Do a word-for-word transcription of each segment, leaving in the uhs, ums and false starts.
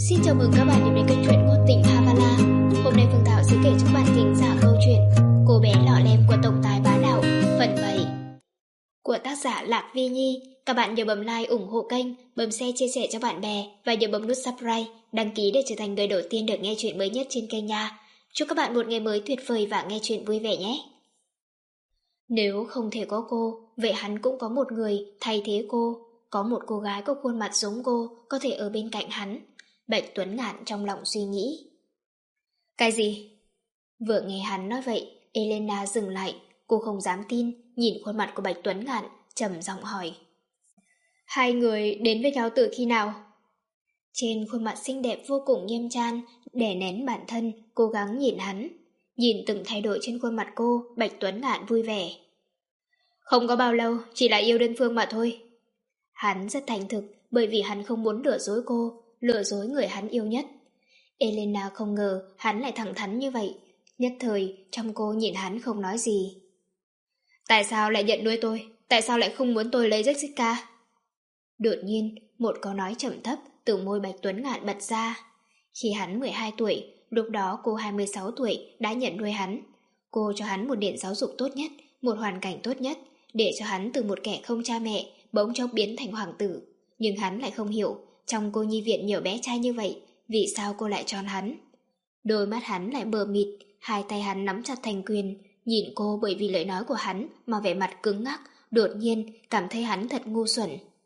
Xin chào mừng các bạn đến với kênh truyện ngôn tình Havala. Hôm nay Phương Thảo sẽ kể cho các bạn thính giả câu chuyện Cô bé lọ lem của tổng tài bá đạo phần bảy của tác giả Lạc Vi Nhi. Các bạn nhớ bấm like ủng hộ kênh, bấm share chia sẻ cho bạn bè và nhớ bấm nút subscribe, đăng ký để trở thành người đầu tiên được nghe chuyện mới nhất trên kênh nha. Chúc các bạn một ngày mới tuyệt vời và nghe chuyện vui vẻ nhé. Nếu không thể có cô, vậy hắn cũng có một người thay thế cô. Có một cô gái có khuôn mặt giống cô có thể ở bên cạnh hắn. Bạch Tuấn Ngạn trong lòng suy nghĩ. Cái gì? Vừa nghe hắn nói vậy, Elena dừng lại. Cô không dám tin, nhìn khuôn mặt của Bạch Tuấn Ngạn, trầm giọng hỏi. Hai người đến với nhau từ khi nào? Trên khuôn mặt xinh đẹp vô cùng nghiêm trang, đè nén bản thân, cố gắng nhìn hắn. Nhìn từng thay đổi trên khuôn mặt cô, Bạch Tuấn Ngạn vui vẻ. Không có bao lâu, chỉ là yêu đơn phương mà thôi. Hắn rất thành thực, bởi vì hắn không muốn lừa dối cô, lừa dối người hắn yêu nhất. Elena không ngờ hắn lại thẳng thắn như vậy. Nhất thời, trong cô nhìn hắn không nói gì. Tại sao lại nhận nuôi tôi? Tại sao lại không muốn tôi lấy Jessica? Đột nhiên, một câu nói trầm thấp từ môi Bạch Tuấn Ngạn bật ra. Khi hắn mười hai tuổi, lúc đó cô hai mươi sáu tuổi đã nhận nuôi hắn. Cô cho hắn một nền giáo dục tốt nhất, một hoàn cảnh tốt nhất, để cho hắn từ một kẻ không cha mẹ bỗng chốc biến thành hoàng tử. Nhưng hắn lại không hiểu, trong cô nhi viện nhiều bé trai như vậy, vì sao cô lại chọn hắn? Đôi mắt hắn lại mờ mịt, hai tay hắn nắm chặt thành quyền, nhìn cô bởi vì lời nói của hắn mà vẻ mặt cứng ngắc, đột nhiên cảm thấy hắn thật ngu xuẩn.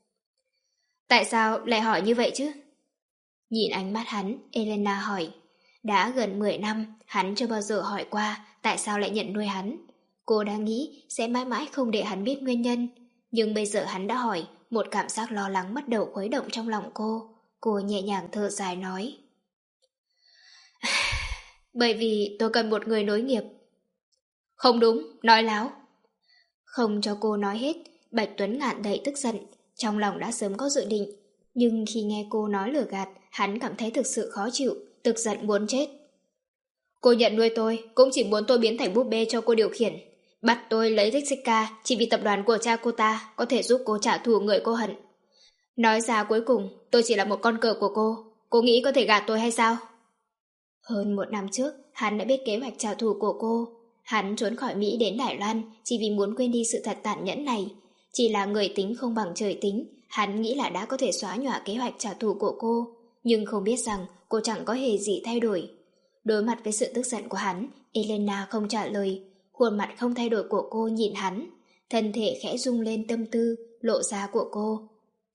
Tại sao lại hỏi như vậy chứ? Nhìn ánh mắt hắn, Elena hỏi. Đã gần mười năm, hắn chưa bao giờ hỏi qua tại sao lại nhận nuôi hắn. Cô đang nghĩ sẽ mãi mãi không để hắn biết nguyên nhân. Nhưng bây giờ hắn đã hỏi, một cảm giác lo lắng bắt đầu khuấy động trong lòng cô. Cô nhẹ nhàng thở dài nói. Bởi vì tôi cần một người nối nghiệp. Không đúng, nói láo. Không cho cô nói hết, Bạch Tuấn Ngạn đầy tức giận, trong lòng đã sớm có dự định. Nhưng khi nghe cô nói lừa gạt, hắn cảm thấy thực sự khó chịu, tức giận muốn chết. Cô nhận nuôi tôi, cũng chỉ muốn tôi biến thành búp bê cho cô điều khiển. Bắt tôi lấy Jessica chỉ vì tập đoàn của cha cô ta có thể giúp cô trả thù người cô hận. Nói ra cuối cùng, tôi chỉ là một con cờ của cô. Cô nghĩ có thể gạt tôi hay sao? Hơn một năm trước, hắn đã biết kế hoạch trả thù của cô. Hắn trốn khỏi Mỹ đến Đài Loan chỉ vì muốn quên đi sự thật tàn nhẫn này. Chỉ là người tính không bằng trời tính, hắn nghĩ là đã có thể xóa nhòa kế hoạch trả thù của cô. Nhưng không biết rằng cô chẳng có hề gì thay đổi. Đối mặt với sự tức giận của hắn, Elena không trả lời. Khuôn mặt không thay đổi của cô nhìn hắn. Thân thể khẽ rung lên tâm tư, lộ ra của cô.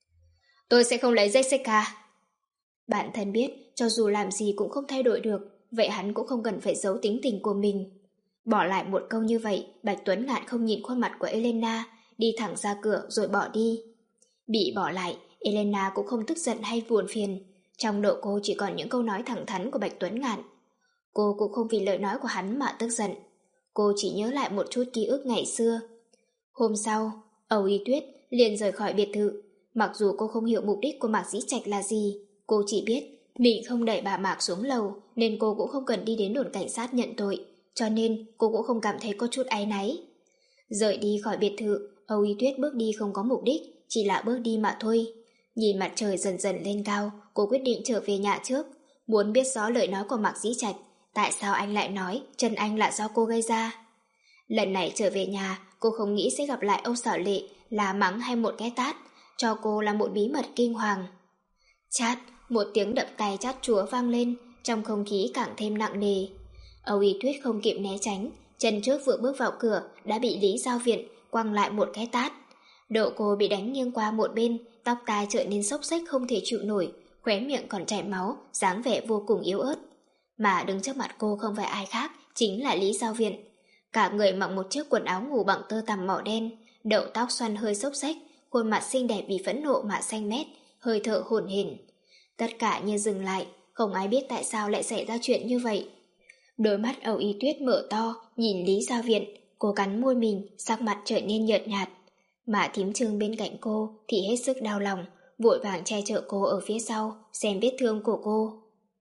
Tôi sẽ không lấy Jessica. Bản thân biết, cho dù làm gì cũng không thay đổi được, vậy hắn cũng không cần phải giấu tính tình của mình. Bỏ lại một câu như vậy, Bạch Tuấn Ngạn không nhìn khuôn mặt của Elena, đi thẳng ra cửa rồi bỏ đi. Bị bỏ lại, Elena cũng không tức giận hay buồn phiền. Trong đầu cô chỉ còn những câu nói thẳng thắn của Bạch Tuấn Ngạn. Cô cũng không vì lời nói của hắn mà tức giận. Cô chỉ nhớ lại một chút ký ức ngày xưa. Hôm sau, Âu Y Tuyết liền rời khỏi biệt thự. Mặc dù cô không hiểu mục đích của Mạc Dĩ Trạch là gì, cô chỉ biết mình không đẩy bà Mạc xuống lầu nên cô cũng không cần đi đến đồn cảnh sát nhận tội, cho nên cô cũng không cảm thấy có chút áy náy. Rời đi khỏi biệt thự, Âu Y Tuyết bước đi không có mục đích, chỉ là bước đi mà thôi. Nhìn mặt trời dần dần lên cao, cô quyết định trở về nhà trước, muốn biết rõ lời nói của Mạc Dĩ Trạch, tại sao anh lại nói chân anh là do cô gây ra. Lần này trở về nhà, cô không nghĩ sẽ gặp lại Âu Sở Lệ là mắng hay một cái tát, cho cô là một bí mật kinh hoàng. Chát, một tiếng đập tay chát chúa vang lên, trong không khí càng thêm nặng nề. Âu Y Tuyết không kịp né tránh, chân trước vừa bước vào cửa đã bị Lý Giao Viện quăng lại một cái tát. Độ cô bị đánh nghiêng qua một bên, tóc tai trở nên xốc xếch không thể chịu nổi, khóe miệng còn chảy máu, dáng vẻ vô cùng yếu ớt. Mà đứng trước mặt cô không phải ai khác, chính là Lý Giao Viện. Cả người mặc một chiếc quần áo ngủ bằng tơ tằm màu đen, đậu tóc xoăn hơi xốc xếch, khuôn mặt xinh đẹp vì phẫn nộ mà xanh mét, hơi thở hổn hển. Tất cả như dừng lại, không ai biết tại sao lại xảy ra chuyện như vậy. Đôi mắt Âu Y Tuyết mở to, nhìn Lý Giao Viện, cô cắn môi mình, sắc mặt trở nên nhợt nhạt. Mà thím Trương bên cạnh cô thì hết sức đau lòng, vội vàng che chở cô ở phía sau, xem vết thương của cô.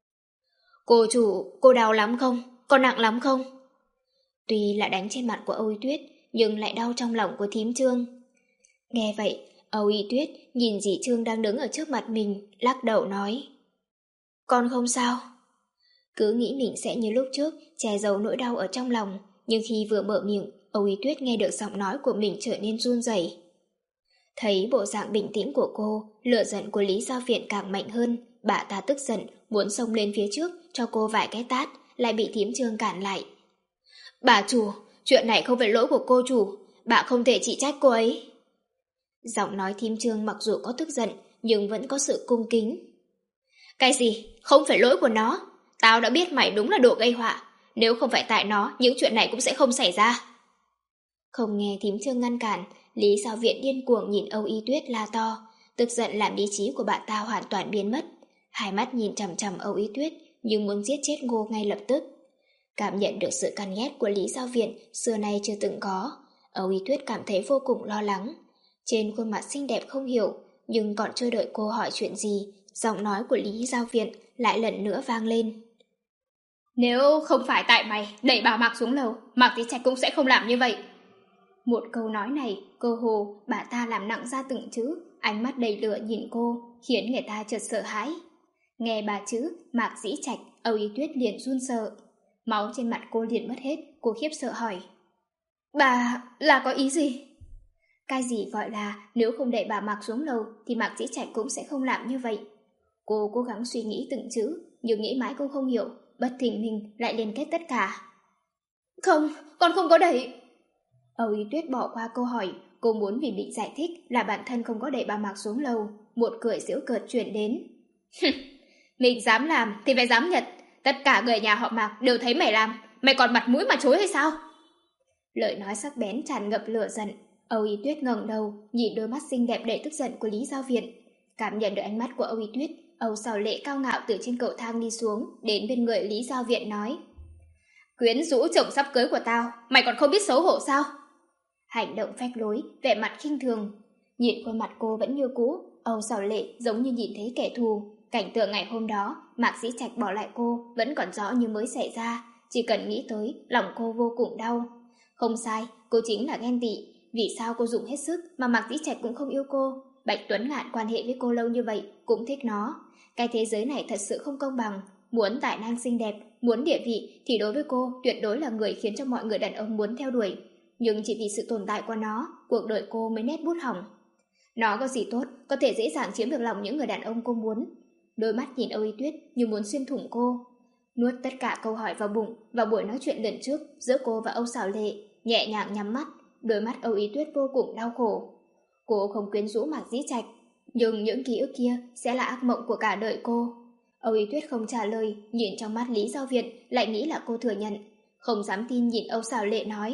Cô chủ, cô đau lắm không? Có nặng lắm không? Tuy là đánh trên mặt của Âu Y Tuyết, nhưng lại đau trong lòng của thím Trương. Nghe vậy, Âu Y Tuyết nhìn dì Trương đang đứng ở trước mặt mình, lắc đầu nói. Con không sao. Cứ nghĩ mình sẽ như lúc trước, che giấu nỗi đau ở trong lòng, nhưng khi vừa mở miệng, Âu Ý Tuyết nghe được giọng nói của mình trở nên run rẩy. Thấy bộ dạng bình tĩnh của cô, lửa giận của Lý Giao Viện càng mạnh hơn, bà ta tức giận, muốn xông lên phía trước cho cô vài cái tát, lại bị Thím Trương cản lại. Bà chủ, chuyện này không phải lỗi của cô chủ, bà không thể chỉ trách cô ấy. Giọng nói Thím Trương mặc dù có tức giận, nhưng vẫn có sự cung kính. Cái gì? Không phải lỗi của nó. Tao đã biết mày đúng là đồ gây họa. Nếu không phải tại nó, những chuyện này cũng sẽ không xảy ra. Không nghe Thím Trương ngăn cản, Lý Giao Viện điên cuồng nhìn Âu Y Tuyết la to, tức giận làm lý trí của bà ta hoàn toàn biến mất. Hai mắt nhìn chằm chằm Âu Y Tuyết, nhưng muốn giết chết Ngô ngay lập tức. Cảm nhận được sự căm ghét của Lý Giao Viện xưa nay chưa từng có, Âu Y Tuyết cảm thấy vô cùng lo lắng. Trên khuôn mặt xinh đẹp không hiểu, nhưng còn chưa đợi cô hỏi chuyện gì, giọng nói của Lý Giao Viện lại lần nữa vang lên. Nếu không phải tại mày đẩy bà Mạc xuống lầu, Mạc Tí Trạch cũng sẽ không làm như vậy. Một câu nói này, cơ hồ bà ta làm nặng ra từng chữ, ánh mắt đầy lửa nhìn cô, khiến người ta chợt sợ hãi. Nghe bà chữ Mạc Dĩ Trạch, Âu Y Tuyết liền run sợ. Máu trên mặt cô liền mất hết, cô khiếp sợ hỏi. Bà là có ý gì? Cái gì gọi là nếu không đẩy bà Mạc xuống lầu thì Mạc Dĩ Trạch cũng sẽ không làm như vậy. Cô cố gắng suy nghĩ từng chữ, nhưng nghĩ mãi cô không hiểu, bất thình lình lại liên kết tất cả. Không, con không có đẩy. Âu Y Tuyết bỏ qua câu hỏi, cô muốn vì bị giải thích là bản thân không có đẩy bà Mạc xuống lầu, một cười giễu cợt truyền đến. Mình dám làm thì phải dám nhận, tất cả người nhà họ Mạc đều thấy mày làm, mày còn mặt mũi mà chối hay sao? Lời nói sắc bén tràn ngập lửa giận. Âu Y Tuyết ngẩng đầu, nhìn đôi mắt xinh đẹp đầy tức giận của Lý Giao Viện. Cảm nhận được ánh mắt của Âu Y Tuyết, Âu Sào Lệ cao ngạo từ trên cầu thang đi xuống, đến bên người Lý Giao Viện nói. Quyến rũ chồng sắp cưới của tao, mày còn không biết xấu hổ sao? Hành động phách lối, vẻ mặt khinh thường. Nhìn khuôn mặt cô vẫn như cũ, Âu Sào Lệ giống như nhìn thấy kẻ thù. Cảnh tượng ngày hôm đó, Mạc Dĩ Trạch bỏ lại cô vẫn còn rõ như mới xảy ra. Chỉ cần nghĩ tới, lòng cô vô cùng đau. Không sai, cô chính là ghen tị. Vì sao cô dùng hết sức mà Mạc Dĩ Trạch cũng không yêu cô? Bạch Tuấn Ngạn quan hệ với cô lâu như vậy, cũng thích nó. Cái thế giới này thật sự không công bằng. Muốn tài năng xinh đẹp, muốn địa vị thì đối với cô tuyệt đối là người khiến cho mọi người đàn ông muốn theo đuổi. Nhưng chỉ vì sự tồn tại của nó, cuộc đời cô mới nét bút hỏng. Nó có gì tốt, có thể dễ dàng chiếm được lòng những người đàn ông cô muốn. Đôi mắt nhìn Âu Y Tuyết như muốn xuyên thủng cô. Nuốt tất cả câu hỏi vào bụng vào buổi nói chuyện lần trước giữa cô và Âu Sào Lệ, nhẹ nhàng nhắm mắt. Đôi mắt Âu Y Tuyết vô cùng đau khổ. Cô không quyến rũ Mạc Dĩ Trạch, nhưng những ký ức kia sẽ là ác mộng của cả đời cô. Âu Y Tuyết không trả lời, nhìn trong mắt Lý Giao Viện, lại nghĩ là cô thừa nhận. Không dám tin nhìn Âu Sào Lệ nói.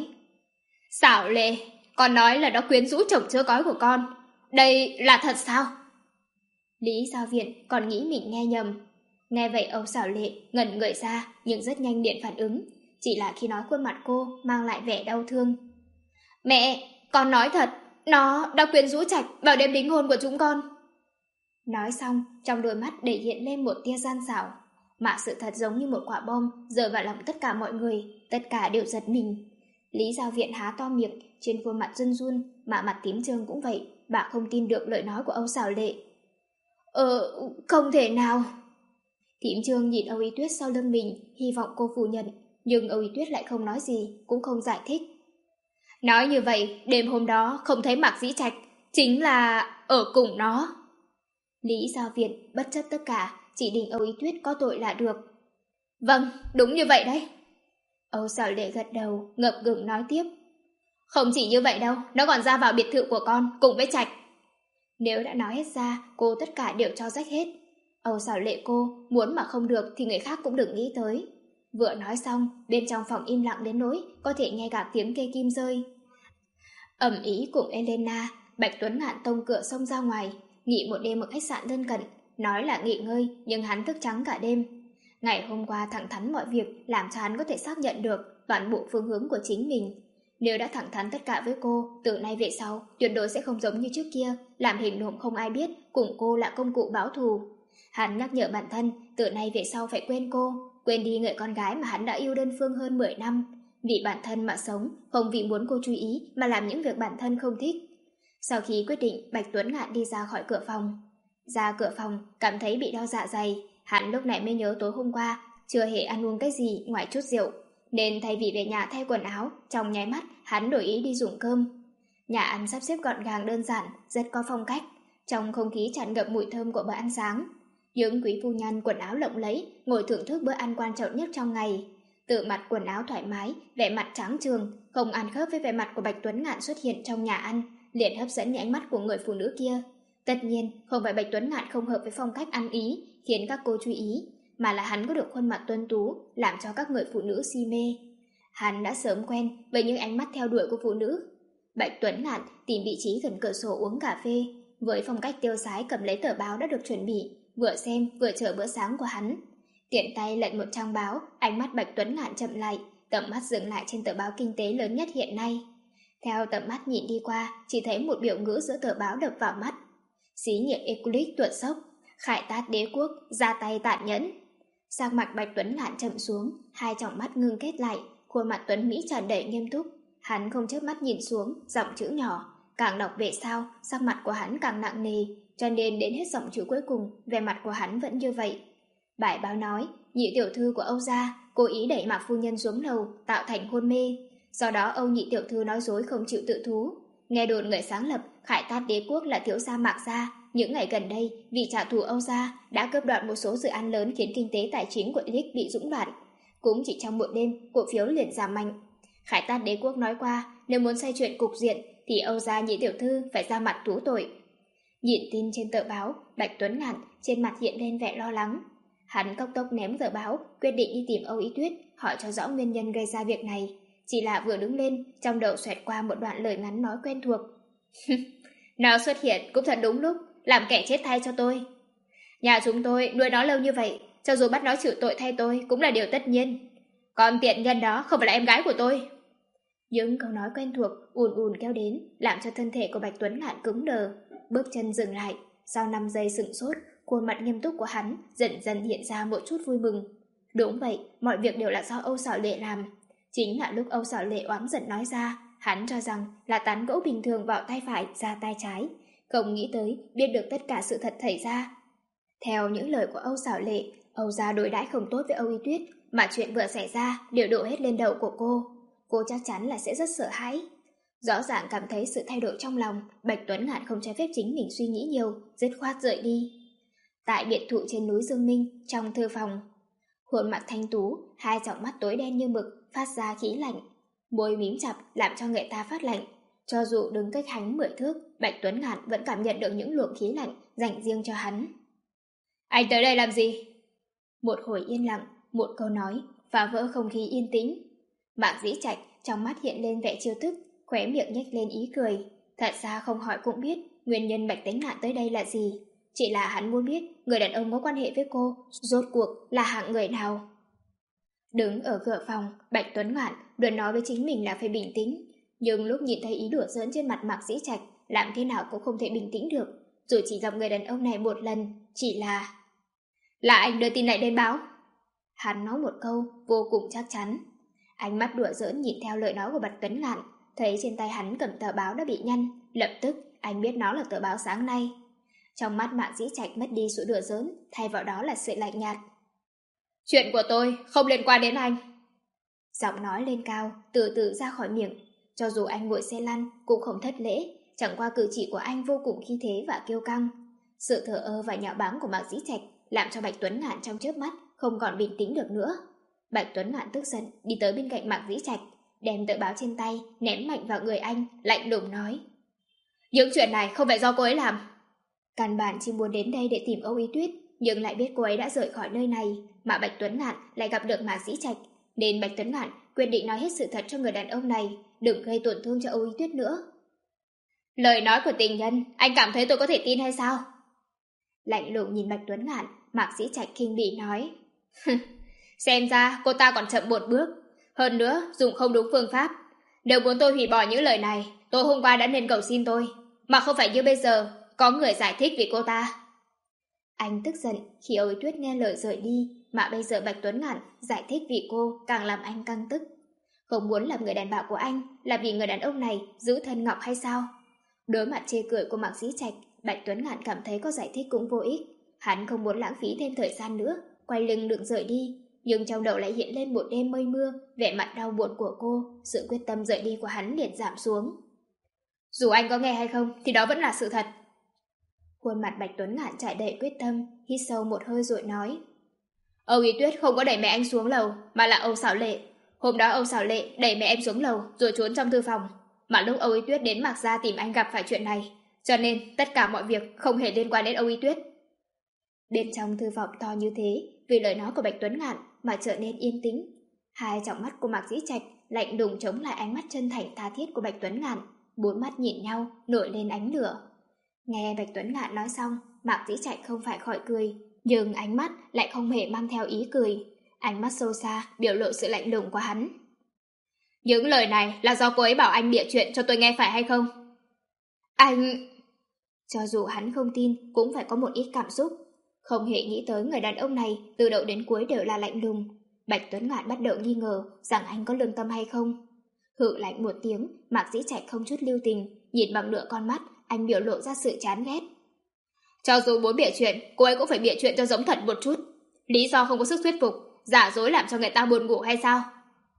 Sảo Lệ, con nói là nó quyến rũ chồng chưa có của con. Đây là thật sao? Lý Giao Viện còn nghĩ mình nghe nhầm. Nghe vậy Âu Sảo Lệ ngẩn người ra, nhưng rất nhanh điện phản ứng. Chỉ là khi nói khuôn mặt cô mang lại vẻ đau thương. Mẹ, con nói thật, nó đã quyến rũ Trạch vào đêm đính hôn của chúng con. Nói xong, trong đôi mắt để hiện lên một tia gian xảo. Mà sự thật giống như một quả bom rơi vào lòng tất cả mọi người, tất cả đều giật mình. Lý Giao Viện há to miệng, trên khuôn mặt run run, mà mặt tím trương cũng vậy, bà không tin được lời nói của Âu Sảo Lệ. Ờ, không thể nào. Tím trương nhìn Âu Y Tuyết sau lưng mình, hy vọng cô phủ nhận, nhưng Âu Y Tuyết lại không nói gì, cũng không giải thích. Nói như vậy, đêm hôm đó không thấy Mạc Dĩ Trạch, chính là ở cùng nó. Lý Giao Viện bất chấp tất cả, chỉ định Âu Y Tuyết có tội là được. Vâng, đúng như vậy đấy. Âu Sảo Lệ gật đầu, ngập ngừng nói tiếp. Không chỉ như vậy đâu, nó còn ra vào biệt thự của con cùng với Trạch. Nếu đã nói hết ra, cô tất cả đều cho rách hết. Âu Sảo Lệ cô, muốn mà không được thì người khác cũng đừng nghĩ tới. Vừa nói xong, bên trong phòng im lặng đến nỗi có thể nghe cả tiếng kê kim rơi. Ầm ĩ cùng Elena, Bạch Tuấn Ngạn tông cửa xông ra ngoài, nghỉ một đêm ở khách sạn lân cận, nói là nghỉ ngơi nhưng hắn thức trắng cả đêm. Ngày hôm qua thẳng thắn mọi việc làm cho hắn có thể xác nhận được toàn bộ phương hướng của chính mình. Nếu đã thẳng thắn tất cả với cô, từ nay về sau tuyệt đối sẽ không giống như trước kia, làm hình nộm không ai biết, cùng cô là công cụ báo thù. Hắn nhắc nhở bản thân, từ nay về sau phải quên cô, quên đi người con gái mà hắn đã yêu đơn phương hơn mười năm. Vì bản thân mà sống, không vì muốn cô chú ý mà làm những việc bản thân không thích. Sau khi quyết định, Bạch Tuấn Ngạn đi ra khỏi cửa phòng. Ra cửa phòng, cảm thấy bị đau dạ dày, Hắn lúc này mới nhớ tối hôm qua chưa hề ăn uống cái gì ngoài chút rượu, nên thay vì về nhà thay quần áo, trong nháy mắt hắn đổi ý đi dùng cơm. Nhà ăn sắp xếp gọn gàng đơn giản, rất có phong cách, trong không khí tràn ngập mùi thơm của bữa ăn sáng. Những quý phu nhân quần áo lộng lẫy ngồi thưởng thức bữa ăn quan trọng nhất trong ngày. Tự mặt quần áo thoải mái, vẻ mặt trắng trường, không ăn khớp với vẻ mặt của Bạch Tuấn Ngạn xuất hiện trong nhà ăn, liền hấp dẫn những ánh mắt của người phụ nữ kia. Tất nhiên, không phải Bạch Tuấn Ngạn không hợp với phong cách ăn ý, khiến các cô chú ý, mà là hắn có được khuôn mặt tuấn tú, làm cho các người phụ nữ si mê. Hắn đã sớm quen với những ánh mắt theo đuổi của phụ nữ. Bạch Tuấn Ngạn tìm vị trí gần cửa sổ uống cà phê, với phong cách tiêu sái cầm lấy tờ báo đã được chuẩn bị, vừa xem vừa chờ bữa sáng của hắn. Tiện tay lật một trang báo, ánh mắt Bạch Tuấn Ngạn chậm lại, tầm mắt dừng lại trên tờ báo kinh tế lớn nhất hiện nay. Theo tầm mắt nhìn đi qua, chỉ thấy một biểu ngữ giữa tờ báo đập vào mắt. Xí nghiệp Euclid tuột sốc, khải tát đế quốc, ra tay tàn nhẫn. Sắc mặt Bạch Tuấn Ngạn chậm xuống, hai tròng mắt ngưng kết lại, khuôn mặt Tuấn Mỹ tràn đầy nghiêm túc. Hắn không chớp mắt nhìn xuống, giọng chữ nhỏ, càng đọc về sau, sắc mặt của hắn càng nặng nề, cho nên đến hết giọng chữ cuối cùng, vẻ mặt của hắn vẫn như vậy. Bài báo nói, nhị tiểu thư của Âu gia cố ý đẩy Mạc phu nhân xuống lầu, tạo thành hôn mê. Do đó Âu nhị tiểu thư nói dối không chịu tự thú. Nghe đồn người sáng lập Khải Tát đế quốc là thiếu gia Mạc gia. Những ngày gần đây, vì trả thù Âu gia đã cướp đoạt một số dự án lớn, khiến kinh tế tài chính của Elix bị rũng đoạn. Cũng chỉ trong một đêm, cổ phiếu liền giảm mạnh. Khải Tát đế quốc nói qua, nếu muốn xoay chuyển cục diện thì Âu gia nhị tiểu thư phải ra mặt thú tội. Nhìn tin trên tờ báo, Bạch Tuấn Ngạn trên mặt hiện lên vẻ lo lắng. Hắn cốc tốc ném tờ báo, quyết định đi tìm Âu Ý Tuyết, hỏi cho rõ nguyên nhân gây ra việc này. Chỉ là vừa đứng lên, trong đầu xoẹt qua một đoạn lời ngắn nói quen thuộc. Nó xuất hiện cũng thật đúng lúc, làm kẻ chết thay cho tôi. Nhà chúng tôi nuôi nó lâu như vậy, cho dù bắt nó chịu tội thay tôi cũng là điều tất nhiên. Còn tiện nhân đó không phải là em gái của tôi. Những câu nói quen thuộc ùn ùn kéo đến, làm cho thân thể của Bạch Tuấn Ngạn cứng đờ, bước chân dừng lại. Sau năm giây sửng sốt, khuôn mặt nghiêm túc của hắn dần dần hiện ra một chút vui mừng. Đúng vậy, mọi việc đều là do Âu Xảo Lệ làm. Chính là lúc Âu Xảo Lệ oán giận nói ra, hắn cho rằng là tán gẫu bình thường vào tay phải ra tay trái, không nghĩ tới biết được tất cả sự thật xảy ra. Theo những lời của Âu Xảo Lệ, Âu gia đối đãi không tốt với Âu Y Tuyết, mà chuyện vừa xảy ra đều đổ hết lên đầu của cô. Cô chắc chắn là sẽ rất sợ hãi. Rõ ràng cảm thấy sự thay đổi trong lòng, Bạch Tuấn Ngạn không cho phép chính mình suy nghĩ nhiều, dứt khoát rời đi. Tại biệt thự trên núi Dương Minh, trong thư phòng, khuôn mặt thanh tú, hai tròng mắt tối đen như mực, phát ra khí lạnh. Môi mím chặt làm cho người ta phát lạnh. Cho dù đứng cách hắn mười thước, Bạch Tuấn Ngạn vẫn cảm nhận được những luồng khí lạnh dành riêng cho hắn. Anh tới đây làm gì? Một hồi yên lặng, một câu nói phá vỡ không khí yên tĩnh. Mạc Dĩ Trạch trong mắt hiện lên vẻ trêu tức, khóe miệng nhếch lên ý cười. Thật ra không hỏi cũng biết nguyên nhân Bạch Tuấn Ngạn tới đây là gì. Chỉ là hắn muốn biết người đàn ông có quan hệ với cô rốt cuộc là hạng người nào. Đứng ở cửa phòng, Bạch Tuấn Ngạn luôn nói với chính mình là phải bình tĩnh, nhưng lúc nhìn thấy ý đùa giỡn trên mặt Mạc Dĩ Trạch, làm thế nào cũng không thể bình tĩnh được. Dù chỉ gặp người đàn ông này một lần, chỉ là... Là anh đưa tin này đến báo. Hắn nói một câu vô cùng chắc chắn. Ánh mắt đùa giỡn nhìn theo lời nói của Bạch Tuấn Ngạn, thấy trên tay hắn cầm tờ báo đã bị nhăn, lập tức anh biết nó là tờ báo sáng nay. Trong mắt Mạc Dĩ Trạch mất đi sự đùa giỡn, thay vào đó là sự lạnh nhạt. Chuyện của tôi không liên quan đến anh. Giọng nói lên cao, từ từ ra khỏi miệng. Cho dù anh ngồi xe lăn cũng không thất lễ, chẳng qua cử chỉ của anh vô cùng khí thế và kiêu căng. Sự thờ ơ và nhạo báng của Mạc Dĩ Trạch làm cho Bạch Tuấn Ngạn trong chớp mắt không còn bình tĩnh được nữa. Bạch Tuấn Ngạn tức giận đi tới bên cạnh Mạc Dĩ Trạch, đem tờ báo trên tay ném mạnh vào người anh, lạnh lùng nói: Những chuyện này không phải do cô ấy làm. Căn bản chỉ muốn đến đây để tìm Âu Ý Tuyết, nhưng lại biết cô ấy đã rời khỏi nơi này, mà Bạch Tuấn Ngạn lại gặp được Mạc Dĩ Trạch, nên Bạch Tuấn Ngạn quyết định nói hết sự thật cho người đàn ông này, đừng gây tổn thương cho Âu Ý Tuyết nữa. Lời nói của tình nhân, anh cảm thấy tôi có thể tin hay sao? Lạnh lùng nhìn Bạch Tuấn Ngạn, Mạc Dĩ Trạch khinh bỉ nói: Xem ra cô ta còn chậm một bước, hơn nữa dùng không đúng phương pháp. Nếu muốn tôi hủy bỏ những lời này, tôi hôm qua đã nên cầu xin tôi, mà không phải như bây giờ có người giải thích vì cô ta. Anh tức giận khi Âu Ý Tuyết nghe lời rời đi, mà bây giờ Bạch Tuấn Ngạn giải thích vì cô càng làm anh căng tức. Không muốn làm người đàn bà của anh là vì người đàn ông này giữ thân ngọc hay sao? Đối mặt chê cười của Mạc Dĩ Trạch, Bạch Tuấn Ngạn cảm thấy có giải thích cũng vô ích. hắn không muốn lãng phí thêm thời gian nữa, quay lưng định rời đi, nhưng trong đầu lại hiện lên một đêm mây mưa, vẻ mặt đau buồn của cô, sự quyết tâm rời đi của hắn liền giảm xuống. Dù anh có nghe hay không thì đó vẫn là sự thật. Khuôn mặt Bạch Tuấn Ngạn trải đầy quyết tâm, hít sâu một hơi rồi nói. Âu Y Tuyết không có đẩy mẹ anh xuống lầu, mà là Âu Xảo Lệ. Hôm đó Âu Xảo Lệ đẩy mẹ em xuống lầu rồi trốn trong thư phòng, mà lúc Âu Y Tuyết đến Mạc Gia tìm anh gặp phải chuyện này, cho nên tất cả mọi việc không hề liên quan đến Âu Y Tuyết. Bên trong thư phòng to như thế, vì lời nói của Bạch Tuấn Ngạn mà trở nên yên tĩnh. Hai tròng mắt của Mạc Dĩ Trạch lạnh lùng chống lại ánh mắt chân thành tha thiết của Bạch Tuấn Ngạn, bốn mắt nhìn nhau nổi lên ánh lửa. Nghe Bạch Tuấn Ngạn nói xong, Mạc Dĩ Trạch không phải khỏi cười, nhưng ánh mắt lại không hề mang theo ý cười, ánh mắt sâu xa biểu lộ sự lạnh lùng của hắn. Những lời này là do cô ấy bảo anh bịa chuyện cho tôi nghe phải hay không? Anh... Cho dù hắn không tin cũng phải có một ít cảm xúc. Không hề nghĩ tới người đàn ông này từ đầu đến cuối đều là lạnh lùng. Bạch Tuấn Ngạn bắt đầu nghi ngờ rằng anh có lương tâm hay không. Hự lạnh một tiếng, Mạc Dĩ Trạch không chút lưu tình, nhìn bằng nửa con mắt, anh biểu lộ ra sự chán ghét. Cho dù muốn bịa chuyện, cô ấy cũng phải bịa chuyện cho giống thật một chút. Lý do không có sức thuyết phục, giả dối làm cho người ta buồn ngủ hay sao?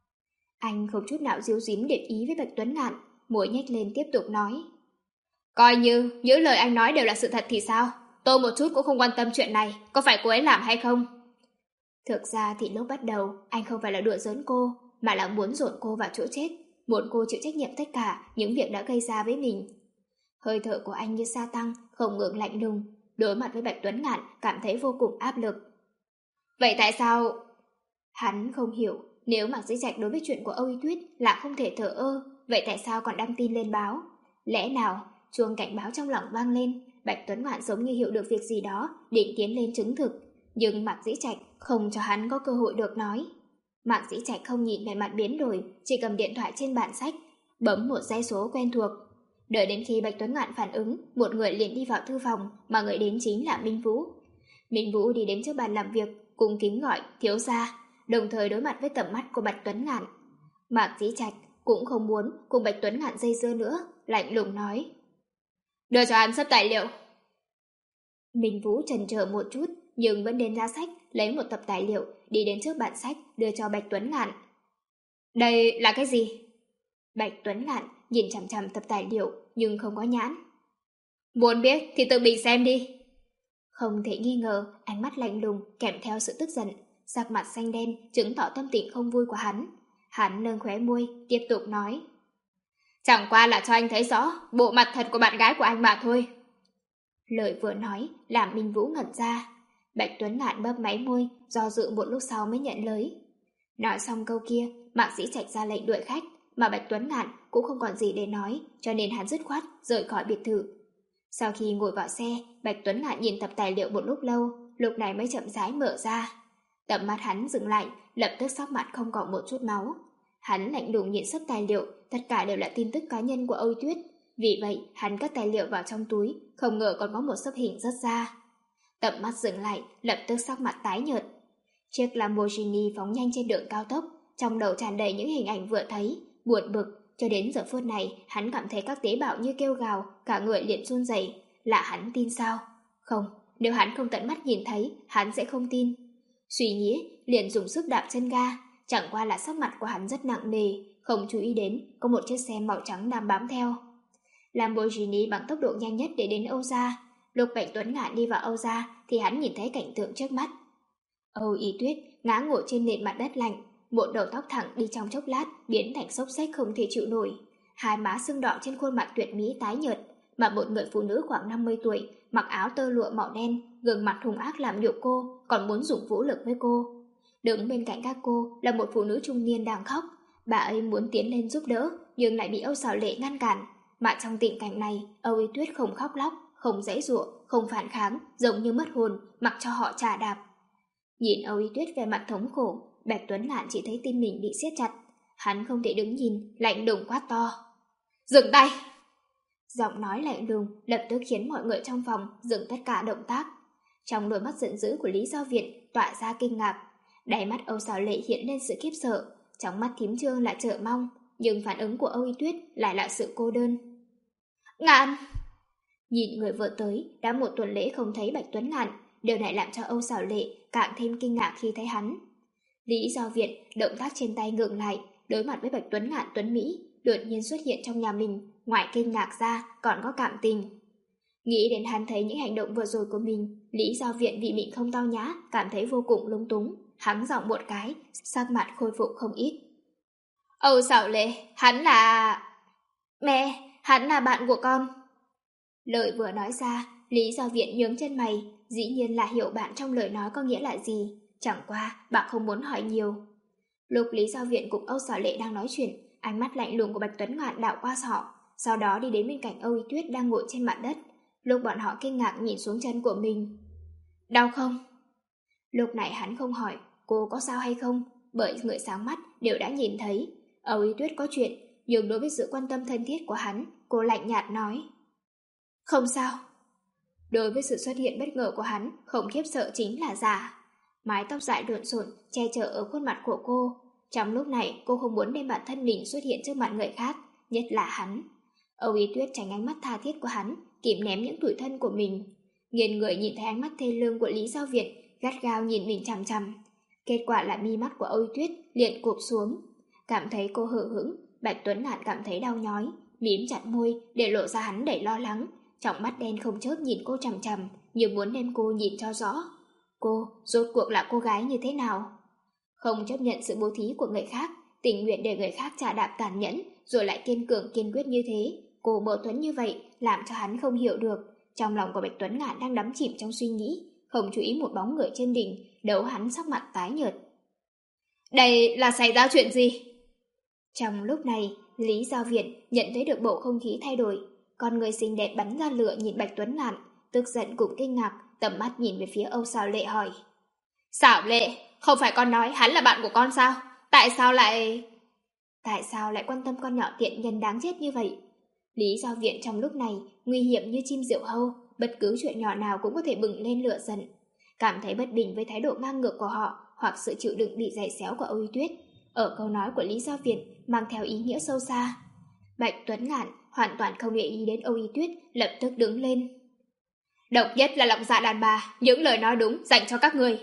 Anh không chút nào díu dím để ý với Bạch Tuấn Ngạn, môi nhếch lên tiếp tục nói. Coi như những lời anh nói đều là sự thật thì sao? Tôi một chút cũng không quan tâm chuyện này, có phải cô ấy làm hay không? Thực ra thì lúc bắt đầu, anh không phải là đùa giỡn cô, mà là muốn dồn cô vào chỗ chết, muốn cô chịu trách nhiệm tất cả những việc đã gây ra với mình. Hơi thở của anh như sa tăng, không ngừng lạnh lùng, đối mặt với Bạch Tuấn Ngạn cảm thấy vô cùng áp lực. Vậy tại sao... Hắn không hiểu, nếu Mạc Dĩ Trạch đối với chuyện của Âu Y Tuyết là không thể thờ ơ, vậy tại sao còn đăng tin lên báo? Lẽ nào, chuông cảnh báo trong lòng vang lên, Bạch Tuấn Ngạn giống như hiểu được việc gì đó, định tiến lên chứng thực, nhưng Mạc Dĩ Trạch không cho hắn có cơ hội được nói. Mạc Dĩ Trạch không nhìn vẻ mặt biến đổi, chỉ cầm điện thoại trên bàn sách, bấm một dãy số quen thuộc. Đợi đến khi Bạch Tuấn Ngạn phản ứng, một người liền đi vào thư phòng, mà người đến chính là Minh Vũ. Minh Vũ đi đến trước bàn làm việc, cung kính gọi thiếu gia, đồng thời đối mặt với tầm mắt của Bạch Tuấn Ngạn. Mạc Dĩ Trạch cũng không muốn cùng Bạch Tuấn Ngạn dây dưa nữa, lạnh lùng nói. Đưa cho hắn sắp tài liệu. Minh Vũ chần chờ một chút, nhưng vẫn đến ra sách, lấy một tập tài liệu, đi đến trước bàn sách, đưa cho Bạch Tuấn Ngạn. Đây là cái gì? Bạch Tuấn Ngạn nhìn chằm chằm tập tài liệu, nhưng không có nhãn. Muốn biết thì tự mình xem đi. Không thể nghi ngờ, ánh mắt lạnh lùng kèm theo sự tức giận, sắc mặt xanh đen chứng tỏ tâm tình không vui của hắn. Hắn nâng khóe môi, tiếp tục nói. Chẳng qua là cho anh thấy rõ bộ mặt thật của bạn gái của anh mà thôi. Lời vừa nói làm Minh Vũ ngẩn ra. Bạch Tuấn Ngạn bấp máy môi, do dự một lúc sau mới nhận lời. Nói xong câu kia, Mạc Dĩ Trạch ra lệnh đuổi khách, mà Bạch Tuấn Ngạn cũng không còn gì để nói, cho nên hắn dứt khoát rời khỏi biệt thự. Sau khi ngồi vào xe, Bạch Tuấn Ngạn nhìn tập tài liệu một lúc lâu, lúc này mới chậm rãi mở ra. Tầm mắt hắn dừng lại, lập tức sắc mặt không còn một chút máu. Hắn lạnh lùng nhìn sấp tài liệu, tất cả đều là tin tức cá nhân của Âu Tuyết. Vì vậy, hắn cất tài liệu vào trong túi, không ngờ còn có một sấp hình rất ra. Tầm mắt dừng lại, lập tức sắc mặt tái nhợt. Chiếc Lamborghini phóng nhanh trên đường cao tốc, trong đầu tràn đầy những hình ảnh vừa thấy, buồn bực. Cho đến giờ phút này, hắn cảm thấy các tế bào như kêu gào, cả người liền run rẩy. Là hắn tin sao? Không, nếu hắn không tận mắt nhìn thấy, hắn sẽ không tin. Suy nghĩ, liền dùng sức đạp chân ga, chẳng qua là sắc mặt của hắn rất nặng nề, không chú ý đến có một chiếc xe màu trắng đang bám theo. Lamborghini bằng tốc độ nhanh nhất để đến Âu gia. Lúc Bạch Tuấn Ngạn đi vào Âu gia thì hắn nhìn thấy cảnh tượng trước mắt. Âu Y Tuyết ngã ngồi trên nền mặt đất lạnh, một đầu tóc thẳng đi trong chốc lát biến thành xốc xếch không thể chịu nổi, hai má sưng đỏ trên khuôn mặt tuyệt mỹ tái nhợt, mà một người phụ nữ khoảng năm mươi tuổi, mặc áo tơ lụa màu đen, gương mặt hung ác làm nhục cô, còn muốn dùng vũ lực với cô. Đứng bên cạnh các cô là một phụ nữ trung niên đang khóc, bà ấy muốn tiến lên giúp đỡ, nhưng lại bị Âu Xảo Lệ ngăn cản. Mà trong tình cảnh này, Âu Y Tuyết không khóc lóc, không giãy giụa, không phản kháng, giống như mất hồn, mặc cho họ chà đạp. Nhìn Âu Y Tuyết về mặt thống khổ, Bạch Tuấn Ngạn chỉ thấy tim mình bị siết chặt. Hắn không thể đứng nhìn, lạnh lùng quát to. Dừng tay! Giọng nói lạnh lùng lập tức khiến mọi người trong phòng dừng tất cả động tác. Trong đôi mắt giận dữ của Lý Giao Viện tỏa ra kinh ngạc. Đáy mắt Âu Xảo Lệ hiện lên sự khiếp sợ, trong mắt Thím Trương là chờ mong, nhưng phản ứng của Âu Y Tuyết lại là sự cô đơn. Ngạn! Nhìn người vừa tới, đã một tuần lễ không thấy Bạch Tuấn Ngạn, điều này làm cho Âu Sảo Lệ càng thêm kinh ngạc khi thấy hắn. Lý Giao Viện động tác trên tay ngừng lại, đối mặt với Bạch Tuấn Ngạn tuấn Mỹ, đột nhiên xuất hiện trong nhà mình, ngoài kinh ngạc ra còn có cảm tình. Nghĩ đến hắn thấy những hành động vừa rồi của mình, Lý Giao Viện vì mình không tao nhã, cảm thấy vô cùng lung túng, hắng giọng một cái, sắc mặt khôi phục không ít. Âu Sảo Lệ, hắn là... Mẹ, hắn là bạn của con. Lời vừa nói ra, Lý Giao Viện nhướng chân mày, dĩ nhiên là hiểu bạn trong lời nói có nghĩa là gì, chẳng qua bạn không muốn hỏi nhiều. Lúc Lý Giao Viện cùng Âu Sảo Lệ đang nói chuyện, ánh mắt lạnh lùng của Bạch Tuấn Ngạn đảo qua họ, sau đó đi đến bên cạnh Âu Y Tuyết đang ngồi trên mặt đất. Lúc bọn họ kinh ngạc nhìn xuống chân của mình. Đau không? Lúc này hắn không hỏi cô có sao hay không, bởi người sáng mắt đều đã nhìn thấy. Âu Y Tuyết có chuyện, nhưng đối với sự quan tâm thân thiết của hắn, cô lạnh nhạt nói. Không sao. Đối với sự xuất hiện bất ngờ của hắn, không khiếp sợ chính là giả. Mái tóc dài lộn xộn che chở ở khuôn mặt của cô. Trong lúc này cô không muốn đem bản thân mình xuất hiện trước mặt người khác, nhất là hắn. Âu Y Tuyết tránh ánh mắt tha thiết của hắn, kìm ném những tủi thân của mình. Nghiền người nhìn thấy ánh mắt thê lương của Lý Giao Viện, gắt gao nhìn mình chằm chằm. Kết quả là mi mắt của Âu Y Tuyết liền cụp xuống. Cảm thấy cô hờ hững, Bạch Tuấn Ngạn cảm thấy đau nhói, mím chặt môi để lộ ra hắn đầy lo lắng, trong mắt đen không chớp nhìn cô chằm chằm, như muốn đem cô nhìn cho rõ. Cô, rốt cuộc là cô gái như thế nào? Không chấp nhận sự bố thí của người khác, tình nguyện để người khác trả đạp tàn nhẫn, rồi lại kiên cường kiên quyết như thế. Cô mâu thuẫn như vậy, làm cho hắn không hiểu được. Trong lòng của Bạch Tuấn Ngạn đang đắm chìm trong suy nghĩ, không chú ý một bóng người trên đỉnh, đầu hắn sắc mặt tái nhợt. Đây là xảy ra chuyện gì? Trong lúc này, Lý Giao Viện nhận thấy được bầu không khí thay đổi. Con người xinh đẹp bắn ra lửa nhìn Bạch Tuấn Ngạn, tức giận cũng kinh ngạc, tầm mắt nhìn về phía Âu Sảo Lệ hỏi. Sảo Lệ, không phải con nói hắn là bạn của con sao? Tại sao lại... Tại sao lại quan tâm con nhỏ tiện nhân đáng chết như vậy? Lý Giao Viện trong lúc này nguy hiểm như chim diều hâu, bất cứ chuyện nhỏ nào cũng có thể bừng lên lửa giận. Cảm thấy bất bình với thái độ ngang ngược của họ hoặc sự chịu đựng bị giày xéo của Âu Y Tuyết. Ở câu nói của Lý Giao Viện mang theo ý nghĩa sâu xa. Bạch Tuấn Ngạn hoàn toàn không để ý đến Âu Y Tuyết, lập tức đứng lên. Độc nhất là lòng dạ đàn bà, những lời nói đúng dành cho các người.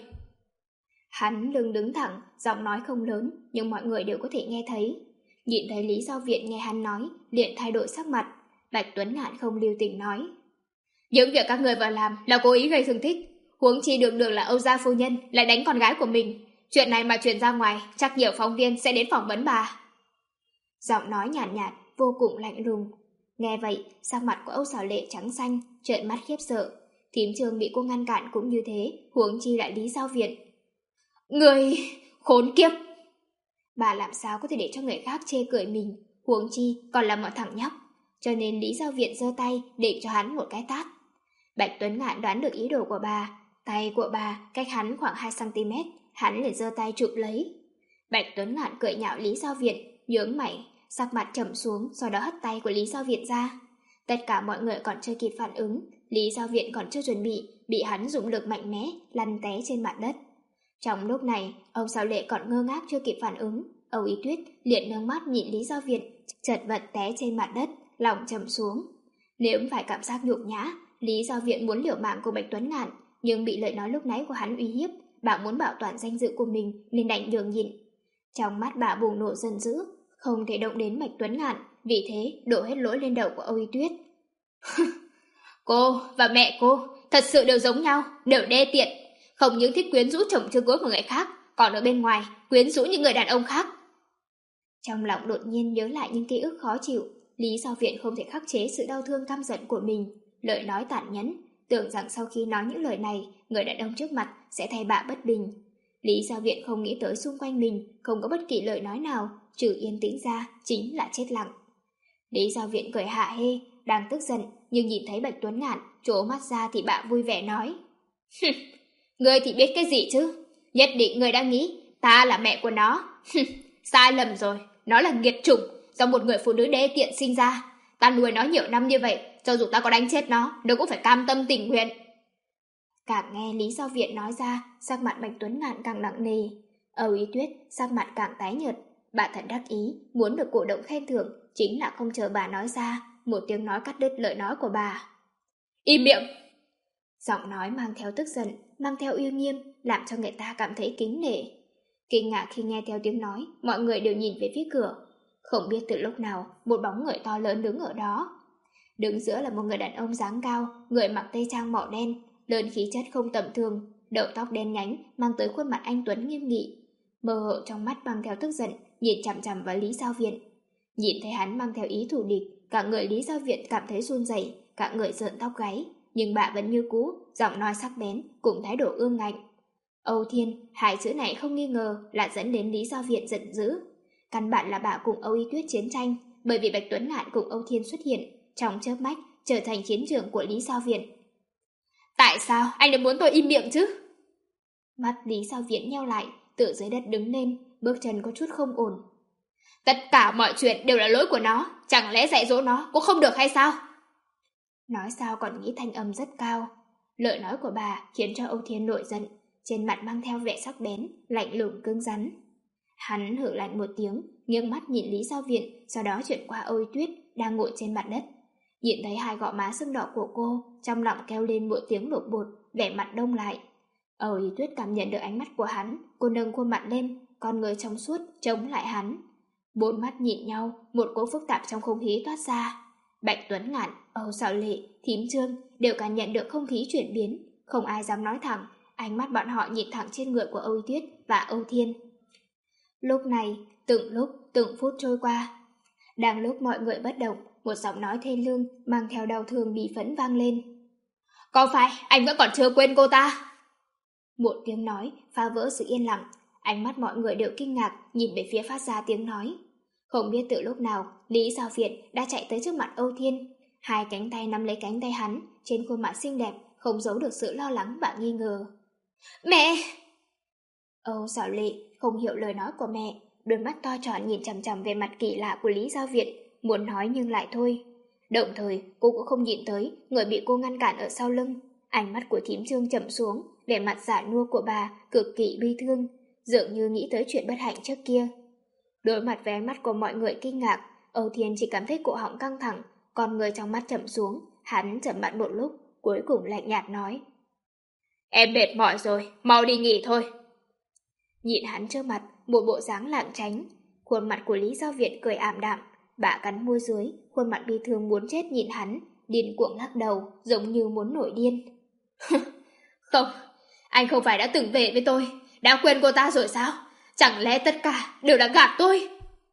Hắn lưng đứng thẳng, giọng nói không lớn, nhưng mọi người đều có thể nghe thấy. Nhìn thấy Lý Giao Viện nghe hắn nói, liền thay đổi sắc mặt. Bạch Tuấn Ngạn không lưu tình nói. Những việc các người vừa làm là cố ý gây thương tích. Huống chi đường đường là Âu gia phu nhân lại đánh con gái của mình. Chuyện này mà truyền ra ngoài, chắc nhiều phóng viên sẽ đến phỏng vấn bà. Giọng nói nhàn nhạt, nhạt, vô cùng lạnh lùng. Nghe vậy, sắc mặt của Âu Sảo Lệ trắng xanh, trợn mắt khiếp sợ. Thím Trường bị cô ngăn cản cũng như thế, huống chi lại Lý Giao Viện. Người khốn kiếp! Bà làm sao có thể để cho người khác chê cười mình, huống chi còn là một thằng nhóc. Cho nên Lý Giao Viện giơ tay để cho hắn một cái tát. Bạch Tuấn Ngạn đoán được ý đồ của bà, tay của bà cách hắn khoảng hai xăng ti mét, hắn liền giơ tay chụp lấy. Bạch Tuấn Ngạn cười nhạo Lý Giao Viện, nhướng mày, sắc mặt trầm xuống, sau đó hất tay của Lý Giao Viện ra. Tất cả mọi người còn chưa kịp phản ứng, Lý Giao Viện còn chưa chuẩn bị, bị hắn dụng lực mạnh mẽ lăn té trên mặt đất. Trong lúc này, Âu Sảo Lệ còn ngơ ngác chưa kịp phản ứng, Âu Y Tuyết liền nâng mắt nhìn Lý Giao Viện, chật vật té trên mặt đất, lòng trầm xuống. Nếu phải cảm giác nhục nhã, Lý Giao Viện muốn liều mạng của Bạch Tuấn Ngạn, nhưng bị lời nói lúc nãy của hắn uy hiếp, bà muốn bảo toàn danh dự của mình nên đành nhường nhịn. Trong mắt bà bùng nổ giận dữ, không thể động đến Bạch Tuấn Ngạn, vì thế đổ hết lỗi lên đầu của Âu Y Tuyết. Cô và mẹ cô thật sự đều giống nhau, đều đê tiện, không những thích quyến rũ chồng chưa cưới của người khác, còn ở bên ngoài quyến rũ những người đàn ông khác. Trong lòng đột nhiên nhớ lại những ký ức khó chịu, Lý Giao Viện không thể khắc chế sự đau thương căm giận của mình, lời nói tàn nhẫn, tưởng rằng sau khi nói những lời này, người đàn ông trước mặt sẽ thay bà bất bình. Lý Giao Viện không nghĩ tới xung quanh mình không có bất kỳ lời nói nào, trừ yên tĩnh ra chính là chết lặng. Lý Giao Viện cười hạ hê, đang tức giận, nhưng nhìn thấy Bạch Tuấn Ngạn trố mắt ra thì bà vui vẻ nói. Ngươi thì biết cái gì chứ? Nhất định ngươi đã nghĩ ta là mẹ của nó. Sai lầm rồi, nó là nghiệt chủng, do một người phụ nữ đê tiện sinh ra. Ta nuôi nó nhiều năm như vậy, cho dù ta có đánh chết nó, nó cũng phải cam tâm tình nguyện. Càng nghe Lý Giao Viện nói ra, sắc mặt Bạch Tuấn Ngạn càng nặng nề. Âu Y Tuyết sắc mặt càng tái nhợt, bà thật đắc ý, muốn được cổ động khen thưởng, chính là không chờ bà nói ra, một tiếng nói cắt đứt lời nói của bà. Im miệng! Giọng nói mang theo tức giận, mang theo uy nghiêm, làm cho người ta cảm thấy kính nể. Kinh ngạc khi nghe theo tiếng nói, mọi người đều nhìn về phía cửa. Không biết từ lúc nào, một bóng người to lớn đứng ở đó. Đứng giữa là một người đàn ông dáng cao, người mặc tây trang màu đen, lớn khí chất không tầm thường, đầu tóc đen nhánh, mang tới khuôn mặt anh tuấn nghiêm nghị. Mơ hồ trong mắt mang theo tức giận, nhìn chằm chằm vào Lý Giao Viện. Nhìn thấy hắn mang theo ý thù địch, cả người Lý Giao Viện cảm thấy run rẩy, cả người rợn tóc gáy, nhưng bà vẫn như cũ, giọng nói sắc bén, cùng thái độ ương ngạnh. Âu Thiên, hai chữ này không nghi ngờ là dẫn đến Lý Giao Viện giận dữ. Căn bản là bà cùng Âu Y Tuyết chiến tranh, bởi vì Bạch Tuấn Ngạn cùng Âu Thiên xuất hiện, trong chớp mắt trở thành chiến trường của Lý Giao Viện. Tại sao anh lại muốn tôi im miệng chứ? Mắt Lý Giao Viện nheo lại, từ dưới đất đứng lên, bước chân có chút không ổn. Tất cả mọi chuyện đều là lỗi của nó, chẳng lẽ dạy dỗ nó cũng không được hay sao? Nói sao còn nghĩ thanh âm rất cao. Lời nói của bà khiến cho Âu Thiên nổi giận, trên mặt mang theo vẻ sắc bén, lạnh lùng cứng rắn. Hắn hử lạnh một tiếng, nghiêng mắt nhìn Lý Giao Viện, sau đó chuyển qua Âu Y Tuyết đang ngồi trên mặt đất. Nhìn thấy hai gò má sưng đỏ của cô, trong lòng kêu lên một tiếng lột bột, vẻ mặt đông lại. Âu Y Tuyết cảm nhận được ánh mắt của hắn, cô nâng khuôn mặt lên, con người trong suốt chống lại hắn. Bốn mắt nhìn nhau, một cỗ phức tạp trong không khí toát ra. Bạch Tuấn Ngạn, Âu Sảo Lệ, Thím Trương đều cảm nhận được không khí chuyển biến, không ai dám nói thẳng, ánh mắt bọn họ nhìn thẳng trên người của Âu Y Tuyết và Âu Thiên. Lúc này, từng lúc, từng phút trôi qua. Đang lúc mọi người bất động, một giọng nói thê lương mang theo đau thương bi phẫn vang lên. Có phải anh vẫn còn chưa quên cô ta? Một tiếng nói phá vỡ sự yên lặng, ánh mắt mọi người đều kinh ngạc nhìn về phía phát ra tiếng nói. Không biết từ lúc nào, Lý Giao Viện đã chạy tới trước mặt Âu Thiên, hai cánh tay nắm lấy cánh tay hắn, trên khuôn mặt xinh đẹp không giấu được sự lo lắng và nghi ngờ. Mẹ! Âu Sảo Lệ không hiểu lời nói của mẹ, đôi mắt to tròn nhìn chằm chằm về mặt kỳ lạ của Lý Giao Viện, muốn nói nhưng lại thôi. Đồng thời, cô cũng không nhìn tới người bị cô ngăn cản ở sau lưng. Ánh mắt của Thím Trương trầm xuống, vẻ mặt giả nua của bà cực kỳ bi thương, dường như nghĩ tới chuyện bất hạnh trước kia. Đối mặt với ánh mắt của mọi người kinh ngạc, Âu Thiên chỉ cảm thấy cổ họng căng thẳng, con người trong mắt trầm xuống, hắn trầm mặt một lúc, cuối cùng lạnh nhạt nói. Em mệt mỏi rồi, mau đi nghỉ thôi. Nhìn hắn trước mặt, một bộ dáng lảng tránh, khuôn mặt của Lý Giao Viện cười ảm đạm, bà cắn môi dưới, khuôn mặt bi thương muốn chết nhìn hắn, điên cuồng lắc đầu, giống như muốn nổi điên. Không, anh không phải đã từng về với tôi, đã quên cô ta rồi sao? Chẳng lẽ tất cả đều đã gạt tôi?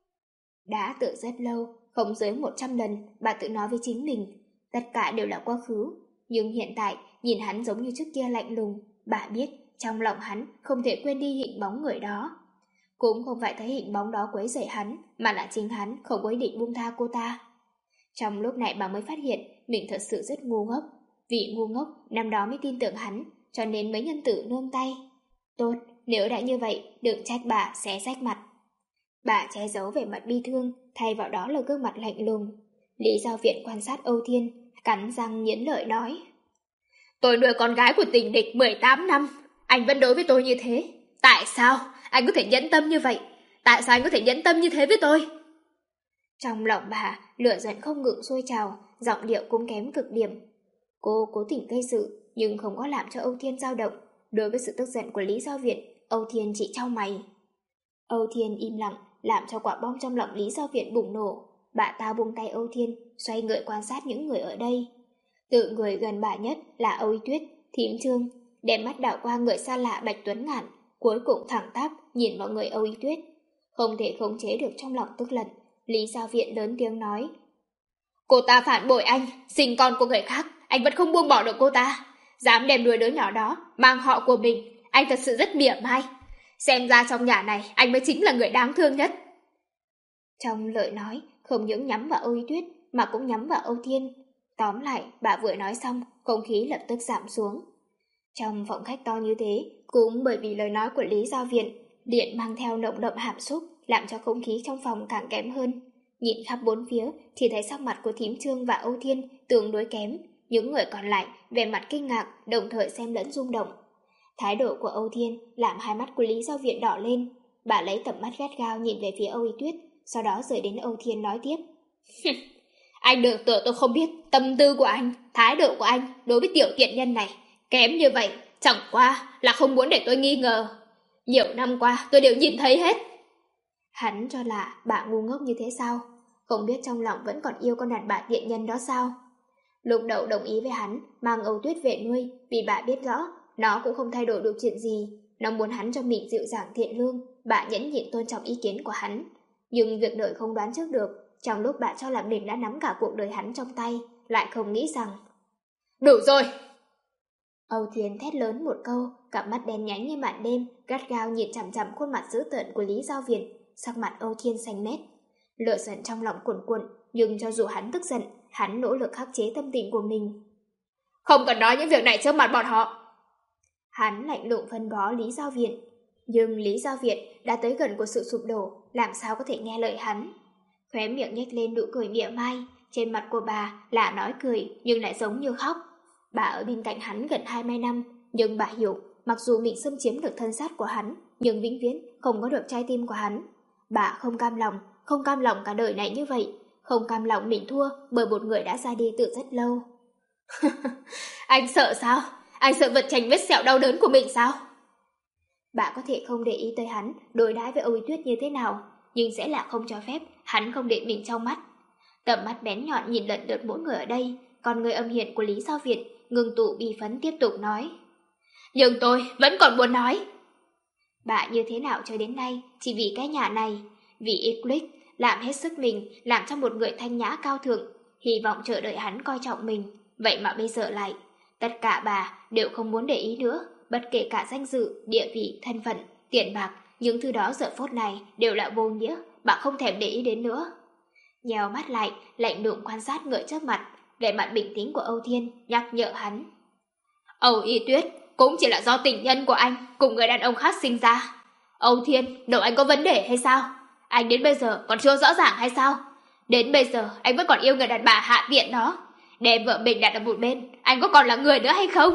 Đã tự rất lâu, không dưới một trăm lần, bà tự nói với chính mình, tất cả đều là quá khứ. Nhưng hiện tại, nhìn hắn giống như trước kia lạnh lùng, bà biết trong lòng hắn không thể quên đi hình bóng người đó. Cũng không phải thấy hình bóng đó quấy rầy hắn, mà là chính hắn không có ý định buông tha cô ta. Trong lúc này bà mới phát hiện mình thật sự rất ngu ngốc. Vì ngu ngốc, năm đó mới tin tưởng hắn, cho nên mấy nhân tử nương tay. Tốt, nếu đã như vậy, đừng trách bà xé rách mặt. Bà che giấu vẻ mặt bi thương, thay vào đó là gương mặt lạnh lùng. Lý Giao Viện quan sát Âu Thiên, cắn răng nghiến lợi nói. Tôi nuôi con gái của tình địch mười tám năm, anh vẫn đối với tôi như thế. Tại sao anh có thể nhẫn tâm như vậy? Tại sao anh có thể nhẫn tâm như thế với tôi? Trong lòng bà, lửa giận không ngừng sôi trào, giọng điệu cũng kém cực điểm. Cô cố tình gây sự, nhưng không có làm cho Âu Thiên dao động. Đối với sự tức giận của Lý Giao Viện, Âu Thiên chỉ chau mày. Âu Thiên im lặng, làm cho quả bom trong lòng Lý Giao Viện bùng nổ. Bà ta buông tay Âu Thiên, xoay người quan sát những người ở đây. Tự người gần bà nhất là Âu Y Tuyết, Thím Trương, đem mắt đảo qua người xa lạ Bạch Tuấn Ngạn, cuối cùng thẳng tắp nhìn vào người Âu Y Tuyết. Không thể khống chế được trong lòng tức giận, Lý Giao Viện lớn tiếng nói. Cô ta phản bội anh, sinh con của người khác, anh vẫn không buông bỏ được cô ta. Dám đem đuôi đứa nhỏ đó, mang họ của mình, anh thật sự rất mỉa mai. Xem ra trong nhà này, anh mới chính là người đáng thương nhất. Trong lời nói, không những nhắm vào Âu Y Tuyết, mà cũng nhắm vào Âu Thiên. Tóm lại, bà vừa nói xong, không khí lập tức giảm xuống. Trong phòng khách to như thế, cũng bởi vì lời nói của Lý Giao Viện, điện mang theo nồng đậm hàm xúc, làm cho không khí trong phòng càng kém hơn. Nhìn khắp bốn phía, chỉ thấy sắc mặt của Thím Trương và Âu Thiên tương đối kém. Những người còn lại, vẻ mặt kinh ngạc, đồng thời xem lẫn rung động. Thái độ của Âu Thiên làm hai mắt của Lý Giao Viện đỏ lên. Bà lấy tầm mắt gắt gao nhìn về phía Âu Y Tuyết, sau đó rời đến Âu Thiên nói tiếp. Anh đừng tưởng tôi không biết tâm tư của anh, thái độ của anh đối với tiểu tiện nhân này. Kém như vậy, chẳng qua là không muốn để tôi nghi ngờ. Nhiều năm qua tôi đều nhìn thấy hết. Hắn cho là bà ngu ngốc như thế sao? Không biết trong lòng vẫn còn yêu con đàn bà tiện nhân đó sao? Lục Đậu đồng ý với hắn mang Âu Tuyết về nuôi, vì bà biết rõ nó cũng không thay đổi được chuyện gì. Nó muốn hắn cho mình dịu dàng thiện lương, bà nhẫn nhịn tôn trọng ý kiến của hắn. Nhưng việc đời không đoán trước được, trong lúc bà cho là mình đã nắm cả cuộc đời hắn trong tay, lại không nghĩ rằng... Đủ rồi! Âu Thiên thét lớn một câu, cặp mắt đen nhánh như màn đêm, gắt gao nhìn chằm chằm khuôn mặt dữ tợn của Lý Giao Việt. Sắc mặt Âu Thiên xanh mét, lửa giận trong lòng cuồn cuộn, nhưng cho dù hắn tức giận, hắn nỗ lực khắc chế tâm tình của mình. Không cần nói những việc này trước mặt bọn họ. Hắn lạnh lùng phân bó Lý Giao Việt, nhưng Lý Giao Việt đã tới gần của sự sụp đổ, làm sao có thể nghe lời hắn. Khóe miệng nhếch lên nụ cười mỉa mai, trên mặt của bà là nói cười nhưng lại giống như khóc. Bà ở bên cạnh hắn gần hai mươi năm, nhưng bà hiểu, mặc dù mình xâm chiếm được thân xác của hắn, nhưng vĩnh viễn không có được trái tim của hắn. Bà không cam lòng, không cam lòng cả đời này như vậy, không cam lòng mình thua bởi một người đã ra đi từ rất lâu. Anh sợ sao? Anh sợ vật tranh vết sẹo đau đớn của mình sao? Bà có thể không để ý tới hắn đối đãi với Âu Tuyết như thế nào, nhưng sẽ là không cho phép hắn không để mình trong mắt. Tầm mắt bén nhọn nhìn lận lượt mỗi người ở đây, còn người âm hiểm của Lý Giao Việt ngừng tụ bi phấn tiếp tục nói. Nhưng tôi vẫn còn muốn nói. Bà như thế nào cho đến nay chỉ vì cái nhà này, vì Eclipse làm hết sức mình làm cho một người thanh nhã cao thượng, hy vọng chờ đợi hắn coi trọng mình. Vậy mà bây giờ lại, tất cả bà đều không muốn để ý nữa, bất kể cả danh dự, địa vị, thân phận, tiền bạc, những thứ đó giờ phút này đều là vô nghĩa, bà không thèm để ý đến nữa. Nhèo mắt lại, lạnh lùng quan sát người trước mặt, vẻ mặt bình tĩnh của Âu Thiên nhắc nhở hắn. Âu Y Tuyết cũng chỉ là do tình nhân của anh cùng người đàn ông khác sinh ra. Âu Thiên, đầu anh có vấn đề hay sao? Anh đến bây giờ còn chưa rõ ràng hay sao? Đến bây giờ anh vẫn còn yêu người đàn bà hạ tiện đó. Đem vợ mình đặt ở một bên, anh có còn là người nữa hay không?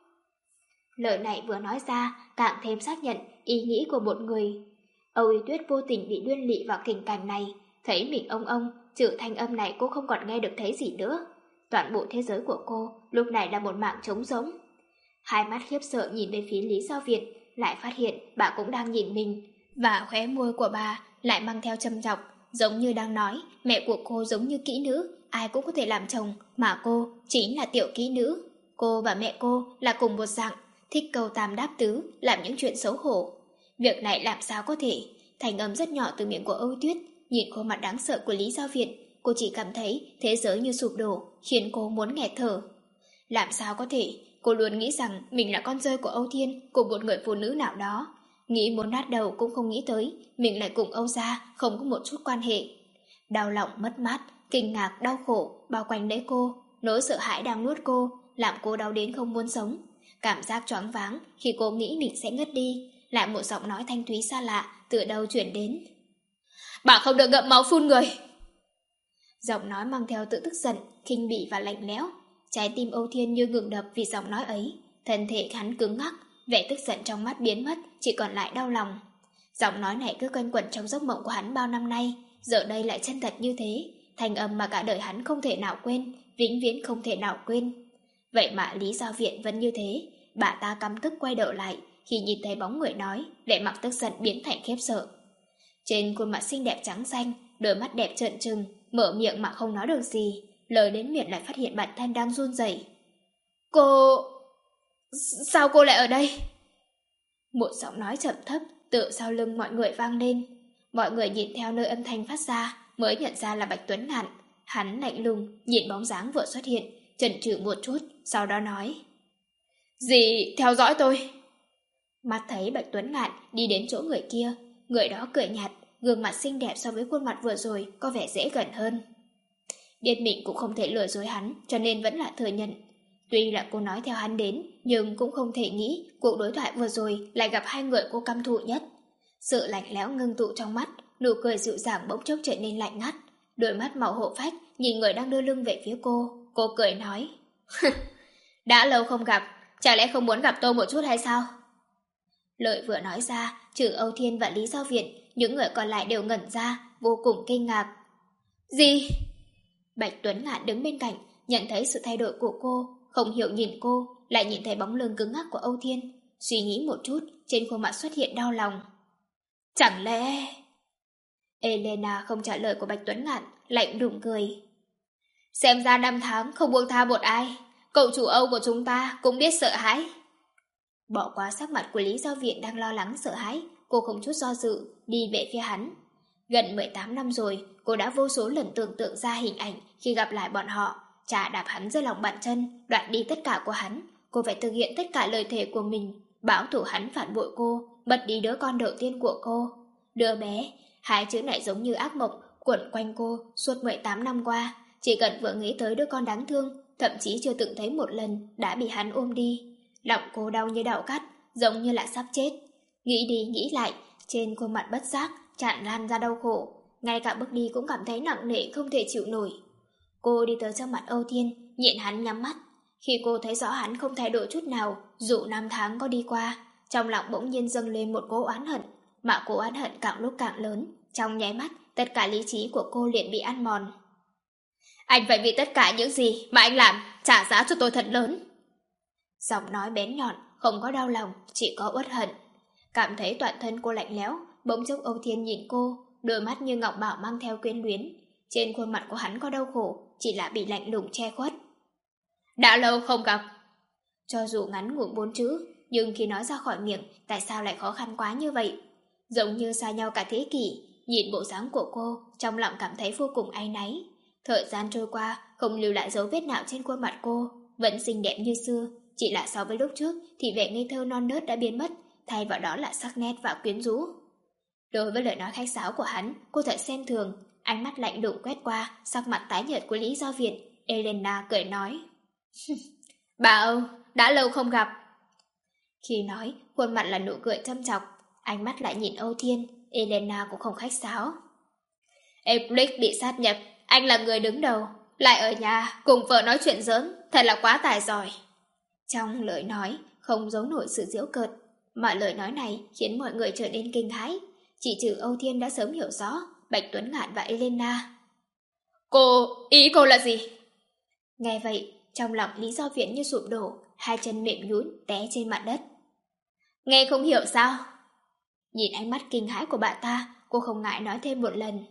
Lời này vừa nói ra càng thêm xác nhận ý nghĩ của một người. Âu Y Tuyết vô tình bị liên lụy vào tình cảnh này, thấy mình ông ông, trừ thanh âm này cô không còn nghe được thấy gì nữa. Toàn bộ thế giới của cô lúc này là một mảng trống rỗng. Hai mắt khiếp sợ nhìn về phía Lý Giao Việt, lại phát hiện bà cũng đang nhìn mình, và khóe môi của bà lại mang theo châm chọc, giống như đang nói mẹ của cô giống như kỹ nữ, ai cũng có thể làm chồng, mà cô chính là tiểu kỹ nữ. Cô và mẹ cô là cùng một dạng, thích câu tam đáp tứ, làm những chuyện xấu hổ. Việc này làm sao có thể? Thành âm rất nhỏ từ miệng của Âu Tuyết, nhìn khuôn mặt đáng sợ của Lý Giao Việt, cô chỉ cảm thấy thế giới như sụp đổ, khiến cô muốn nghẹt thở. Làm sao có thể? Cô luôn nghĩ rằng mình là con rơi của Âu Thiên, của một người phụ nữ nào đó. Nghĩ muốn nát đầu cũng không nghĩ tới, mình lại cùng Âu gia không có một chút quan hệ. Đau lòng, mất mát, kinh ngạc, đau khổ bao quanh lấy cô, nỗi sợ hãi đang nuốt cô, làm cô đau đến không muốn sống. Cảm giác choáng váng khi cô nghĩ mình sẽ ngất đi, lại một giọng nói thanh thúy xa lạ từ đâu chuyển đến. Bà không được ngậm máu phun người. Giọng nói mang theo tự tức giận, khinh bỉ và lạnh lẽo. Trái tim Âu Thiên như ngừng đập vì giọng nói ấy, thân thể hắn cứng ngắc, vẻ tức giận trong mắt biến mất, chỉ còn lại đau lòng. Giọng nói này cứ quanh quẩn trong giấc mộng của hắn bao năm nay, giờ đây lại chân thật như thế, thành âm mà cả đời hắn không thể nào quên, vĩnh viễn không thể nào quên. Vậy mà Lý Giao Viện vẫn như thế, bà ta căm tức quay đầu lại, khi nhìn thấy bóng người nói, vẻ mặt tức giận biến thành khiếp sợ. Trên khuôn mặt xinh đẹp trắng xanh, đôi mắt đẹp trợn trừng, mở miệng mà không nói được gì, lời đến miệng lại phát hiện bản thân đang run rẩy. Cô... sao cô lại ở đây? Một giọng nói trầm thấp từ sau lưng mọi người vang lên. Mọi người nhìn theo nơi âm thanh phát ra mới nhận ra là Bạch Tuấn Ngạn. Hắn lạnh lùng nhìn bóng dáng vừa xuất hiện, chần chừ một chút, sau đó nói: Dì theo dõi tôi. Mắt thấy Bạch Tuấn Ngạn đi đến chỗ người kia, người đó cười nhạt, gương mặt xinh đẹp so với khuôn mặt vừa rồi có vẻ dễ gần hơn. Biết mình cũng không thể lừa dối hắn, cho nên vẫn là thừa nhận. Tuy là cô nói theo hắn đến, nhưng cũng không thể nghĩ cuộc đối thoại vừa rồi lại gặp hai người cô căm thù nhất. Sự lạnh lẽo ngưng tụ trong mắt, nụ cười dịu dàng bỗng chốc trở nên lạnh ngắt. Đôi mắt màu hộ phách nhìn người đang đưa lưng về phía cô, cô cười nói: Đã lâu không gặp, chả lẽ không muốn gặp tôi một chút hay sao? Lời vừa nói ra, trừ Âu Thiên và Lý Giao Viện, những người còn lại đều ngẩn ra, vô cùng kinh ngạc. Gì? Bạch Tuấn Ngạn đứng bên cạnh, nhận thấy sự thay đổi của cô, không hiểu nhìn cô, lại nhìn thấy bóng lưng cứng ngắc của Âu Thiên. Suy nghĩ một chút, trên khuôn mặt xuất hiện đau lòng. Chẳng lẽ... Elena không trả lời của Bạch Tuấn Ngạn, lạnh lùng cười. Xem ra năm tháng không buông tha một ai, cậu chủ Âu của chúng ta cũng biết sợ hãi. Bỏ qua sắc mặt của Lý Giao Viện đang lo lắng sợ hãi, cô không chút do dự, đi về phía hắn. Gần mười tám năm rồi, cô đã vô số lần tưởng tượng ra hình ảnh khi gặp lại bọn họ, chà đạp hắn dưới lòng bàn chân, đoạt đi tất cả của hắn. Cô phải thực hiện tất cả lời thề của mình, báo thù hắn phản bội cô, mất đi đứa con đầu tiên của cô. Đứa bé, hai chữ này giống như ác mộng quẩn quanh cô suốt mười tám năm qua. Chỉ cần vừa nghĩ tới đứa con đáng thương, thậm chí chưa từng thấy một lần, đã bị hắn ôm đi. Lòng cô đau như đạo cắt, giống như là sắp chết. Nghĩ đi nghĩ lại, trên khuôn mặt bất giác tràn lan ra đau khổ. Ngay cả bước đi cũng cảm thấy nặng nề không thể chịu nổi. Cô đi tới trước mặt Âu Thiên, nhịn hắn nhắm mắt. Khi cô thấy rõ hắn không thay đổi chút nào, dù năm tháng có đi qua, trong lòng bỗng nhiên dâng lên một cỗ oán hận, mà cỗ oán hận càng lúc càng lớn. Trong nháy mắt, tất cả lý trí của cô liền bị ăn mòn. Anh phải vì tất cả những gì mà anh làm trả giá cho tôi thật lớn. Giọng nói bén nhọn, không có đau lòng, chỉ có uất hận. Cảm thấy toàn thân cô lạnh lẽo, bỗng chốc Âu Thiên nhìn cô, đôi mắt như ngọc bảo mang theo quyến luyến. Trên khuôn mặt của hắn có đau khổ, chỉ là bị lạnh lùng che khuất. Đã lâu không gặp. Cho dù ngắn ngủn bốn chữ, nhưng khi nói ra khỏi miệng, tại sao lại khó khăn quá như vậy? Giống như xa nhau cả thế kỷ, nhìn bộ dáng của cô, trong lòng cảm thấy vô cùng áy náy. Thời gian trôi qua, không lưu lại dấu vết nào trên khuôn mặt cô, vẫn xinh đẹp như xưa, chỉ là so với lúc trước thì vẻ ngây thơ non nớt đã biến mất, thay vào đó là sắc nét và quyến rũ. Đối với lời nói khách sáo của hắn, cô thật xem thường, ánh mắt lạnh lùng quét qua sắc mặt tái nhợt của Lý Giao Viện. Elena cười nói: Bà Âu, đã lâu không gặp. Khi nói, khuôn mặt là nụ cười châm chọc, ánh mắt lại nhìn Âu Thiên. Elena cũng không khách sáo. Eclipse bị sát nhập, anh là người đứng đầu, lại ở nhà cùng vợ nói chuyện giỡn, thật là quá tài giỏi. Trong lời nói không giấu nổi sự giễu cợt, mà lời nói này khiến mọi người trở nên kinh hãi. Chỉ trừ Âu Thiên đã sớm hiểu rõ Bạch Tuấn Ngạn và Elena. Cô, ý cô là gì? Nghe vậy, trong lòng Lý Giao Viện như sụp đổ, hai chân mềm nhũn té trên mặt đất. Nghe không hiểu sao? Nhìn ánh mắt kinh hãi của bà ta, cô không ngại nói thêm một lần.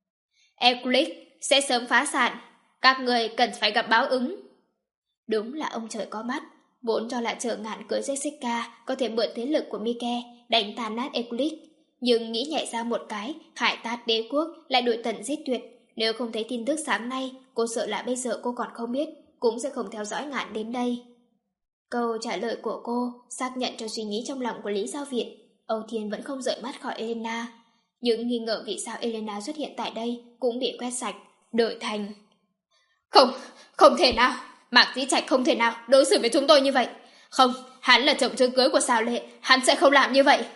Eclipse sẽ sớm phá sản, các người cần phải gặp báo ứng. Đúng là ông trời có mắt, vốn cho là Trở Ngạn cưới Jessica có thể mượn thế lực của Mike đánh tan nát Eclipse, nhưng nghĩ nhảy ra một cái, hải tát đế quốc lại đuổi tận giết tuyệt. Nếu không thấy tin tức sáng nay, cô sợ là bây giờ cô còn không biết, cũng sẽ không theo dõi Ngạn đến đây. Câu trả lời của cô xác nhận cho suy nghĩ trong lòng của Lý Giao Viện. Âu Thiên vẫn không rời mắt khỏi Elena. Những nghi ngờ vì sao Elena xuất hiện tại đây cũng bị quét sạch, đổi thành: Không, không thể nào, Mạc Dĩ Trạch không thể nào đối xử với chúng tôi như vậy. Không, hắn là chồng chưa cưới của Sào Lệ, hắn sẽ không làm như vậy.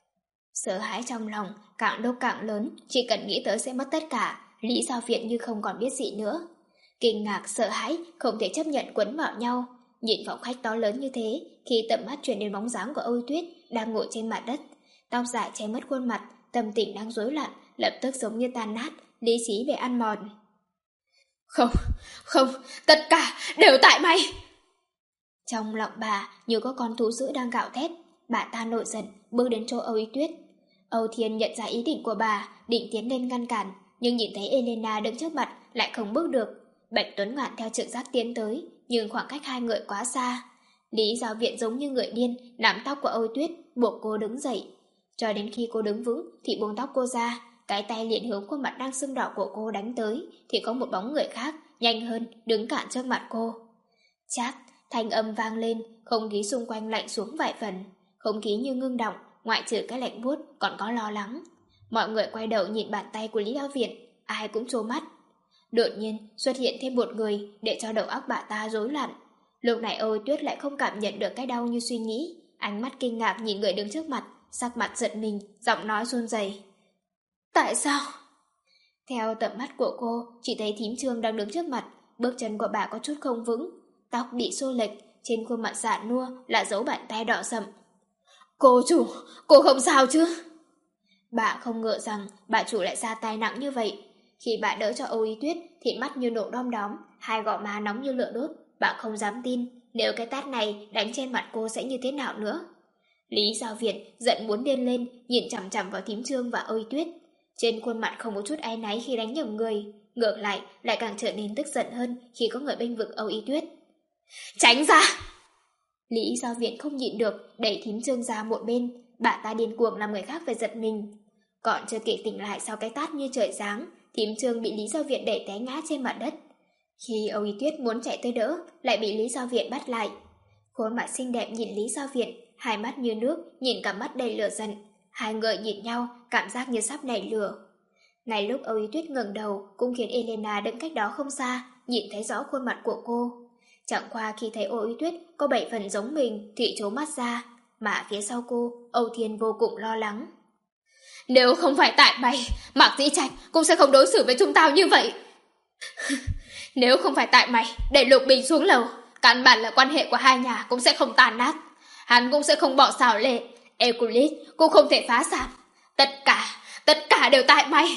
Sợ hãi trong lòng càng lúc càng lớn, chỉ cần nghĩ tới sẽ mất tất cả. Lý Giao Viện như không còn biết gì nữa. Kinh ngạc, sợ hãi, không thể chấp nhận quấn vào nhau. Nhìn phòng khách to lớn như thế, khi tầm mắt chuyển đến bóng dáng của Âu Tuyết đang ngồi trên mặt đất, tóc dài che mất khuôn mặt, tâm tình đang rối loạn, lập tức giống như tan nát, lý trí bị ăn mòn. Không, không, tất cả đều tại mày. Trong lòng bà như có con thú dữ đang gào thét. Bà ta nổi giận, bước đến chỗ Âu Tuyết. Âu Thiên nhận ra ý định của bà, định tiến lên ngăn cản, nhưng nhìn thấy Elena đứng trước mặt lại không bước được. Bạch Tuấn Ngạn theo trực giác tiến tới, nhưng khoảng cách hai người quá xa. Lý Giao Viện giống như người điên, nắm tóc của Âu Tuyết, buộc cô đứng dậy. Cho đến khi cô đứng vững thì buông tóc cô ra, cái tay liền hướng khuôn mặt đang sưng đỏ của cô đánh tới, thì có một bóng người khác nhanh hơn đứng cản trước mặt cô. Chát, thanh âm vang lên, không khí xung quanh lạnh xuống vài phần, không khí như ngưng động, ngoại trừ cái lạnh buốt còn có lo lắng. Mọi người quay đầu nhìn bàn tay của Lý Giao Viện, ai cũng trố mắt. Đột nhiên xuất hiện thêm một người để cho đầu óc bà ta rối loạn. Lúc này Âu Tuyết lại không cảm nhận được cái đau như suy nghĩ, ánh mắt kinh ngạc nhìn người đứng trước mặt, sắc mặt giật mình, giọng nói run rẩy. Tại sao? Theo tầm mắt của cô, chỉ thấy thím Trương đang đứng trước mặt, bước chân của bà có chút không vững, tóc bị xô lệch, trên khuôn mặt già nua là dấu bàn tay đỏ sậm. Cô chủ, cô không sao chứ? Bà không ngờ rằng bà chủ lại ra tay nặng như vậy. Khi bà đỡ cho Âu Y Tuyết thì mắt như nổ đom đóm, hai gò má nóng như lửa đốt. Bà không dám tin, Nếu cái tát này đánh trên mặt cô sẽ như thế nào nữa? Lý Giao Viện giận muốn điên lên, nhìn chằm chằm vào Thím Trương và Âu Y Tuyết. Trên khuôn mặt không có chút áy náy khi đánh nhầm người, ngược lại lại càng trở nên tức giận hơn khi có người bênh vực Âu Y Tuyết. Tránh ra! Lý Giao Viện không nhịn được, đẩy Thím Trương ra một bên. Bà ta điên cuồng làm người khác phải giật mình. Còn chưa kịp tỉnh lại sau cái tát như trời giáng, Thím Trương bị Lý Giao Viện đẩy té ngã trên mặt đất. Khi Âu Y Tuyết muốn chạy tới đỡ, lại bị Lý Giao Viện bắt lại. Khuôn mặt xinh đẹp nhìn Lý Giao Viện, hai mắt như nước, nhìn cả mắt đầy lửa giận. Hai người nhìn nhau, cảm giác như sắp nảy lửa. Ngay lúc Âu Y Tuyết ngẩng đầu, cũng khiến Elena đứng cách đó không xa, nhìn thấy rõ khuôn mặt của cô. Chẳng qua khi thấy Âu Y Tuyết có bảy phần giống mình thì trố mắt ra, mà phía sau cô, Âu Thiên vô cùng lo lắng. Nếu không phải tại mày, Mạc Dĩ Trạch cũng sẽ không đối xử với chúng tao như vậy. Nếu không phải tại mày để Lục Bình xuống lầu, căn bản là quan hệ của hai nhà cũng sẽ không tàn nát. Hắn cũng sẽ không bỏ xảo lệ, Euclid cũng không thể phá sản. Tất cả, tất cả đều tại mày.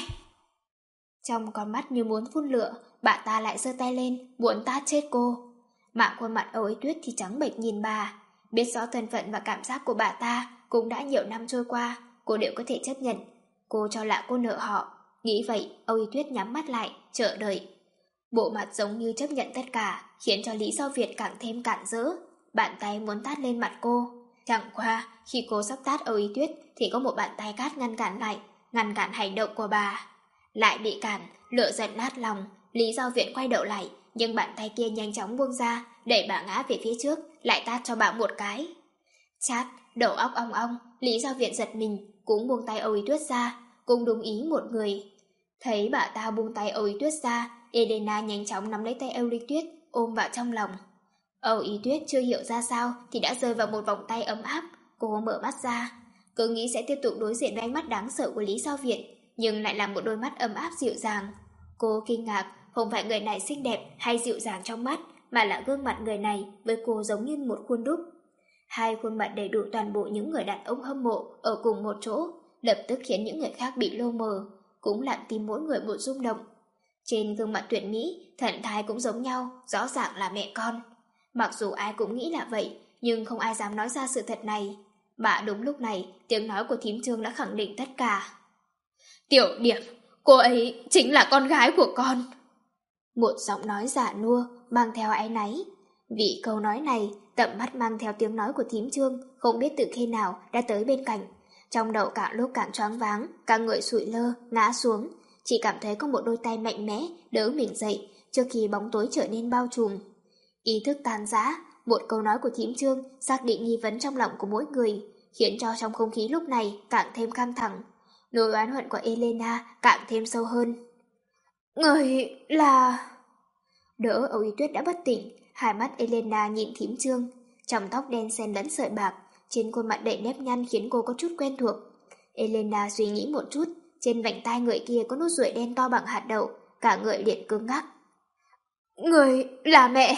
Trong con mắt như muốn phun lửa, bà ta lại giơ tay lên, muốn tát chết cô. Mà khuôn mặt Âu Y Tuyết thì trắng bệch nhìn bà. Biết rõ thân phận và cảm giác của bà ta, cũng đã nhiều năm trôi qua, cô đều có thể chấp nhận. Cô cho là cô nợ họ. Nghĩ vậy, Âu Y Tuyết nhắm mắt lại, chờ đợi. Bộ mặt giống như chấp nhận tất cả, khiến cho Lý Giao Việt càng thêm cản rỡ. Bàn tay muốn tát lên mặt cô. Chẳng qua, khi cô sắp tát Âu Y Tuyết thì có một bàn tay cát ngăn cản lại, ngăn cản hành động của bà. Lại bị cản, lửa giận nát lòng, Lý Giao Viện quay đầu lại, nhưng bàn tay kia nhanh chóng buông ra, đẩy bà ngã về phía trước, lại tát cho bà một cái. Chát, đầu óc ong ong, Lý Giao Viện giật mình, cũng buông tay Âu Y Tuyết ra, cũng đúng ý một người. Thấy bà ta buông tay Âu Y Tuyết ra, Elena nhanh chóng nắm lấy tay Âu Y Tuyết, ôm vào trong lòng. Âu Y Tuyết chưa hiểu ra sao thì đã rơi vào một vòng tay ấm áp. Cô mở mắt ra, cứ nghĩ sẽ tiếp tục đối diện với ánh mắt đáng sợ của Lý Giao Viện, nhưng lại là một đôi mắt ấm áp dịu dàng. Cô kinh ngạc, không phải người này xinh đẹp hay dịu dàng trong mắt, mà là gương mặt người này với cô giống như một khuôn đúc. Hai khuôn mặt đầy đủ toàn bộ những người đàn ông hâm mộ ở cùng một chỗ, lập tức khiến những người khác bị lô mờ, cũng làm tim mỗi người một rung động. Trên gương mặt tuyệt mỹ, thần thái cũng giống nhau, rõ ràng là mẹ con. Mặc dù ai cũng nghĩ là vậy, nhưng không ai dám nói ra sự thật này. Mà đúng lúc này, tiếng nói của Thím Trương đã khẳng định tất cả. Tiểu Điệp, cô ấy chính là con gái của con. Một giọng nói giả nua, mang theo áy náy. Vì câu nói này, tầm mắt mang theo tiếng nói của Thím Trương, không biết từ khi nào đã tới bên cạnh. Trong đầu càng lúc càng choáng váng, cả người sụi lơ, ngã xuống. Chỉ cảm thấy có một đôi tay mạnh mẽ đỡ mình dậy trước khi bóng tối trở nên bao trùm. Ý thức tan rã, một câu nói của Thím Trương xác định nghi vấn trong lòng của mỗi người, khiến cho trong không khí lúc này càng thêm căng thẳng. Nỗi oán hận của Elena càng thêm sâu hơn. Người là... Đỡ Âu Y Tuyết đã bất tỉnh, hai mắt Elena nhìn Thím Trương, trong tóc đen xen lẫn sợi bạc, trên khuôn mặt đầy nếp nhăn khiến cô có chút quen thuộc. Elena suy nghĩ một chút, trên vành tai người kia có nốt ruồi đen to bằng hạt đậu, cả người liền cứng ngắc. Người là mẹ.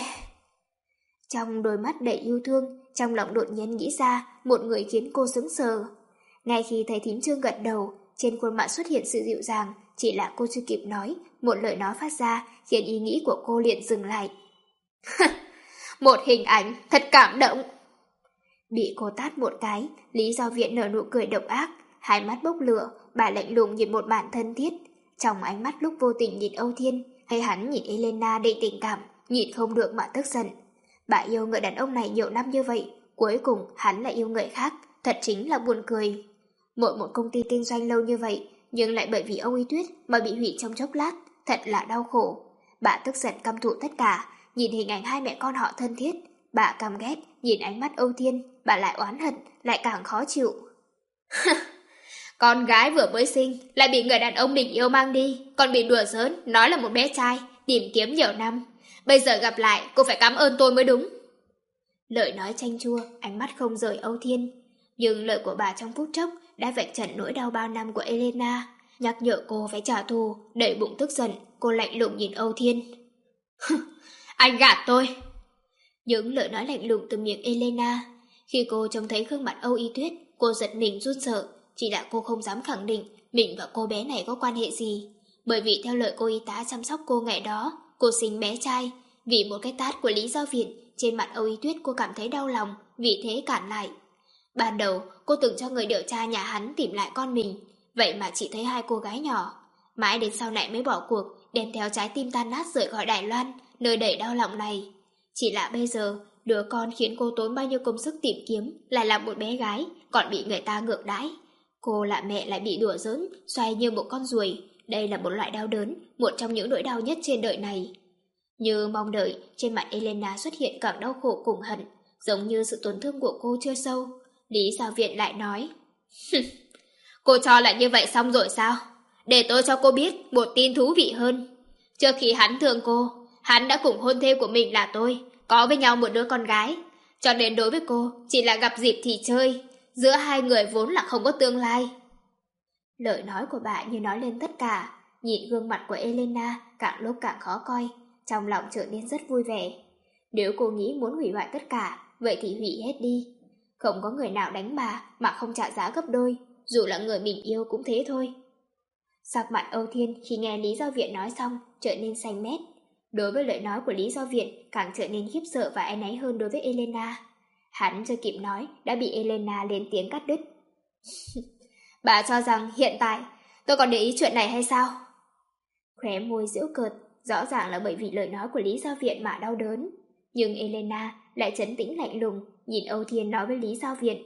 Trong đôi mắt đầy yêu thương, trong lòng đột nhiên nghĩ ra một người khiến cô sững sờ. Ngay khi thấy Thím Trương gật đầu, trên khuôn mặt xuất hiện sự dịu dàng, chỉ là cô chưa kịp nói, một lời nói phát ra khiến ý nghĩ của cô liền dừng lại. Một hình ảnh thật cảm động. Bị cô tát một cái, Lý Giao Viện nở nụ cười độc ác, hai mắt bốc lửa, bà lạnh lùng nhìn một bạn thân thiết. Trong ánh mắt lúc vô tình nhìn Âu Thiên, hay hắn nhìn Elena đầy tình cảm, nhìn không được mà tức giận. Bà yêu người đàn ông này nhiều năm như vậy, cuối cùng hắn lại yêu người khác, thật chính là buồn cười. Mỗi một công ty kinh doanh lâu như vậy, nhưng lại bởi vì Âu Y Tuyết mà bị hủy trong chốc lát, thật là đau khổ. Bà tức giận căm thù tất cả, nhìn hình ảnh hai mẹ con họ thân thiết, bà căm ghét, nhìn ánh mắt Âu Thiên, bà lại oán hận, lại càng khó chịu. Con gái vừa mới sinh, lại bị người đàn ông mình yêu mang đi, còn bị đùa giỡn, nói là một bé trai, tìm kiếm nhiều năm. Bây giờ gặp lại, cô phải cảm ơn tôi mới đúng. Lời nói chanh chua, ánh mắt không rời Âu Thiên. Nhưng lời của bà trong phút chốc đã vạch trần nỗi đau bao năm của Elena, nhắc nhở cô phải trả thù, đẩy bụng tức giận, cô lạnh lùng nhìn Âu Thiên. Anh gạt tôi. Những lời nói lạnh lùng từ miệng Elena. Khi cô trông thấy gương mặt Âu Y Tuyết, cô giật mình run sợ, chỉ là cô không dám khẳng định mình và cô bé này có quan hệ gì. Bởi vì theo lời cô y tá chăm sóc cô ngày đó, cô sinh bé trai, Vì một cái tát của Lý Giao Viện, trên mặt Âu Y Tuyết cô cảm thấy đau lòng, vì thế cản lại. Ban đầu, cô từng cho người điều tra nhà hắn tìm lại con mình, vậy mà chỉ thấy hai cô gái nhỏ. Mãi đến sau này mới bỏ cuộc, đem theo trái tim tan nát rời khỏi Đài Loan, nơi đầy đau lòng này. Chỉ là bây giờ, đứa con khiến cô tốn bao nhiêu công sức tìm kiếm, lại là một bé gái, còn bị người ta ngược đãi. Cô là mẹ lại bị đùa giỡn, xoay như một con ruồi. Đây là một loại đau đớn, một trong những nỗi đau nhất trên đời này. Như mong đợi, trên mặt Elena xuất hiện cảm đau khổ cùng hận, giống như sự tổn thương của cô chưa sâu. Lý Giao Viện lại nói, cô cho là như vậy xong rồi sao? Để tôi cho cô biết một tin thú vị hơn. Trước khi hắn thương cô, hắn đã cùng hôn thê của mình là tôi, có với nhau một đứa con gái. Cho nên đối với cô, chỉ là gặp dịp thì chơi. Giữa hai người vốn là không có tương lai. Lời nói của bà như nói lên tất cả. Nhìn gương mặt của Elena càng lúc càng khó coi, trong lòng trở nên rất vui vẻ. Nếu cô nghĩ muốn hủy hoại tất cả, vậy thì hủy hết đi. Không có người nào đánh bà mà không trả giá gấp đôi, dù là người mình yêu cũng thế thôi. Sắc mặt Âu Thiên khi nghe Lý Giao Viện nói xong trở nên xanh mét. Đối với lời nói của Lý Giao Viện càng trở nên khiếp sợ và áy náy hơn đối với Elena. Hắn chưa kịp nói đã bị Elena lên tiếng cắt đứt. Bà cho rằng hiện tại tôi còn để ý chuyện này hay sao? Khóe môi giễu cợt, rõ ràng là bởi vì lời nói của Lý Giao Viện mà đau đớn. Nhưng Elena lại trấn tĩnh lạnh lùng, nhìn Âu Thiên nói với Lý Giao Viện.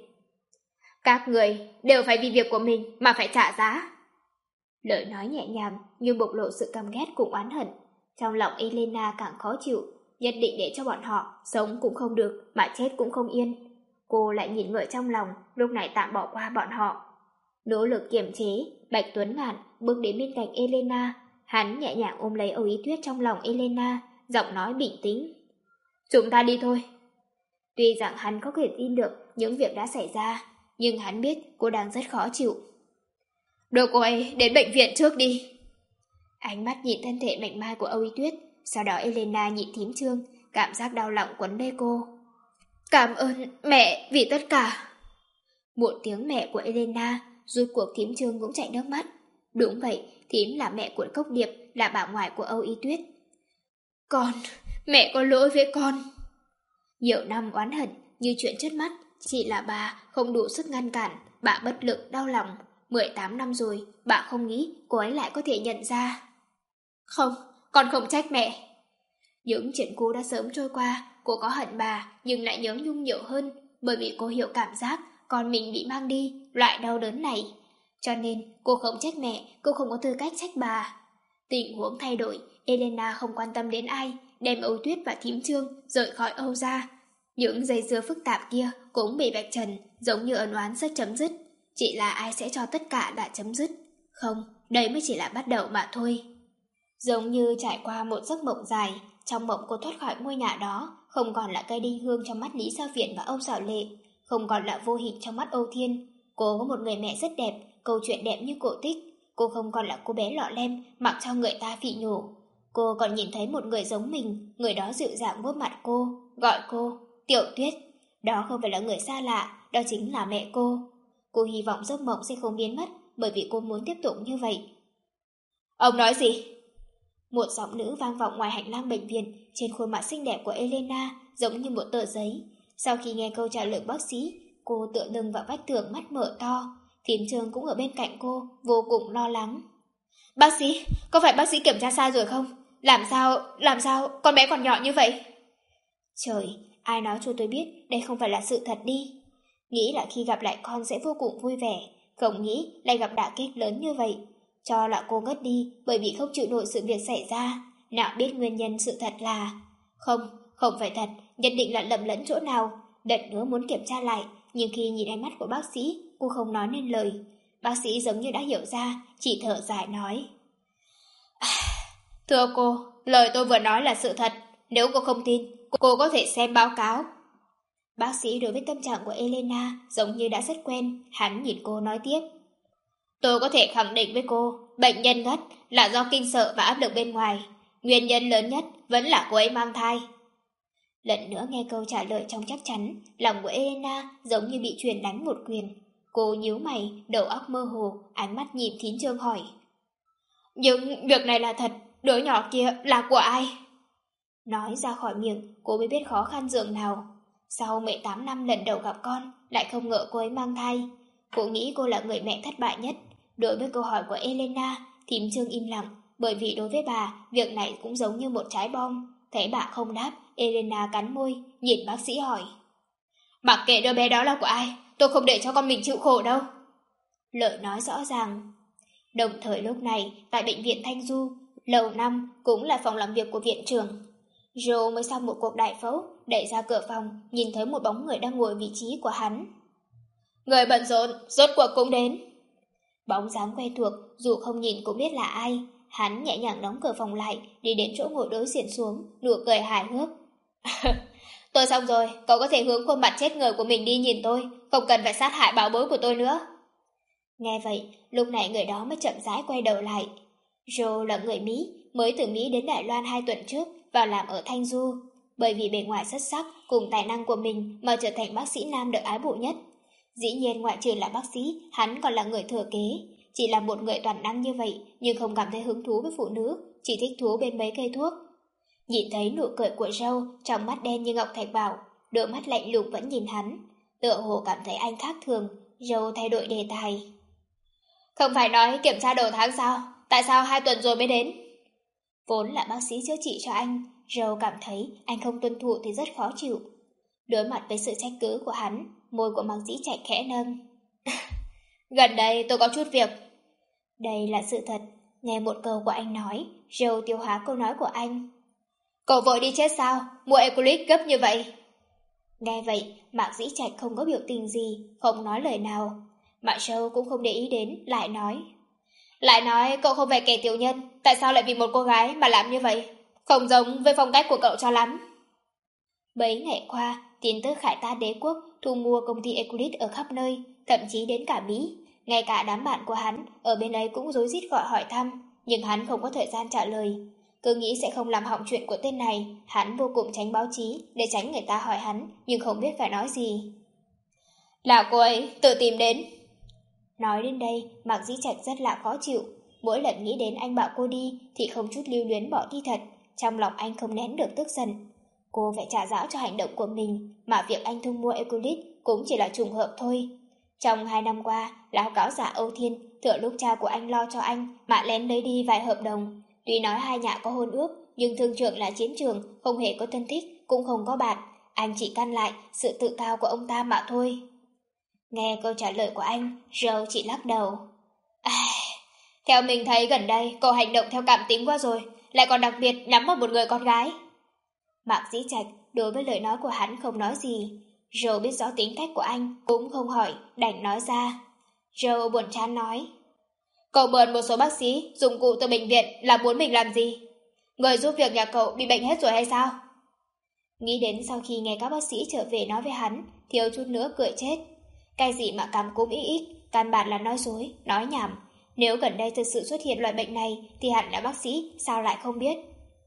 Các người đều phải vì việc của mình mà phải trả giá. Lời nói nhẹ nhàng nhưng bộc lộ sự căm ghét cùng oán hận. Trong lòng Elena càng khó chịu, nhất định để cho bọn họ sống cũng không được mà chết cũng không yên. Cô lại nhìn ngợi trong lòng, lúc này tạm bỏ qua bọn họ. Nỗ lực kiềm chế, Bạch Tuấn Ngạn bước đến bên cạnh Elena. Hắn nhẹ nhàng ôm lấy Âu Ý Tuyết trong lòng Elena, giọng nói bình tĩnh. Chúng ta đi thôi. Tuy rằng hắn có thể tin được những việc đã xảy ra, nhưng hắn biết cô đang rất khó chịu. Đưa cô ấy đến bệnh viện trước đi. Ánh mắt nhìn thân thể mảnh mai của Âu Y Tuyết, sau đó Elena nhìn thím Trương, cảm giác đau lòng quấn lấy cô. Cảm ơn mẹ vì tất cả. Một tiếng mẹ của Elena, rốt cuộc thím Trương cũng chảy nước mắt. Đúng vậy, thím là mẹ của Cốc Điệp, là bà ngoại của Âu Y Tuyết. Con, mẹ có lỗi với con. Nhiều năm oán hận như chuyện trước mắt, chỉ là bà không đủ sức ngăn cản, bà bất lực đau lòng. mười tám năm rồi, bà không nghĩ cô ấy lại có thể nhận ra. Không, con không trách mẹ. Những chuyện cũ đã sớm trôi qua, cô có hận bà nhưng lại nhớ nhung nhiều hơn, bởi vì cô hiểu cảm giác con mình bị mang đi, loại đau đớn này. Cho nên cô không trách mẹ, cô không có tư cách trách bà. Tình huống thay đổi, Elena không quan tâm đến ai, đem Âu Tuyết và thím Trương rời khỏi Âu ra. Những dây dưa phức tạp kia cũng bị vạch trần, giống như ân oán rất chấm dứt. Chỉ là ai sẽ cho tất cả đã chấm dứt? Không, đây mới chỉ là bắt đầu mà thôi. Giống như trải qua một giấc mộng dài, trong mộng cô thoát khỏi ngôi nhà đó, không còn là cây đinh hương trong mắt Lý Giao Viện và Âu Giảo Lệ, không còn là vô hình trong mắt Âu Thiên. Cô có một người mẹ rất đẹp, câu chuyện đẹp như cổ tích. Cô không còn là cô bé lọ lem mặc cho người ta phỉ nhổ. Cô còn nhìn thấy một người giống mình, người đó dịu dàng vuốt mặt cô, gọi cô Tiểu Tuyết. Đó không phải là người xa lạ, đó chính là mẹ cô. Cô hy vọng giấc mộng sẽ không biến mất, bởi vì cô muốn tiếp tục như vậy. Ông nói gì? Một giọng nữ vang vọng ngoài hành lang bệnh viện, trên khuôn mặt xinh đẹp của Elena giống như một tờ giấy. Sau khi nghe câu trả lời bác sĩ, cô tựa lưng vào vách tường, mắt mở to. Thím Trương cũng ở bên cạnh cô, vô cùng lo lắng. Bác sĩ, có phải bác sĩ kiểm tra sai rồi không? Làm sao, làm sao, con bé còn nhỏ như vậy? Trời, ai nói cho tôi biết đây không phải là sự thật đi. Nghĩ là khi gặp lại con sẽ vô cùng vui vẻ, không nghĩ lại gặp đả kích lớn như vậy. Cho là cô ngất đi bởi vì không chịu nổi sự việc xảy ra. Nào biết nguyên nhân sự thật là... Không, không phải thật, nhất định là lầm lẫn chỗ nào. Đợt nữa muốn kiểm tra lại, nhưng khi nhìn ánh mắt của bác sĩ, cô không nói nên lời. Bác sĩ giống như đã hiểu ra, chỉ thở dài nói. Thưa cô, lời tôi vừa nói là sự thật. Nếu cô không tin, cô có thể xem báo cáo. Bác sĩ đối với tâm trạng của Elena giống như đã rất quen, hắn nhìn cô nói tiếp. Tôi có thể khẳng định với cô, bệnh nhân ngất là do kinh sợ và áp lực bên ngoài. Nguyên nhân lớn nhất vẫn là cô ấy mang thai. Lần nữa nghe câu trả lời trong chắc chắn, lòng của Elena giống như bị truyền đánh một quyền. Cô nhíu mày, đầu óc mơ hồ, ánh mắt nhìn thím Trương hỏi. Nhưng việc này là thật, đứa nhỏ kia là của ai? Nói ra khỏi miệng, cô mới biết khó khăn dường nào. Sau mười tám năm lần đầu gặp con, lại không ngờ cô ấy mang thai. Cô nghĩ cô là người mẹ thất bại nhất. Đối với câu hỏi của Elena, thím Trương im lặng, bởi vì đối với bà, việc này cũng giống như một trái bom. Thấy bà không đáp, Elena cắn môi, nhìn bác sĩ hỏi. Mặc kệ đứa bé đó là của ai, tôi không để cho con mình chịu khổ đâu. Lợi nói rõ ràng. Đồng thời lúc này, tại bệnh viện Thanh Du, lầu năm cũng là phòng làm việc của viện trưởng. Joe mới xong một cuộc đại phẫu, đẩy ra cửa phòng, nhìn thấy một bóng người đang ngồi vị trí của hắn. Người bận rộn, rốt cuộc cũng đến. Bóng dáng quen thuộc, dù không nhìn cũng biết là ai. Hắn nhẹ nhàng đóng cửa phòng lại, đi đến chỗ ngồi đối diện xuống, nụ cười hài hước. Tôi xong rồi, cậu có thể hướng khuôn mặt chết người của mình đi nhìn tôi, không cần phải sát hại bảo bối của tôi nữa. Nghe vậy, lúc này người đó mới chậm rãi quay đầu lại. Joe là người Mỹ, mới từ Mỹ đến Đài Loan hai tuần trước, vào làm ở Thanh Du. Bởi vì bề ngoài xuất sắc cùng tài năng của mình mà trở thành bác sĩ nam được ái mộ nhất. Dĩ nhiên ngoại trừ là bác sĩ, hắn còn là người thừa kế. Chỉ là một người toàn năng như vậy, nhưng không cảm thấy hứng thú với phụ nữ, chỉ thích thú bên mấy cây thuốc. Nhìn thấy nụ cười của Joe, trong mắt đen như ngọc thạch bảo, đôi mắt lạnh lùng vẫn nhìn hắn. Tựa hồ cảm thấy anh khác thường, Joe thay đổi đề tài. Không phải nói kiểm tra đầu tháng sao? Tại sao hai tuần rồi mới đến? Vốn là bác sĩ chữa trị cho anh, Joe cảm thấy anh không tuân thủ thì rất khó chịu. Đối mặt với sự trách cứ của hắn, môi của Mạc Dĩ Trạch khẽ nâng. Gần đây tôi có chút việc. Đây là sự thật. Nghe một câu của anh nói, Joe tiêu hóa câu nói của anh. Cậu vội đi chết sao? Mua Eclipse gấp như vậy. Nghe vậy, Mạc Dĩ Trạch không có biểu tình gì, không nói lời nào. Mà Joe cũng không để ý đến, lại nói. Lại nói cậu không phải kẻ tiểu nhân, tại sao lại vì một cô gái mà làm như vậy? Không giống với phong cách của cậu cho lắm. Mấy ngày qua, tin tức Khải Ta đế quốc thu mua công ty Eclipse ở khắp nơi, thậm chí đến cả Mỹ. Ngay cả đám bạn của hắn ở bên ấy cũng rối rít gọi hỏi thăm, nhưng hắn không có thời gian trả lời. Cứ nghĩ sẽ không làm hỏng chuyện của tên này, hắn vô cùng tránh báo chí để tránh người ta hỏi hắn, nhưng không biết phải nói gì. Là cô ấy tự tìm đến. Nói đến đây, Mạc Dĩ Trạch rất là khó chịu. Mỗi lần nghĩ đến anh bảo cô đi thì không chút lưu luyến bỏ đi thật. Trong lòng anh không nén được tức giận. Cô phải trả giá cho hành động của mình, mà việc anh thu mua Eclipse cũng chỉ là trùng hợp thôi. Trong hai năm qua, lão cáo giả Âu Thiên thừa lúc cha của anh lo cho anh mà lén lấy đi vài hợp đồng. Tuy nói hai nhà có hôn ước, nhưng thương trường là chiến trường, không hề có thân thích, cũng không có bạn. Anh chỉ căn lại sự tự cao của ông ta mà thôi. Nghe câu trả lời của anh, Joe chỉ lắc đầu. À, theo mình thấy gần đây cậu hành động theo cảm tính quá rồi, lại còn đặc biệt nhắm vào một người con gái. Mạc Dĩ Trạch đối với lời nói của hắn không nói gì. Joe biết rõ tính cách của anh, cũng không hỏi, đành nói ra. Joe buồn chán nói. Cậu mượn một số bác sĩ, dụng cụ từ bệnh viện là muốn mình làm gì? Người giúp việc nhà cậu bị bệnh hết rồi hay sao? Nghĩ đến sau khi nghe các bác sĩ trở về nói với hắn, thiếu chút nữa cười chết. Cái gì mà cảm cúm ít ít, căn bản là nói dối, nói nhảm. Nếu gần đây thực sự xuất hiện loại bệnh này thì hẳn là bác sĩ, sao lại không biết?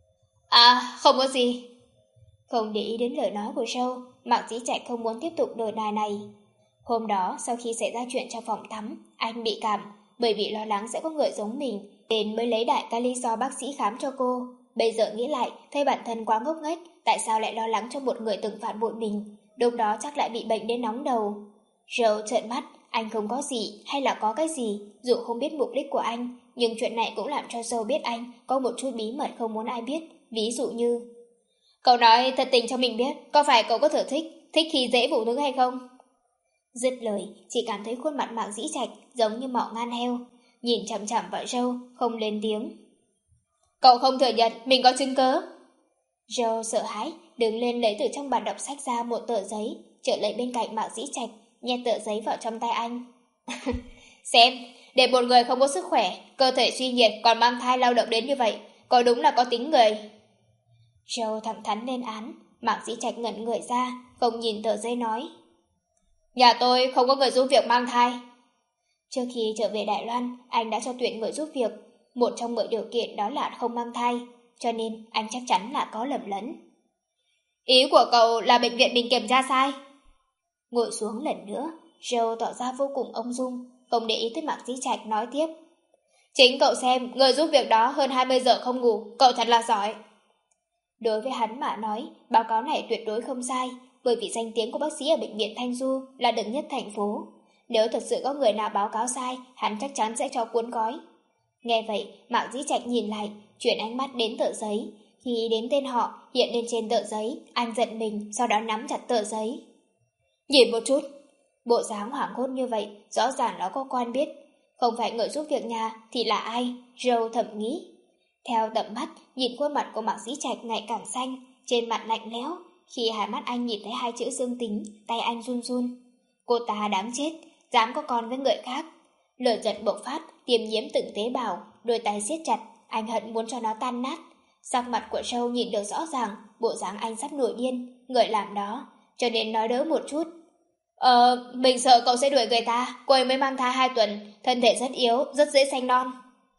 À, không có gì. Không để ý đến lời nói của Joe, Mạc Dĩ Trạch không muốn tiếp tục đời đài này. Hôm đó, sau khi xảy ra chuyện trong phòng tắm, anh bị cảm, bởi vì lo lắng sẽ có người giống mình, nên mới lấy đại cái lý do bác sĩ khám cho cô. Bây giờ nghĩ lại, thấy bản thân quá ngốc nghếch, tại sao lại lo lắng cho một người từng phản bội mình, lúc đó chắc lại bị bệnh đến nóng đầu. Joe trợn mắt, anh không có gì, hay là có cái gì, dù không biết mục đích của anh, nhưng chuyện này cũng làm cho Joe biết anh có một chút bí mật không muốn ai biết, ví dụ như... Cậu nói thật tình cho mình biết, có phải cậu có sở thích, thích khi dễ phụ nữ hay không? Dứt lời, chỉ cảm thấy khuôn mặt Mạc Dĩ Trạch giống như mỏ ngan heo, nhìn chằm chằm vào Joe, không lên tiếng. Cậu không thừa nhận mình có chứng cớ. Joe sợ hãi, đứng lên lấy từ trong bàn đọc sách ra một tờ giấy, trở lại bên cạnh Mạc Dĩ Trạch, nhét tờ giấy vào trong tay anh. Xem, để một người không có sức khỏe, cơ thể suy nhiệt còn mang thai lao động đến như vậy, có đúng là có tính người. Joe thẳng thắn lên án, Mạc Dĩ Trạch ngẩn người ra, không nhìn tờ giấy nói. Nhà tôi không có người giúp việc mang thai. Trước khi trở về Đài Loan, anh đã cho tuyển người giúp việc. Một trong mười điều kiện đó là không mang thai, cho nên anh chắc chắn là có lầm lẫn. Ý của cậu là bệnh viện mình kiểm tra sai? Ngồi xuống lần nữa, Joe tỏ ra vô cùng ung dung, không để ý tới Mạc Dĩ Trạch nói tiếp. Chính cậu xem, người giúp việc đó hơn hai mươi giờ không ngủ, cậu thật là giỏi. Đối với hắn mà nói, báo cáo này tuyệt đối không sai, bởi vì danh tiếng của bác sĩ ở bệnh viện Thanh Du là đứng nhất thành phố. Nếu thật sự có người nào báo cáo sai, hắn chắc chắn sẽ cho cuốn gói. Nghe vậy, Mạc Dĩ Trạch nhìn lại, chuyển ánh mắt đến tờ giấy. Khi đến tên họ hiện lên trên tờ giấy, anh giận mình, sau đó nắm chặt tờ giấy. Nhìn một chút, bộ dáng hoảng hốt như vậy, rõ ràng nó có quan biết. Không phải người giúp việc nhà thì là ai? Râu thầm nghĩ. Theo tầm mắt, nhìn khuôn mặt của Mạc Dĩ Trạch ngày càng xanh, trên mặt lạnh lẽo. Khi hai mắt anh nhìn thấy hai chữ dương tính, tay anh run run. Cô ta đáng chết, dám có con với người khác. Lửa giận bộc phát, tiềm nhiễm từng tế bào, đôi tay siết chặt, anh hận muốn cho nó tan nát. Sắc mặt của Châu nhìn được rõ ràng, bộ dáng anh sắp nổi điên, người làm đó, cho nên nói đỡ một chút. Ờ, mình sợ cậu sẽ đuổi người ta, cô ấy mới mang thai hai tuần, thân thể rất yếu, rất dễ sanh non.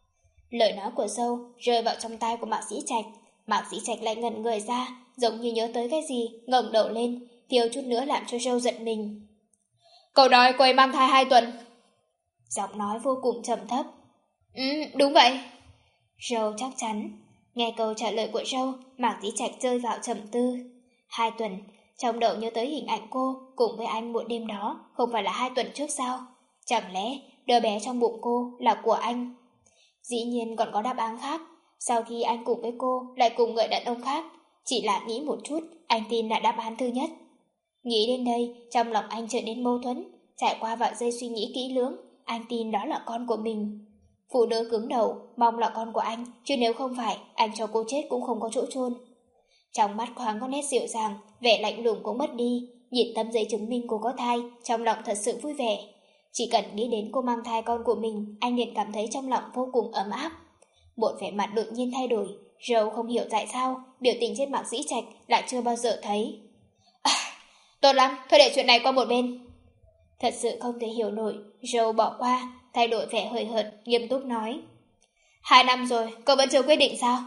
Lời nói của Châu rơi vào trong tai của Mạc Dĩ Trạch, Mạc Dĩ Trạch lại ngẩn người ra, giống như nhớ tới cái gì, ngẩng đầu lên, thiếu chút nữa làm cho Châu giận mình. Cậu nói cô ấy mang thai hai tuần. Giọng nói vô cùng trầm thấp. Ừ, đúng vậy. Châu chắc chắn. Nghe câu trả lời của Châu, Mạc Dĩ Trạch rơi vào trầm tư. Hai tuần, trong đầu nhớ tới hình ảnh cô cùng với anh một đêm đó, không phải là hai tuần trước sao? Chẳng lẽ đứa bé trong bụng cô là của anh? Dĩ nhiên còn có đáp án khác. Sau khi anh cùng với cô lại cùng người đàn ông khác, chỉ là nghĩ một chút, anh tin là đáp án thứ nhất. Nghĩ đến đây, trong lòng anh trở nên mâu thuẫn. Trải qua vài giây suy nghĩ kỹ lưỡng, anh tin đó là con của mình. Phụ nữ cứng đầu, mong là con của anh, chứ nếu không phải, anh cho cô chết cũng không có chỗ chôn. Trong mắt thoáng có nét dịu dàng, vẻ lạnh lùng cũng mất đi. Nhìn tấm giấy chứng minh cô có thai, trong lòng thật sự vui vẻ. Chỉ cần nghĩ đến cô mang thai con của mình, anh liền cảm thấy trong lòng vô cùng ấm áp. Một vẻ mặt đột nhiên thay đổi, Râu không hiểu tại sao, biểu tình trên Mạc Dĩ Trạch lại chưa bao giờ thấy. À, tốt lắm, thôi để chuyện này qua một bên. Thật sự không thể hiểu nổi, Râu bỏ qua, thay đổi vẻ hời hợt, nghiêm túc nói. Hai năm rồi, cậu vẫn chưa quyết định sao?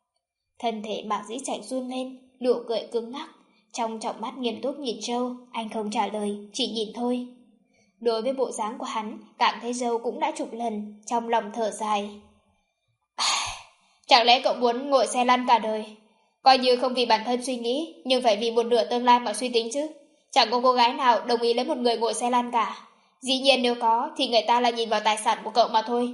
Thân thể Mạc Dĩ Trạch run lên, nụ cười cứng ngắc. Trong trọng mắt nghiêm túc nhìn Râu, anh không trả lời, chỉ nhìn thôi. Đối với bộ dáng của hắn, cảm thấy Râu cũng đã chục lần, trong lòng thở dài. À, chẳng lẽ cậu muốn ngồi xe lăn cả đời? Coi như không vì bản thân suy nghĩ, nhưng phải vì một nửa tương lai mà suy tính chứ. Chẳng có cô gái nào đồng ý lấy một người ngồi xe lăn cả. Dĩ nhiên nếu có, thì người ta là nhìn vào tài sản của cậu mà thôi.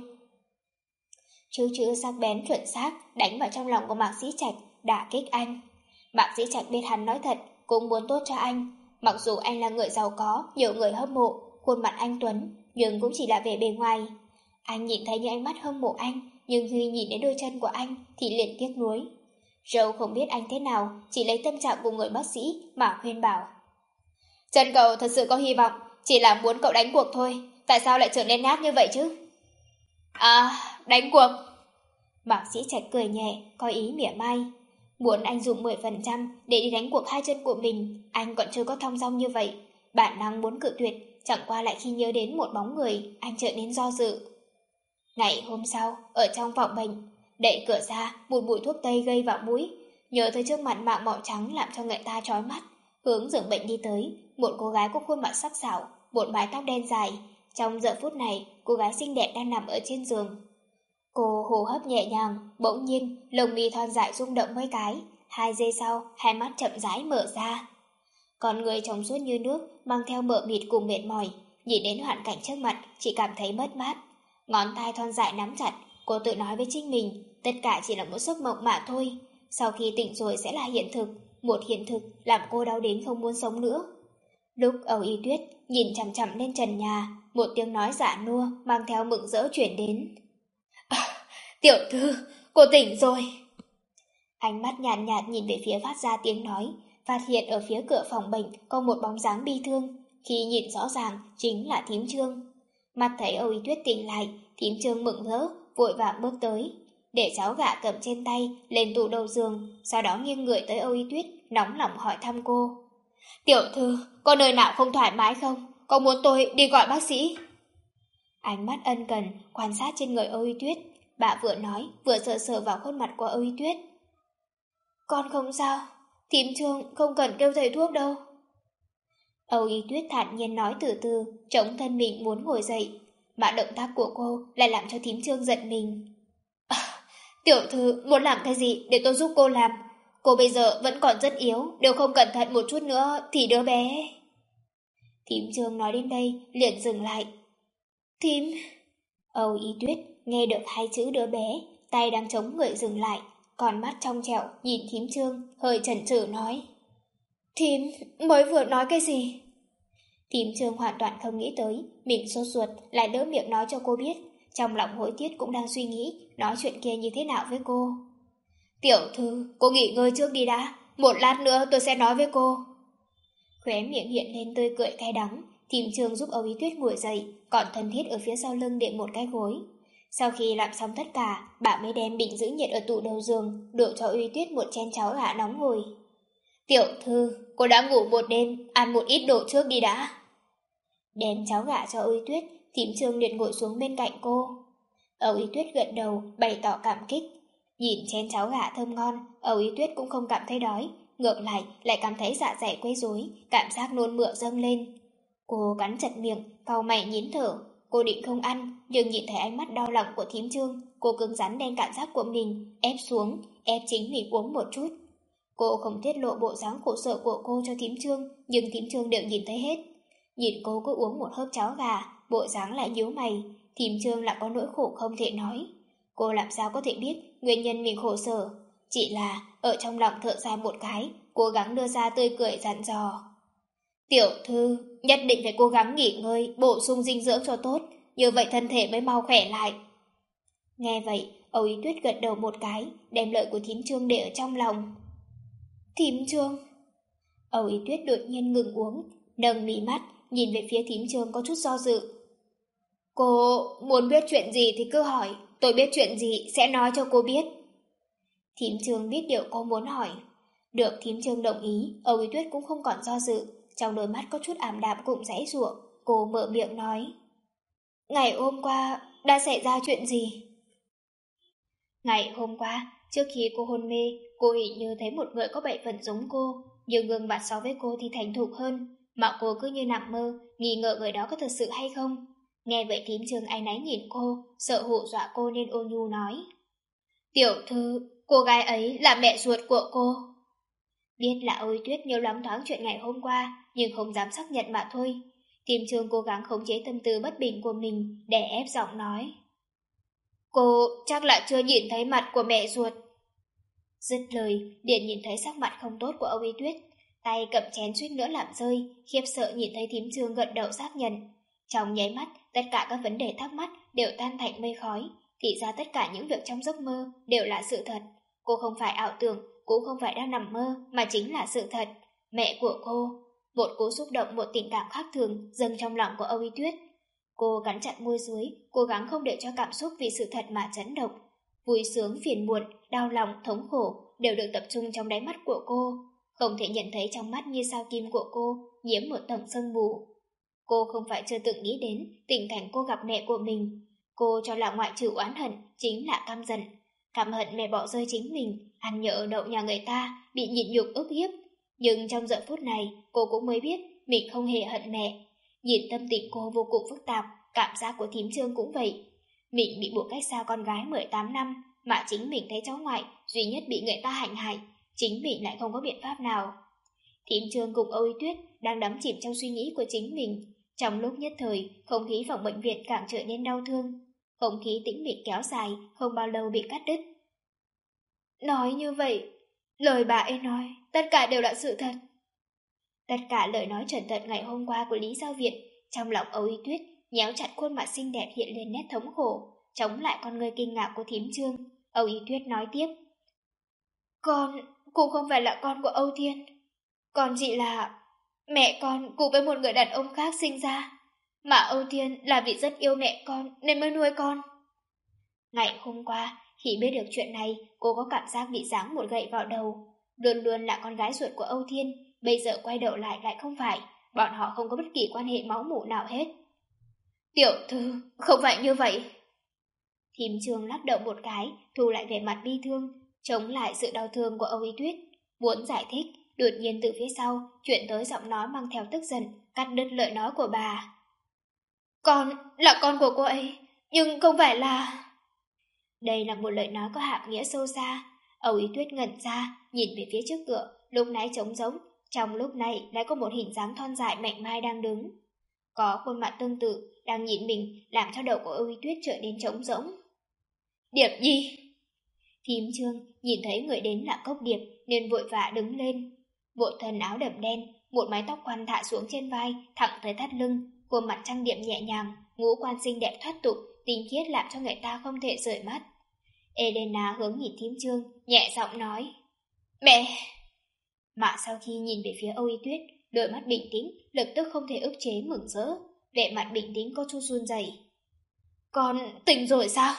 Chữ chữ sắc bén chuẩn xác đánh vào trong lòng của Mạc Dĩ Trạch, đả kích anh. Mạc Dĩ Trạch biết hắn nói thật, cũng muốn tốt cho anh. Mặc dù anh là người giàu có, nhiều người hâm mộ, khuôn mặt anh tuấn, nhưng cũng chỉ là vẻ bề ngoài. Anh nhìn thấy những ánh mắt hâm mộ anh, nhưng khi nhìn đến đôi chân của anh thì liền tiếc nuối. Râu không biết anh thế nào, chỉ lấy tâm trạng của người bác sĩ mà khuyên bảo. Chân cậu thật sự có hy vọng, chỉ là muốn cậu đánh cuộc thôi. Tại sao lại trở nên nhát như vậy chứ? À, đánh cuộc. Bác sĩ Trạch cười nhẹ, có ý mỉa mai. Muốn anh dùng mười phần trăm để đi đánh cuộc hai chân của mình, anh còn chưa có thong dong như vậy. Bản năng muốn cự tuyệt, chẳng qua lại khi nhớ đến một bóng người, anh trở nên do dự. Ngày hôm sau, ở trong phòng bệnh, đẩy cửa ra, một mùi thuốc tây gây vào mũi. Nhớ tới trước mặt mạng màu trắng làm cho người ta chói mắt. Hướng giường bệnh đi tới, một cô gái có khuôn mặt sắc sảo, một mái tóc đen dài. Trong giờ phút này, cô gái xinh đẹp đang nằm ở trên giường. Cô hô hấp nhẹ nhàng, bỗng nhiên, lông mi thon dài rung động mấy cái. Hai giây sau, hai mắt chậm rãi mở ra. Con người trong suốt như nước, mang theo mờ mịt cùng mệt mỏi. Nhìn đến hoàn cảnh trước mặt, chỉ cảm thấy mất mát. Ngón tay thon dài nắm chặt, cô tự nói với chính mình, tất cả chỉ là một giấc mộng mà thôi. Sau khi tỉnh rồi sẽ là hiện thực, một hiện thực làm cô đau đến không muốn sống nữa. Lúc Âu Y Tuyết nhìn chằm chằm lên trần nhà, một tiếng nói giả nua mang theo mừng rỡ chuyển đến. À, tiểu thư, cô tỉnh rồi. Ánh mắt nhàn nhạt, nhạt nhìn về phía phát ra tiếng nói, phát hiện ở phía cửa phòng bệnh có một bóng dáng bi thương. Khi nhìn rõ ràng chính là Thím Trương. Mặt thấy Âu Y Tuyết tỉnh lại, Thím Trương mừng rỡ, vội vàng bước tới, để cháu gà cầm trên tay lên tủ đầu giường, sau đó nghiêng người tới Âu Y Tuyết, nóng lòng hỏi thăm cô. Tiểu thư, có nơi nào không thoải mái không? Có muốn tôi đi gọi bác sĩ? Ánh mắt ân cần quan sát trên người Âu Y Tuyết, bà vừa nói vừa sờ sờ vào khuôn mặt của Âu Y Tuyết. Con không sao, Thím Trương không cần kêu thầy thuốc đâu. Âu Y Tuyết thản nhiên nói từ từ, chống thân mình muốn ngồi dậy, mà động tác của cô lại làm cho Thím Trương giận mình. À, tiểu thư muốn làm cái gì để tôi giúp cô làm? Cô bây giờ vẫn còn rất yếu, nếu không cẩn thận một chút nữa thì đứa bé... Thím Trương nói đến đây liền dừng lại. Thím... Âu Ý Tuyết nghe được hai chữ đứa bé, tay đang chống người dừng lại, còn mắt trong trẻo nhìn thím Trương, hơi chần chừ nói. Thím, mới vừa nói cái gì? Thím Trương hoàn toàn không nghĩ tới, mình sốt ruột lại lỡ miệng nói cho cô biết, trong lòng hối tiếc cũng đang suy nghĩ nói chuyện kia như thế nào với cô. Tiểu thư, cô nghỉ ngơi trước đi đã, một lát nữa tôi sẽ nói với cô. Khóe miệng hiện lên tươi cười cay đắng, thím Trương giúp Âu Ý Tuyết ngồi dậy, còn thân thiết ở phía sau lưng để một cái gối. Sau khi làm xong tất cả, bà mới đem bình giữ nhiệt ở tủ đầu giường, đổ cho Âu Ý Tuyết một chén cháo gà nóng hổi. Tiểu thư, cô đã ngủ một đêm, ăn một ít đồ trước đi đã. Đem cháo gà cho Âu Ý Tuyết, thím Trương liền ngồi xuống bên cạnh cô. Âu Ý Tuyết gật đầu, bày tỏ cảm kích. Nhìn chén cháo gà thơm ngon, Âu Ý Tuyết cũng không cảm thấy đói, ngược lại lại cảm thấy dạ dày quấy rối, cảm giác nôn mửa dâng lên. Cô cắn chặt miệng, cau mày nín thở. Cô định không ăn, nhưng nhìn thấy ánh mắt đau lòng của thím Trương, cô cứng rắn đem cảm giác của mình ép xuống, ép chính mình uống một chút. Cô không tiết lộ bộ dáng khổ sở của cô cho thím Trương, nhưng thím Trương đều nhìn thấy hết. Nhìn cô cứ uống một hớp cháo gà, bộ dáng lại nhíu mày, thím Trương lại có nỗi khổ không thể nói. Cô làm sao có thể biết nguyên nhân mình khổ sở, chỉ là ở trong lòng thở dài một cái, cố gắng đưa ra tươi cười dặn dò. Tiểu thư, nhất định phải cố gắng nghỉ ngơi, bổ sung dinh dưỡng cho tốt, như vậy thân thể mới mau khỏe lại. Nghe vậy, Âu Ý Tuyết gật đầu một cái, đem lời của thím Trương để ở trong lòng. Thím Trương... Âu Ý Tuyết đột nhiên ngừng uống, nâng mí mắt, nhìn về phía thím Trương có chút do dự. Cô muốn biết chuyện gì thì cứ hỏi, tôi biết chuyện gì sẽ nói cho cô biết. Thím Trương biết điều cô muốn hỏi. Được thím Trương đồng ý, Âu Ý Tuyết cũng không còn do dự, trong đôi mắt có chút ảm đạm cũng giãy giụa, cô mở miệng nói. Ngày hôm qua đã xảy ra chuyện gì? Ngày hôm qua, trước khi cô hôn mê, cô hình như thấy một người có bảy phần giống cô, nhưng gương mặt so với cô thì thành thục hơn, mà cô cứ như nằm mơ, nghi ngờ người đó có thật sự hay không. Nghe vậy thím Trương áy náy nhìn cô, sợ hù dọa cô nên ôn nhu nói. Tiểu thư, cô gái ấy là mẹ ruột của cô. Biết là Âu Ý Tuyết nhớ lắm thoáng chuyện ngày hôm qua, nhưng không dám xác nhận mà thôi. Thím Trương cố gắng khống chế tâm tư bất bình của mình, để ép giọng nói. Cô chắc là chưa nhìn thấy mặt của mẹ ruột. Dứt lời, liền nhìn thấy sắc mặt không tốt của Âu Ý Tuyết, tay cầm chén suýt nữa làm rơi, khiếp sợ nhìn thấy thím Trương gật đầu xác nhận. Trong nháy mắt, tất cả các vấn đề thắc mắc đều tan thành mây khói, thì ra tất cả những việc trong giấc mơ đều là sự thật. Cô không phải ảo tưởng, cũng không phải đang nằm mơ, mà chính là sự thật. Mẹ của cô. Một cú xúc động, một tình cảm khác thường dâng trong lòng của Âu Ý Tuyết. Cô cắn chặt môi dưới, cố gắng không để cho cảm xúc vì sự thật mà chấn động. Vui sướng, phiền muộn, đau lòng, thống khổ đều được tập trung trong đáy mắt của cô. Không thể nhận thấy trong mắt như sao kim của cô nhiễm một tầng sương mù. Cô không phải chưa từng nghĩ đến tình cảnh cô gặp mẹ của mình. Cô cho là ngoại trừ oán hận chính là căm giận. Căm hận mẹ bỏ rơi chính mình, ăn nhỡ đậu nhà người ta, bị nhịn nhục ức hiếp. Nhưng trong giờ phút này, cô cũng mới biết mình không hề hận mẹ. Nhìn tâm tình cô vô cùng phức tạp, cảm giác của thím Trương cũng vậy. Mình bị buộc cách xa con gái mười tám năm, mà chính mình thấy cháu ngoại duy nhất bị người ta hành hại, chính mình lại không có biện pháp nào. Thím Trương cùng Âu Ý Tuyết đang đắm chìm trong suy nghĩ của chính mình. Trong lúc nhất thời, không khí phòng bệnh viện càng trở nên đau thương. Không khí tĩnh mịch kéo dài, không bao lâu bị cắt đứt. Nói như vậy, lời bà ấy nói, tất cả đều là sự thật. Tất cả lời nói trần tận ngày hôm qua của Lý Giao Viện, trong lòng Âu Ý Tuyết nhéo chặt khuôn mặt xinh đẹp hiện lên nét thống khổ, chống lại con người kinh ngạc của thím Trương. Âu Ý Tuyết nói tiếp. Con cũng không phải là con của Âu Thiên. Con chỉ là mẹ con cùng với một người đàn ông khác sinh ra, mà Âu Thiên là vì rất yêu mẹ con nên mới nuôi con. Ngày hôm qua, khi biết được chuyện này, cô có cảm giác bị giáng một gậy vào đầu. Luôn luôn là con gái ruột của Âu Thiên, bây giờ quay đầu lại lại không phải. Bọn họ không có bất kỳ quan hệ máu mủ nào hết. Tiểu thư, không phải như vậy. Thím Trương lắc đầu một cái, thu lại vẻ mặt bi thương, chống lại sự đau thương của Âu Ý Tuyết. Muốn giải thích, đột nhiên từ phía sau chuyển tới giọng nói mang theo tức giận, cắt đứt lời nói của bà. Con là con của cô ấy, nhưng không phải là... Đây là một lời nói có hàm nghĩa sâu xa. Âu Y Tuyết ngẩn ra, nhìn về phía trước cửa, lúc nãy trống rỗng, trong lúc này lại có một hình dáng thon dài mảnh mai đang đứng. Có khuôn mặt tương tự, đang nhìn mình, làm cho đầu của Âu Y Tuyết trở nên trống rỗng. Điệp Nhi! Thím Trương nhìn thấy người đến là Cốc Điệp nên vội vã đứng lên. Bộ thân áo đầm đen, một mái tóc quăn thả xuống trên vai, thẳng tới thắt lưng, khuôn mặt trang điểm nhẹ nhàng, ngũ quan xinh đẹp thoát tục, tinh khiết làm cho người ta không thể rời mắt. Elena hướng nhìn thím Trương, nhẹ giọng nói: Mẹ! Mà sau khi nhìn về phía Âu Y Tuyết, đôi mắt bình tĩnh, lập tức không thể ức chế mừng rỡ, vẻ mặt bình tĩnh có chút run rẩy. Con tỉnh rồi sao?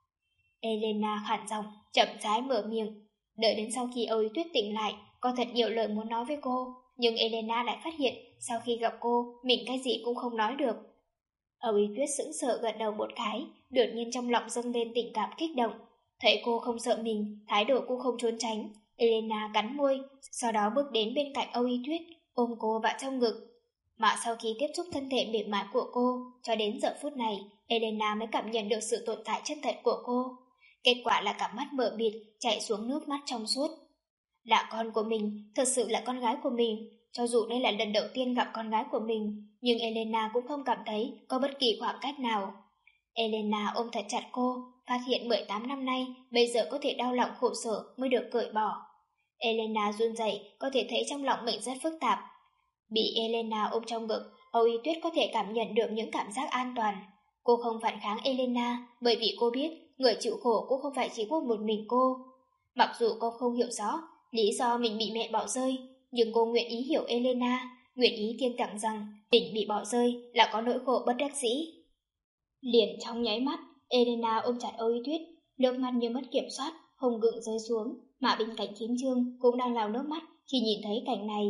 Elena khản giọng, chậm rãi mở miệng. Đợi đến sau khi Âu Y Tuyết tỉnh lại, có thật nhiều lời muốn nói với cô, nhưng Elena lại phát hiện sau khi gặp cô, mình cái gì cũng không nói được. Âu Y Tuyết sững sờ gật đầu một cái, đột nhiên trong lòng dâng lên tình cảm kích động. Thấy cô không sợ mình, thái độ cô không trốn tránh, Elena cắn môi, sau đó bước đến bên cạnh Âu Y Tuyết, ôm cô vào trong ngực. Mà sau khi tiếp xúc thân thể mềm mại của cô, cho đến giờ phút này, Elena mới cảm nhận được sự tồn tại chân thật của cô. Kết quả là cặp mắt mở bịt, chảy xuống nước mắt trong suốt. Là con của mình, thật sự là con gái của mình. Cho dù đây là lần đầu tiên gặp con gái của mình, nhưng Elena cũng không cảm thấy có bất kỳ khoảng cách nào. Elena ôm thật chặt cô, phát hiện mười tám năm nay, bây giờ có thể đau lòng khổ sở mới được cởi bỏ. Elena run rẩy, có thể thấy trong lòng mình rất phức tạp. Bị Elena ôm trong ngực, Âu Y Tuyết có thể cảm nhận được những cảm giác an toàn. Cô không phản kháng Elena, bởi vì cô biết người chịu khổ cũng không phải chỉ có một mình cô. Mặc dù cô không hiểu rõ lý do mình bị mẹ bỏ rơi, nhưng cô nguyện ý hiểu Elena, nguyện ý tin tưởng rằng mình bị bỏ rơi là có nỗi khổ bất đắc dĩ. Liền trong nháy mắt, Elena ôm chặt Âu Y Tuyết, nước mắt như mất kiểm soát, hùng gượng rơi xuống, mà bên cạnh thím Trương cũng đang lau nước mắt khi nhìn thấy cảnh này.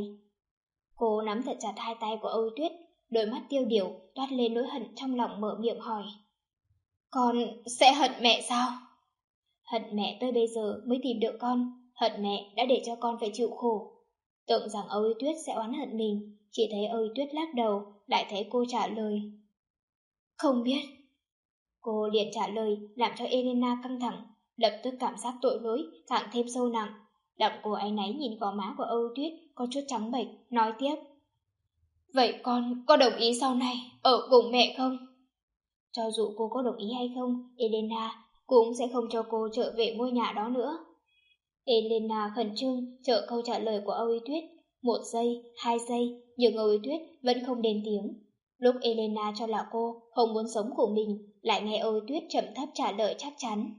Cô nắm thật chặt hai tay của Âu Y Tuyết, đôi mắt tiêu điều toát lên nỗi hận trong lòng, mở miệng hỏi: Con sẽ hận mẹ sao? Hận mẹ tới bây giờ mới tìm được con, hận mẹ đã để cho con phải chịu khổ. Tưởng rằng Âu Y Tuyết sẽ oán hận mình, chỉ thấy Âu Y Tuyết lắc đầu, lại thấy cô trả lời: Không biết. Cô liền trả lời làm cho Elena căng thẳng, lập tức cảm giác tội lỗi càng thêm sâu nặng. Đậm cô áy náy nhìn vào má của Âu Y Tuyết có chút trắng bệch, nói tiếp: Vậy con có đồng ý sau này ở cùng mẹ không? Cho dù cô có đồng ý hay không, Elena cũng sẽ không cho cô trở về ngôi nhà đó nữa. Elena khẩn trương chờ câu trả lời của Âu Y Tuyết. Một giây, hai giây, nhưng Âu Y Tuyết vẫn không đến tiếng. Lúc Elena cho là cô không muốn sống của mình, lại nghe Âu Y Tuyết trầm thấp trả lời chắc chắn: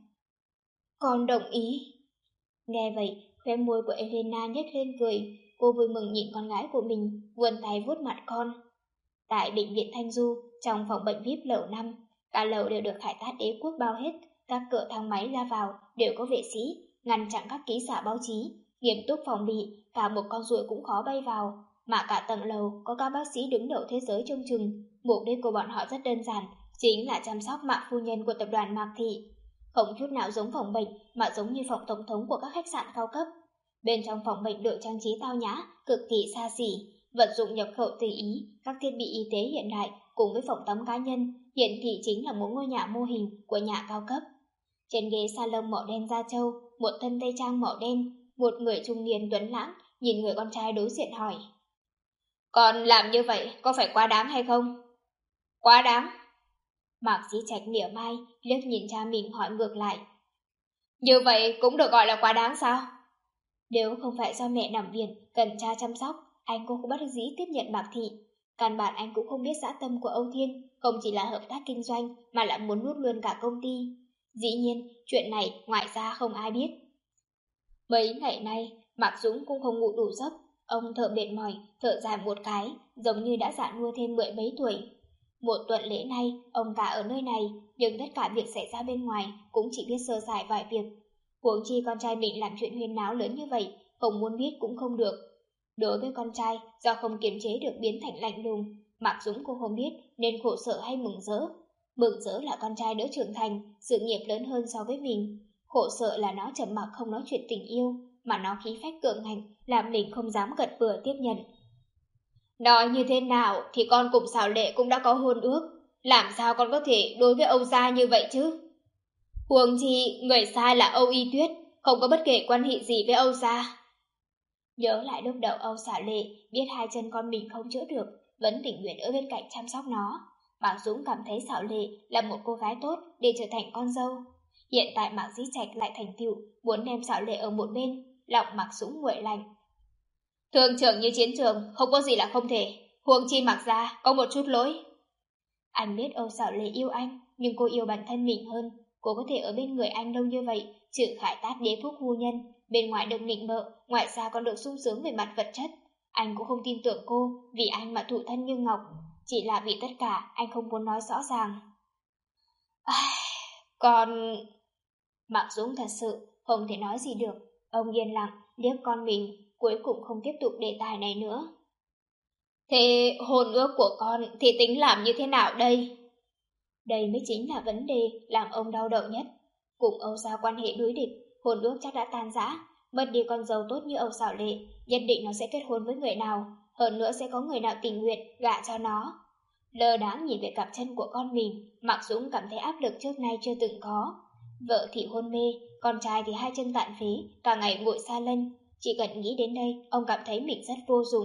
Con đồng ý. Nghe vậy, khóe môi của Elena nhếch lên cười. Cô vui mừng nhìn con gái của mình, vươn tay vuốt mặt con. Tại bệnh viện Thanh Du, trong phòng bệnh vi ai pi lầu năm, cả lầu đều được Hải Tát Đế Quốc bao hết. Các cửa thang máy ra vào đều có vệ sĩ, ngăn chặn các ký giả báo chí, nghiêm túc phòng bị, cả một con ruồi cũng khó bay vào. Mà cả tầng lầu có các bác sĩ đứng đầu thế giới trông chừng. Mục đích của bọn họ rất đơn giản, chính là chăm sóc Mạc phu nhân của tập đoàn Mạc Thị. Không chút nào giống phòng bệnh, mà giống như phòng tổng thống của các khách sạn cao cấp. Bên trong phòng bệnh được trang trí tao nhã, cực kỳ xa xỉ, vật dụng nhập khẩu tùy ý, các thiết bị y tế hiện đại cùng với phòng tắm cá nhân, hiển thị chính là một ngôi nhà mô hình của nhà cao cấp. Trên ghế salon màu đen da trâu, một thân tây trang màu đen, một người trung niên tuấn lãng nhìn người con trai đối diện hỏi: Con làm như vậy có phải quá đáng hay không? Quá đáng. Mạc Dĩ Trạch mỉa mai liếc nhìn cha mình hỏi ngược lại: Như vậy cũng được gọi là quá đáng sao? Nếu không phải do mẹ nằm viện cần cha chăm sóc, anh cũng không bất đắc dĩ tiếp nhận Mạc Thị. Căn bản anh cũng không biết dã tâm của Âu Thiên, không chỉ là hợp tác kinh doanh mà lại muốn nuốt luôn cả công ty. Dĩ nhiên, chuyện này ngoài ra không ai biết. Mấy ngày nay, Mạc Dũng cũng không ngủ đủ giấc. Ông thở mệt mỏi, thở dài một cái, giống như đã già nua thêm mười mấy tuổi. Một tuần lễ nay, ông cả ở nơi này, nhưng tất cả việc xảy ra bên ngoài cũng chỉ biết sơ sài vài việc. Huống chi con trai mình làm chuyện huyên náo lớn như vậy, không muốn biết cũng không được. Đối với con trai, do không kiềm chế được biến thành lạnh lùng, Mạc Dũng cũng không biết nên khổ sở hay mừng rỡ. Mừng rỡ là con trai đỡ trưởng thành, sự nghiệp lớn hơn so với mình. Khổ sở là nó trầm mặc không nói chuyện tình yêu, mà nó khí phách cường hành, làm mình không dám gật bừa tiếp nhận. Nói như thế nào thì con cùng Xảo Lệ cũng đã có hôn ước, làm sao con có thể đối với Âu gia như vậy chứ? Huống chi người sai là Âu Y Tuyết, không có bất kể quan hệ gì với Âu gia. Nhớ lại lúc đầu Âu Xảo Lệ biết hai chân con mình không chữa được, vẫn tình nguyện ở bên cạnh chăm sóc nó. Mạc Dũng cảm thấy Xảo Lệ là một cô gái tốt để trở thành con dâu. Hiện tại Mạc Dĩ Trạch lại thành tựu muốn đem Xảo Lệ ở một bên, lòng Mạc Dũng nguội lạnh. Thương trường như chiến trường, không có gì là không thể. Huống chi Mạc gia có một chút lỗi. Anh biết Âu Xảo Lệ yêu anh, nhưng cô yêu bản thân mình hơn. Cô có thể ở bên người anh lâu như vậy, trừ khải tát đế phúc phu nhân, bên ngoài được nịnh bợ, ngoại xa còn được sung sướng về mặt vật chất. Anh cũng không tin tưởng cô, vì anh mà thụ thân như ngọc. Chỉ là vì tất cả, anh không muốn nói rõ ràng. À, còn... Mạc Dũng thật sự không thể nói gì được. Ông yên lặng, liếc con mình, cuối cùng không tiếp tục đề tài này nữa. Thế hôn ước của con thì tính làm như thế nào đây? Đây mới chính là vấn đề làm ông đau đầu nhất. Cùng Âu gia quan hệ đối địch, hôn ước chắc đã tan rã. Mất đi con dâu tốt như Âu Xảo Lệ, nhất định nó sẽ kết hôn với người nào. Hơn nữa sẽ có người nào tình nguyện gả cho nó. Lơ đãng nhìn về cặp chân của con mình, Mạc Dũng cảm thấy áp lực trước nay chưa từng có. Vợ thì hôn mê, con trai thì hai chân tàn phế, cả ngày ngồi xa lân. Chỉ cần nghĩ đến đây, ông cảm thấy mình rất vô dụng.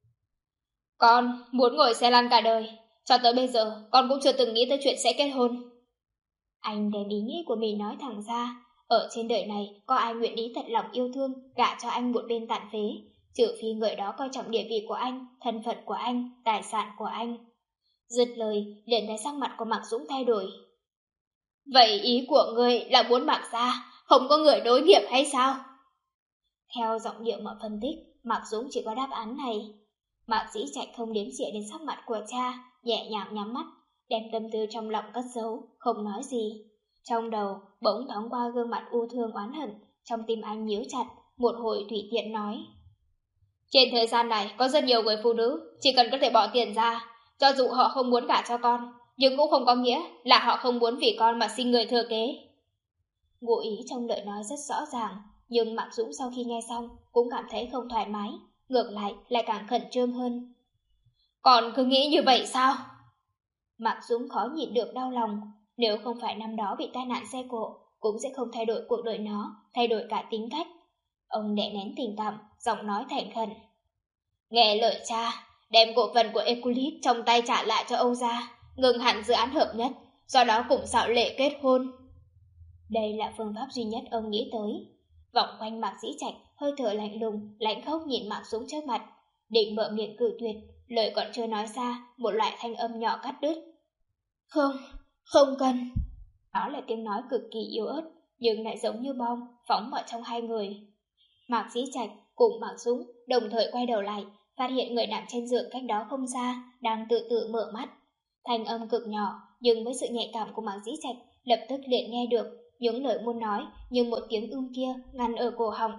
Con muốn ngồi xe lăn cả đời. Cho tới bây giờ, con cũng chưa từng nghĩ tới chuyện sẽ kết hôn. Anh đem ý nghĩ của mình nói thẳng ra. Ở trên đời này, có ai nguyện ý thật lòng yêu thương, gả cho anh một bên tàn phế, trừ phi người đó coi trọng địa vị của anh, thân phận của anh, tài sản của anh. Dứt lời, liền thấy sắc mặt của Mạc Dũng thay đổi. Vậy ý của ngươi là muốn Mạc gia không có người đối nghiệp hay sao? Theo giọng điệu mà phân tích, Mạc Dũng chỉ có đáp án này. Mạc Dĩ Trạch không đếm xỉa đến sắc mặt của cha, nhẹ nhàng nhắm mắt, đem tâm tư trong lòng cất giấu, không nói gì. Trong đầu bỗng thoáng qua gương mặt u thương oán hận, trong tim anh nhíu chặt, một hồi tùy tiện nói. Trên thời gian này có rất nhiều người phụ nữ, chỉ cần có thể bỏ tiền ra, cho dù họ không muốn gả cho con, nhưng cũng không có nghĩa là họ không muốn vì con mà sinh người thừa kế. Ngụ ý trong lời nói rất rõ ràng, nhưng Mạc Dũng sau khi nghe xong cũng cảm thấy không thoải mái, ngược lại lại càng khẩn trương hơn. Còn cứ nghĩ như vậy sao? Mạc Dũng khó nhịn được đau lòng, nếu không phải năm đó bị tai nạn xe cộ, cũng sẽ không thay đổi cuộc đời nó, thay đổi cả tính cách. Ông đè nén tình cảm, giọng nói thành khẩn. Nghe lời cha, đem cổ phần của Eculis trong tay trả lại cho Âu gia, ngừng hẳn dự án hợp nhất, do đó cùng Xảo Lệ kết hôn. Đây là phương pháp duy nhất ông nghĩ tới. Vòng quanh Mạc Dĩ Trạch, hơi thở lạnh lùng, lãnh khốc nhìn Mạc Dũng trước mặt, định mở miệng cự tuyệt, lời còn chưa nói ra, một loại thanh âm nhỏ cắt đứt. Không, không cần. Đó là tiếng nói cực kỳ yếu ớt, nhưng lại giống như bom, phóng vào trong hai người. Mạc Dĩ Trạch cùng Mạc Dũng đồng thời quay đầu lại, phát hiện người nằm trên giường cách đó không xa, đang tự tự mở mắt. Thanh âm cực nhỏ, nhưng với sự nhạy cảm của Mạc Dĩ Trạch, lập tức liền nghe được những lời muốn nói, như một tiếng ưm kia ngăn ở cổ họng.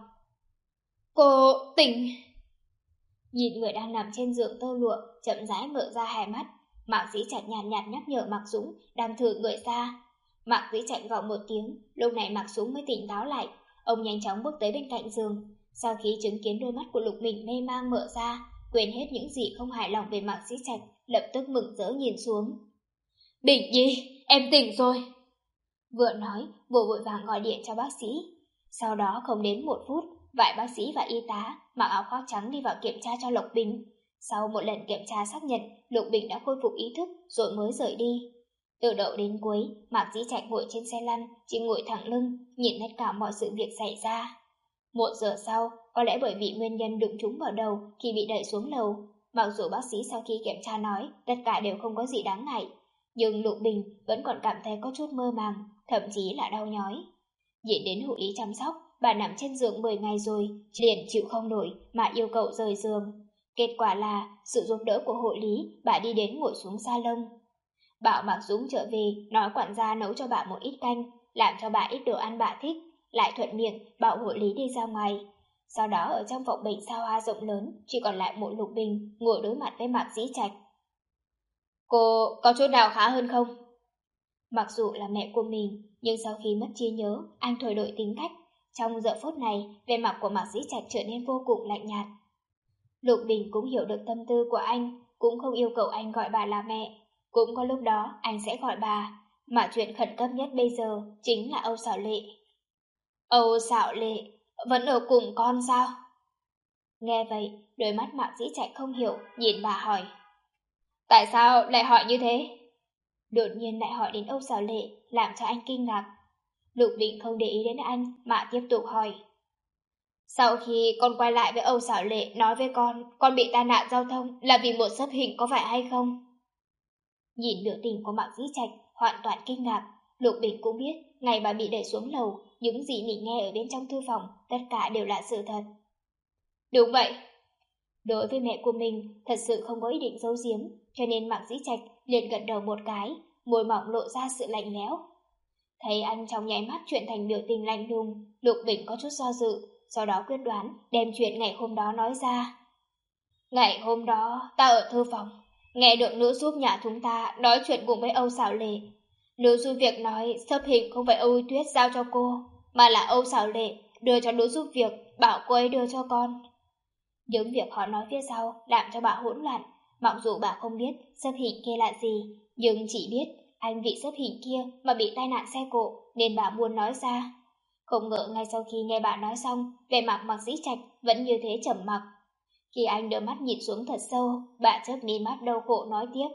Cô tỉnh. Nhìn người đang nằm trên giường tơ lụa, chậm rãi mở ra hai mắt, Mạc Dĩ Trạch nhàn nhạt, nhạt nhắc nhở Mạc Dũng đang thử người ra. Mạc Dĩ Trạch gọi một tiếng, lúc này Mạc Dũng mới tỉnh táo lại. Ông nhanh chóng bước tới bên cạnh giường. Sau khi chứng kiến đôi mắt của Lục Bình mê mang mở ra, quên hết những gì không hài lòng về Mạc Dĩ Trạch, lập tức mừng rỡ nhìn xuống. Bình Nhi, em tỉnh rồi. Vừa nói, vừa vội vàng gọi điện cho bác sĩ. Sau đó không đến một phút, vài bác sĩ và y tá mặc áo khoác trắng đi vào kiểm tra cho Lục Bình. Sau một lần kiểm tra xác nhận, Lục Bình đã khôi phục ý thức rồi mới rời đi. Từ đầu đến cuối, Mạc Dĩ Trạch ngồi trên xe lăn, chỉ ngồi thẳng lưng, nhìn tất cả mọi sự việc xảy ra. Một giờ sau, có lẽ bởi vì nguyên nhân đụng trúng vào đầu khi bị đẩy xuống lầu, mặc dù bác sĩ sau khi kiểm tra nói tất cả đều không có gì đáng ngại, nhưng Lục Bình vẫn còn cảm thấy có chút mơ màng, thậm chí là đau nhói. Nhìn đến hộ lý chăm sóc, bà nằm trên giường mười ngày rồi, liền chịu không nổi mà yêu cầu rời giường. Kết quả là sự giúp đỡ của hộ lý, bà đi đến ngồi xuống salon. Bảo Mạc Dũng trở về, nói quản gia nấu cho bà một ít canh, làm cho bà ít đồ ăn bà thích, lại thuận miệng bảo hộ lý đi ra ngoài. Sau đó ở trong phòng bệnh xa hoa rộng lớn, chỉ còn lại một Lục Bình ngồi đối mặt với Mạc Dĩ Trạch. Cô có chỗ nào khá hơn không? Mặc dù là mẹ của mình, nhưng sau khi mất trí nhớ, anh thay đổi tính cách. Trong giờ phút này, vẻ mặt của Mạc Dĩ Trạch trở nên vô cùng lạnh nhạt. Lục Bình cũng hiểu được tâm tư của anh, cũng không yêu cầu anh gọi bà là mẹ. Cũng có lúc đó anh sẽ gọi bà, mà chuyện khẩn cấp nhất bây giờ chính là Âu Xảo Lệ. Âu Xảo Lệ vẫn ở cùng con sao? Nghe vậy, đôi mắt Mạc Dĩ Trạch không hiểu, nhìn bà hỏi. Tại sao lại hỏi như thế? Đột nhiên lại hỏi đến Âu Xảo Lệ, làm cho anh kinh ngạc. Lục Bình không để ý đến anh, mà tiếp tục hỏi. Sau khi con quay lại với Âu Xảo Lệ nói với con, con bị tai nạn giao thông là vì một xấp hình có phải hay không? Nhìn biểu tình của Mạc Dĩ Trạch, hoàn toàn kinh ngạc. Lục Bình cũng biết, ngày bà bị đẩy xuống lầu, những gì mình nghe ở bên trong thư phòng, tất cả đều là sự thật. Đúng vậy. Đối với mẹ của mình, thật sự không có ý định giấu giếm, cho nên Mạc Dĩ Trạch liền gật đầu một cái, môi mỏng lộ ra sự lạnh lẽo. Thấy anh trong nháy mắt chuyển thành biểu tình lạnh lùng, Lục Bình có chút do dự, sau đó quyết đoán đem chuyện ngày hôm đó nói ra. Ngày hôm đó, ta ở thư phòng, nghe được nữ giúp nhà chúng ta nói chuyện cùng với Âu Xảo Lệ. Nữ giúp việc nói xấp hình không phải Âu Y Tuyết giao cho cô, mà là Âu Xảo Lệ đưa cho nữ giúp việc, bảo cô ấy đưa cho con. Những việc họ nói phía sau làm cho bà hỗn loạn, mặc dù bà không biết xấp hình kia là gì, nhưng chỉ biết anh vì xấp hình kia mà bị tai nạn xe cộ nên bà muốn nói ra. Không ngờ ngay sau khi nghe bà nói xong, vẻ mặt Mạc Dĩ Trạch vẫn như thế trầm mặc. Khi anh đưa mắt nhìn xuống thật sâu, bà chớp mi mắt đau khổ nói tiếp.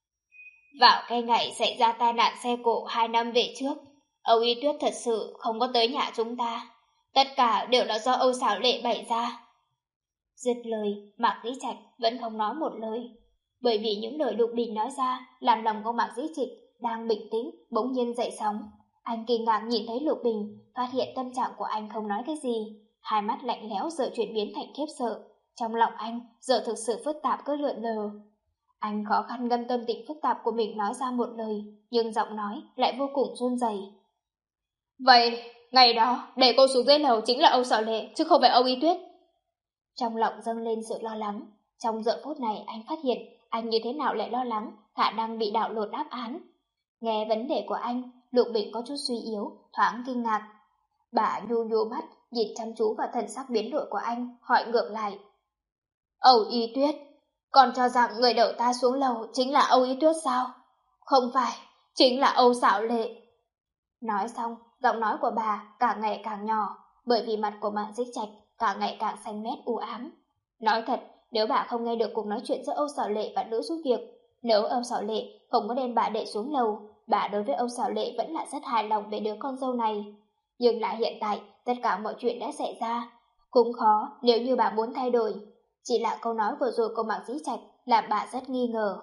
Vào cái ngày xảy ra tai nạn xe cộ hai năm về trước, Âu Y Tuyết thật sự không có tới nhà chúng ta. Tất cả đều là do Âu Xảo Lệ bày ra. Dứt lời, Mạc Dĩ Trạch vẫn không nói một lời. Bởi vì những lời Lục Bình nói ra làm lòng của Mạc Dĩ Trạch đang bình tĩnh bỗng nhiên dậy sóng. Anh kinh ngạc nhìn thấy Lục Bình, phát hiện tâm trạng của anh không nói cái gì. Hai mắt lạnh lẽo giờ chuyển biến thành khiếp sợ. Trong lòng anh giờ thực sự phức tạp cứ lượn lờ. Anh khó khăn ngâm tâm tình phức tạp của mình nói ra một lời, nhưng giọng nói lại vô cùng run rẩy. Vậy, ngày đó, để cô xuống dưới lầu chính là Âu Xảo Lệ, chứ không phải Âu Y Tuyết. Trong lòng dâng lên sự lo lắng. Trong giờ phút này anh phát hiện anh như thế nào lại lo lắng, khả năng bị đảo lột đáp án. Nghe vấn đề của anh, Lục Bình có chút suy yếu, thoáng kinh ngạc. Bà nhu nhu mắt, nhìn chăm chú vào thần sắc biến đổi của anh, hỏi ngược lại. Âu Y Tuyết, còn cho rằng người đẩy ta xuống lầu chính là Âu Y Tuyết sao? Không phải, chính là Âu Xảo Lệ. Nói xong, giọng nói của bà càng ngày càng nhỏ, bởi vì mặt của Mạc Dĩ Trạch càng ngày càng xanh mét u ám. Nói thật, nếu bà không nghe được cuộc nói chuyện giữa Âu Xảo Lệ và nữ giúp việc, nếu Âu Xảo Lệ không có đem bà đẩy xuống lầu, bà đối với Âu Xảo Lệ vẫn là rất hài lòng về đứa con dâu này. Nhưng lại hiện tại, tất cả mọi chuyện đã xảy ra. Cũng khó nếu như bà muốn thay đổi. Chỉ là câu nói vừa rồi của Mạc Dĩ Trạch làm bà rất nghi ngờ.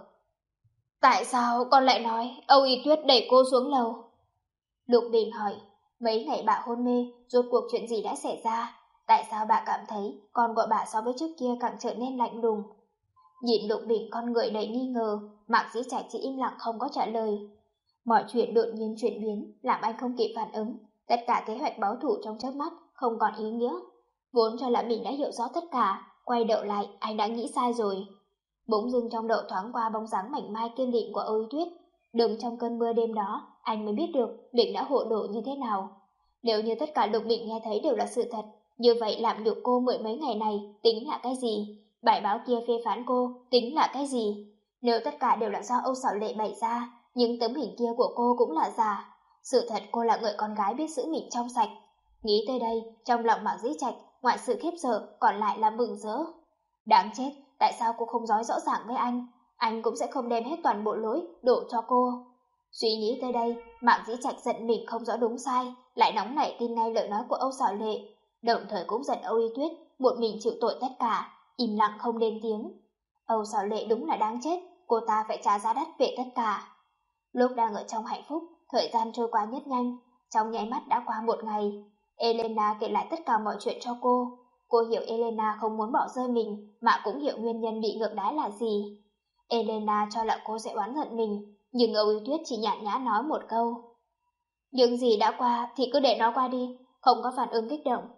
Tại sao con lại nói Âu Y Tuyết đẩy cô xuống lầu? Lục Bình hỏi, mấy ngày bà hôn mê, rốt cuộc chuyện gì đã xảy ra? Tại sao bà cảm thấy con của bà so với trước kia càng trở nên lạnh lùng? Nhìn Lục Bình con người đầy nghi ngờ, Mạc Dĩ Trạch chỉ im lặng không có trả lời. Mọi chuyện đột nhiên chuyển biến, làm anh không kịp phản ứng. Tất cả kế hoạch báo thù trong chớp mắt không còn ý nghĩa. Vốn cho là mình đã hiểu rõ tất cả, quay đầu lại anh đã nghĩ sai rồi. Bỗng dưng trong đầu thoáng qua bóng dáng mảnh mai kiên định của Âu Y Tuyết. Đứng trong cơn mưa đêm đó, anh mới biết được mình đã hộ độ như thế nào. Nếu như tất cả Lục Bình nghe thấy đều là sự thật, như vậy làm nhục cô mười mấy ngày này tính là cái gì? Bài báo kia phê phán cô tính là cái gì? Nếu tất cả đều là do Âu Xảo Lệ bày ra, những tấm hình kia của cô cũng là giả. Sự thật cô là người con gái biết giữ mình trong sạch. Nghĩ tới đây, trong lòng Mạc Dĩ Trạch ngoại sự khiếp sợ còn lại là mừng rỡ. Đáng chết, tại sao cô không nói rõ ràng với anh? Anh cũng sẽ không đem hết toàn bộ lỗi đổ cho cô. Suy nghĩ tới đây, Mạc Dĩ Trạch giận mình không rõ đúng sai, lại nóng nảy tin ngay lời nói của Âu Xảo Lệ, đồng thời cũng giận Âu Y Tuyết một mình chịu tội tất cả, im lặng không lên tiếng. Âu Xảo Lệ đúng là đáng chết, cô ta phải trả giá đắt về tất cả. Lúc đang ở trong hạnh phúc, thời gian trôi qua nhất nhanh, trong nháy mắt đã qua một ngày. Elena kể lại tất cả mọi chuyện cho cô. Cô hiểu Elena không muốn bỏ rơi mình, mà cũng hiểu nguyên nhân bị ngược đãi là gì. Elena cho là cô sẽ oán hận mình, nhưng Âu Y Tuyết chỉ nhàn nhã nói một câu. Những gì đã qua thì cứ để nó qua đi, không có phản ứng kích động.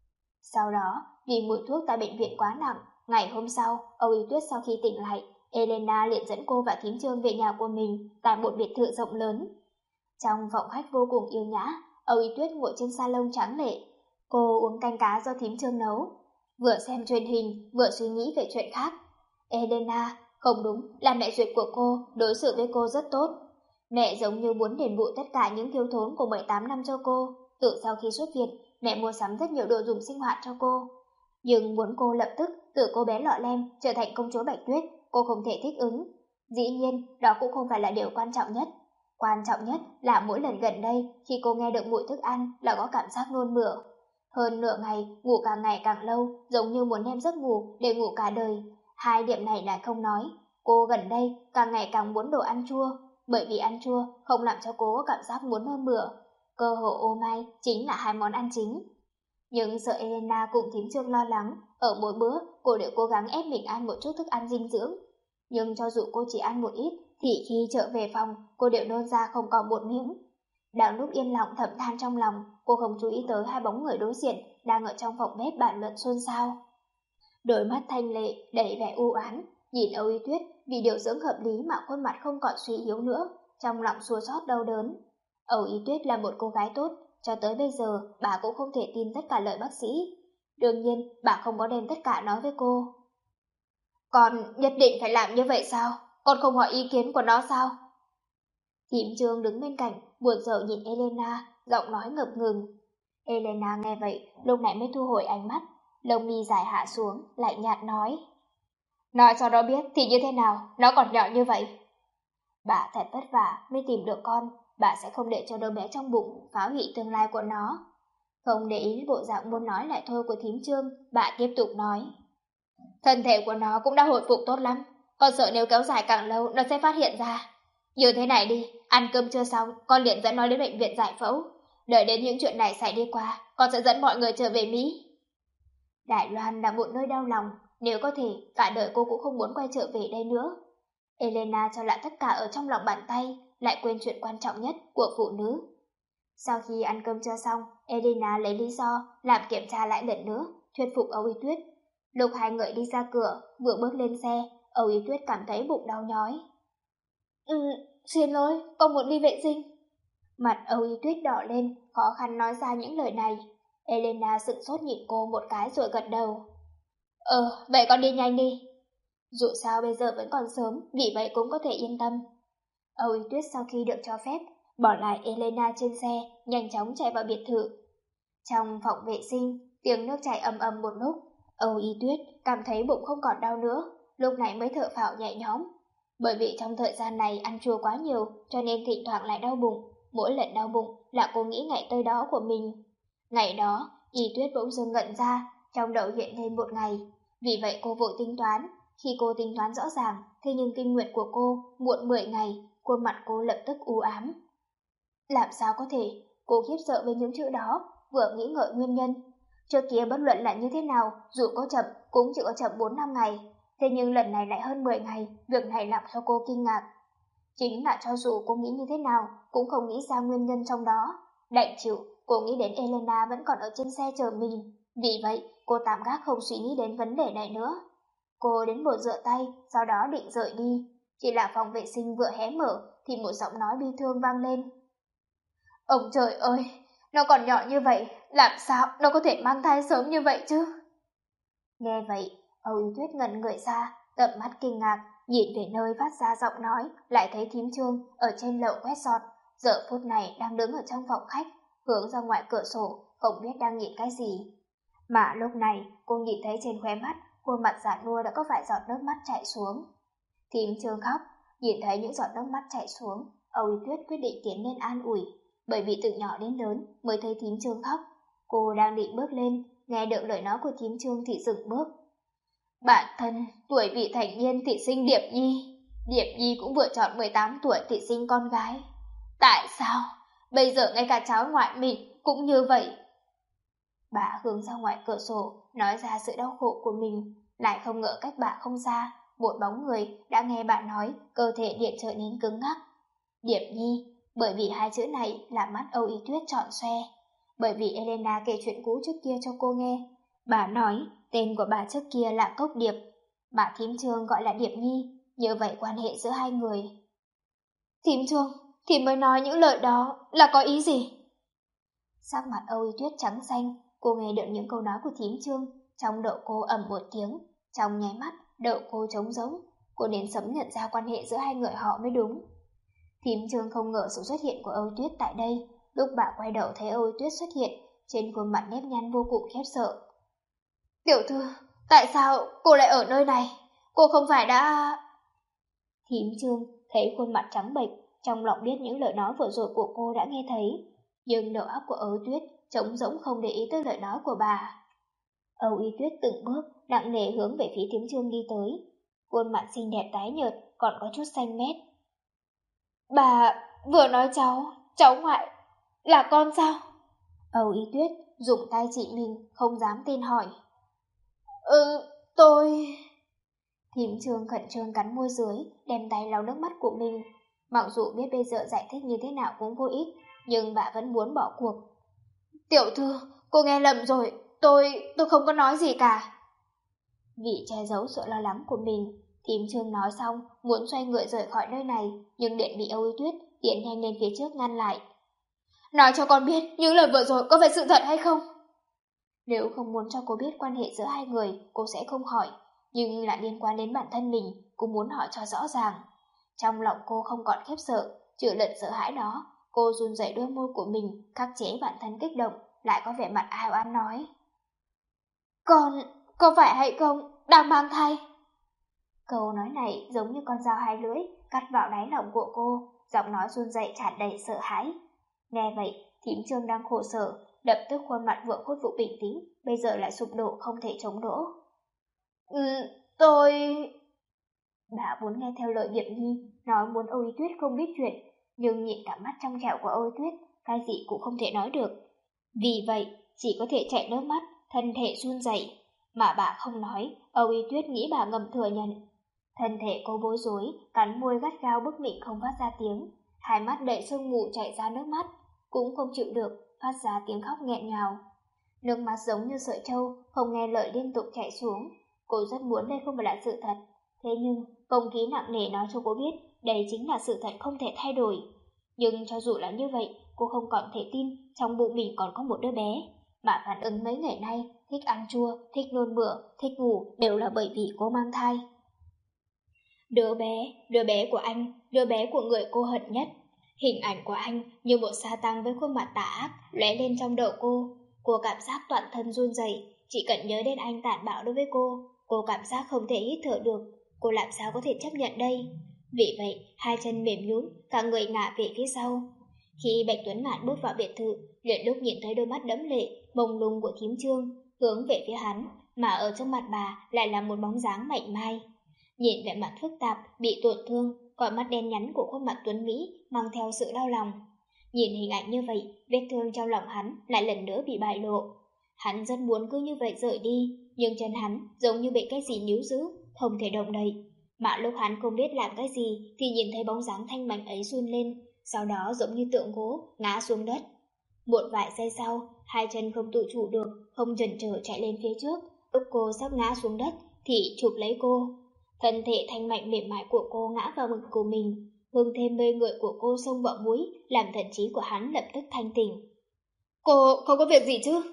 Sau đó, vì mùi thuốc tại bệnh viện quá nặng, ngày hôm sau, Âu Y Tuyết sau khi tỉnh lại, Elena liền dẫn cô và thím Trương về nhà của mình tại một biệt thự rộng lớn. Trong phòng khách vô cùng yêu nhã, Âu Y Tuyết ngồi trên salon trắng lệ. Cô uống canh cá do thím Trương nấu, vừa xem truyền hình vừa suy nghĩ về chuyện khác. Elena, không đúng là mẹ ruột của cô đối xử với cô rất tốt. Mẹ giống như muốn đền bù tất cả những thiếu thốn của mười tám năm cho cô. Từ sau khi xuất viện, mẹ mua sắm rất nhiều đồ dùng sinh hoạt cho cô. Nhưng muốn cô lập tức từ cô bé lọ lem trở thành công chúa Bạch Tuyết, cô không thể thích ứng. Dĩ nhiên, đó cũng không phải là điều quan trọng nhất. Quan trọng nhất là mỗi lần gần đây, khi cô nghe được mùi thức ăn là có cảm giác nôn mửa. Hơn nửa ngày, ngủ càng ngày càng lâu, giống như muốn đem giấc ngủ để ngủ cả đời. Hai điểm này lại không nói. Cô gần đây càng ngày càng muốn đồ ăn chua, bởi vì ăn chua không làm cho cô có cảm giác muốn nôn mửa. Cơ hồ ô mai chính là hai món ăn chính. Nhưng sợ Elena cùng thím Trương lo lắng, ở mỗi bữa cô đều cố gắng ép mình ăn một chút thức ăn dinh dưỡng. Nhưng cho dù cô chỉ ăn một ít, thì khi trở về phòng, cô đều nôn ra không còn một miếng. Đang lúc yên lặng thầm than trong lòng, cô không chú ý tới hai bóng người đối diện đang ở trong phòng bếp bàn luận xôn xao. Đôi mắt thanh lệ đầy vẻ u oán, nhìn Âu Y Tuyết vì điều dưỡng hợp lý mà khuôn mặt không còn suy yếu nữa, trong lòng chua xót đau đớn. Âu Y Tuyết là một cô gái tốt, cho tới bây giờ bà cũng không thể tin tất cả lời bác sĩ. Đương nhiên, bà không có đem tất cả nói với cô. Con nhất định phải làm như vậy sao? Con không hỏi ý kiến của nó sao? Thím Trương đứng bên cạnh, buồn rầu nhìn Elena, giọng nói ngập ngừng. Elena nghe vậy, lúc này mới thu hồi ánh mắt, lông mi dài hạ xuống, lại nhạt nói. Nói cho nó biết thì như thế nào, nó còn nhỏ như vậy. Bà thật vất vả mới tìm được con, bà sẽ không để cho đứa bé trong bụng phá hủy tương lai của nó. Không để ý bộ dạng muốn nói lại thôi của thím Trương, bà tiếp tục nói. Thân thể của nó cũng đã hồi phục tốt lắm, con sợ nếu kéo dài càng lâu nó sẽ phát hiện ra. Như thế này đi, ăn cơm chưa xong, con liền dẫn nó đến bệnh viện giải phẫu. Đợi đến những chuyện này xảy đi qua, con sẽ dẫn mọi người trở về Mỹ. Đài Loan là một nơi đau lòng, nếu có thể, cả đời cô cũng không muốn quay trở về đây nữa. Elena cho lại tất cả ở trong lòng bàn tay, lại quên chuyện quan trọng nhất của phụ nữ. Sau khi ăn cơm chưa xong, Elena lấy lý do làm kiểm tra lại lần nữa, thuyết phục Âu Y Tuyết. Lúc hai người đi ra cửa, vừa bước lên xe, Âu Y Tuyết cảm thấy bụng đau nhói. Ừ, xin lỗi, con muốn đi vệ sinh. Mặt Âu Y Tuyết đỏ lên, khó khăn nói ra những lời này. Elena sững sốt nhìn cô một cái rồi gật đầu. Ờ, vậy con đi nhanh đi. Dù sao bây giờ vẫn còn sớm, vì vậy cũng có thể yên tâm. Âu Y Tuyết sau khi được cho phép, bỏ lại Elena trên xe, nhanh chóng chạy vào biệt thự. Trong phòng vệ sinh, tiếng nước chảy ầm ầm một lúc, Âu Y Tuyết cảm thấy bụng không còn đau nữa, lúc này mới thở phào nhẹ nhõm. Bởi vì trong thời gian này ăn chua quá nhiều, cho nên thỉnh thoảng lại đau bụng. Mỗi lần đau bụng là cô nghĩ ngày tới đó của mình. Ngày đó, Y Tuyết bỗng dưng ngẩn ra, trong đầu hiện lên một ngày. Vì vậy cô vội tính toán. Khi cô tính toán rõ ràng, thế nhưng kinh nguyệt của cô muộn mười ngày, khuôn mặt cô lập tức u ám. Làm sao có thể? Cô khiếp sợ với những chữ đó, vừa nghĩ ngợi nguyên nhân. Trước kia bất luận là như thế nào, dù có chậm cũng chỉ có chậm bốn năm ngày. Thế nhưng lần này lại hơn mười ngày, việc này làm cho cô kinh ngạc. Chính là cho dù cô nghĩ như thế nào, cũng không nghĩ ra nguyên nhân trong đó. Đành chịu, cô nghĩ đến Elena vẫn còn ở trên xe chờ mình. Vì vậy, cô tạm gác không suy nghĩ đến vấn đề này nữa. Cô đến bồn rửa tay, sau đó định rời đi. Chỉ là phòng vệ sinh vừa hé mở, thì một giọng nói bi thương vang lên. Ông trời ơi, nó còn nhỏ như vậy, làm sao nó có thể mang thai sớm như vậy chứ? Nghe vậy, Âu Y Tuyết ngẩn người ra, tận mắt kinh ngạc, nhìn về nơi phát ra giọng nói, lại thấy thím Trương ở trên lầu quét dọn, giờ phút này đang đứng ở trong phòng khách, hướng ra ngoài cửa sổ, không biết đang nhìn cái gì. Mà lúc này, cô nhìn thấy trên khóe mắt, khuôn mặt giản nua đã có vài giọt nước mắt chảy xuống. Thím Trương khóc, nhìn thấy những giọt nước mắt chảy xuống, Âu Y Tuyết quyết định tiến lên an ủi, bởi vì từ nhỏ đến lớn mới thấy thím Trương khóc. Cô đang định bước lên, nghe được lời nói của thím Trương thì dừng bước. Bản thân tuổi vị thành niên thì sinh Điệp Nhi, Điệp Nhi cũng vừa tròn mười tám tuổi thì sinh con gái. Tại sao? Bây giờ ngay cả cháu ngoại mình cũng như vậy. Bà hướng ra ngoài cửa sổ, nói ra sự đau khổ của mình, lại không ngờ cách bà không xa, một bóng người đã nghe bà nói, cơ thể điện trở nên cứng ngắc. Điệp Nhi, bởi vì hai chữ này làm mắt Âu Y Tuyết tròn xoe. Bởi vì Elena kể chuyện cũ trước kia cho cô nghe. Bà nói tên của bà trước kia là Cốc Điệp, bà thím Trương gọi là Điệp Nhi, như vậy quan hệ giữa hai người. Thím Trương, thím mới nói những lời đó là có ý gì? Sắc mặt Âu Y Tuyết trắng xanh, cô nghe được những câu nói của thím Trương, trong đầu cô ầm một tiếng, trong nháy mắt, đầu cô trống rỗng, cô nên sớm nhận ra quan hệ giữa hai người họ mới đúng. Thím Trương không ngờ sự xuất hiện của Âu Y Tuyết tại đây, lúc bà quay đầu thấy Âu Y Tuyết xuất hiện, trên khuôn mặt nếp nhăn vô cùng khiếp sợ. Tiểu thư, tại sao cô lại ở nơi này? Cô không phải đã... Thím Trương thấy khuôn mặt trắng bệch, trong lòng biết những lời nói vừa rồi của cô đã nghe thấy, nhưng đầu óc của Âu Tuyết trống rỗng không để ý tới lời nói của bà. Âu Y Tuyết từng bước nặng nề hướng về phía Thím Trương đi tới, khuôn mặt xinh đẹp tái nhợt còn có chút xanh mét. Bà vừa nói cháu, cháu ngoại là con sao? Âu Y Tuyết dùng tay chỉ mình, không dám tin hỏi. Ừ, tôi... Thím Trương khẩn trương cắn môi dưới, đem tay lau nước mắt của mình. Mặc dù biết bây giờ giải thích như thế nào cũng vô ích, nhưng bà vẫn muốn bỏ cuộc. Tiểu thư, cô nghe lầm rồi, tôi, tôi không có nói gì cả. Vì che giấu sự lo lắng của mình, thím Trương nói xong, muốn xoay người rời khỏi nơi này, nhưng điện bị Âu Y Tuyết tiến nhanh lên phía trước ngăn lại. Nói cho con biết, những lời vừa rồi có phải sự thật hay không? Nếu không muốn cho cô biết quan hệ giữa hai người, cô sẽ không hỏi, nhưng lại liên quan đến bản thân mình, cô muốn hỏi cho rõ ràng. Trong lòng cô không còn khiếp sợ, trừ lần sợ hãi đó, cô run rẩy đôi môi của mình, khắc chế bản thân kích động, lại có vẻ mặt ai oán nói. Con, có phải hay không, đang mang thai? Câu nói này giống như con dao hai lưỡi, cắt vào đáy lòng của cô, giọng nói run rẩy tràn đầy sợ hãi. Nghe vậy, thím Trương đang khổ sở, lập tức khuôn mặt vừa khôi phục bình tĩnh, bây giờ lại sụp đổ không thể chống đỡ. Ừ, tôi... Bà muốn nghe theo lời Diệp Nhi, nói muốn Âu Y Tuyết không biết chuyện, nhưng nhìn cả mắt trong trẻo của Âu Y Tuyết, cái gì cũng không thể nói được. Vì vậy, chỉ có thể chảy nước mắt, thân thể run rẩy. Mà bà không nói, Âu Y Tuyết nghĩ bà ngầm thừa nhận. Thân thể cô bối rối, cắn môi gắt gao bức miệng không phát ra tiếng, hai mắt đầy sương mù chảy ra nước mắt, cũng không chịu được, phát ra tiếng khóc nghẹn ngào. Nước mắt giống như sợi trâu, không nghe lời liên tục chảy xuống. Cô rất muốn đây không phải là sự thật, thế nhưng không khí nặng nề nói cho cô biết đây chính là sự thật không thể thay đổi. Nhưng cho dù là như vậy, cô không còn thể tin trong bụng mình còn có một đứa bé, mà phản ứng mấy ngày nay thích ăn chua, thích nôn mửa, thích ngủ đều là bởi vì cô mang thai. Đứa bé, đứa bé của anh, đứa bé của người cô hận nhất. Hình ảnh của anh như một sa tăng với khuôn mặt tà ác lóe lên trong đầu cô. Cô cảm giác toàn thân run rẩy, chỉ cần nhớ đến anh tàn bạo đối với cô, cô cảm giác không thể hít thở được. Cô làm sao có thể chấp nhận đây? Vì vậy, hai chân mềm nhũn, cả người ngả về phía sau. Khi Bạch Tuấn Ngạn bước vào biệt thự, liền lúc nhìn thấy đôi mắt đẫm lệ, mông lung của thím Trương hướng về phía hắn, mà ở trong mặt bà lại là một bóng dáng mảnh mai. Nhìn vẻ mặt phức tạp, bị tổn thương, cõi mắt đen nhánh của khuôn mặt tuấn Mỹ mang theo sự đau lòng. Nhìn hình ảnh như vậy, vết thương trong lòng hắn lại lần nữa bị bại lộ. Hắn rất muốn cứ như vậy rời đi, nhưng chân hắn giống như bị cái gì níu giữ, không thể động đậy. Mà lúc hắn không biết làm cái gì thì nhìn thấy bóng dáng thanh mảnh ấy run lên, sau đó giống như tượng gỗ ngã xuống đất. Một vài giây sau, hai chân không tự chủ được, không chần chừ chạy lên phía trước. Lúc cô sắp ngã xuống đất thì chụp lấy cô. Thân thể thanh mạnh mềm mại của cô ngã vào ngực của mình, hương thêm mê người của cô xông vào mũi, làm thần trí của hắn lập tức thanh tỉnh. Cô không có việc gì chứ?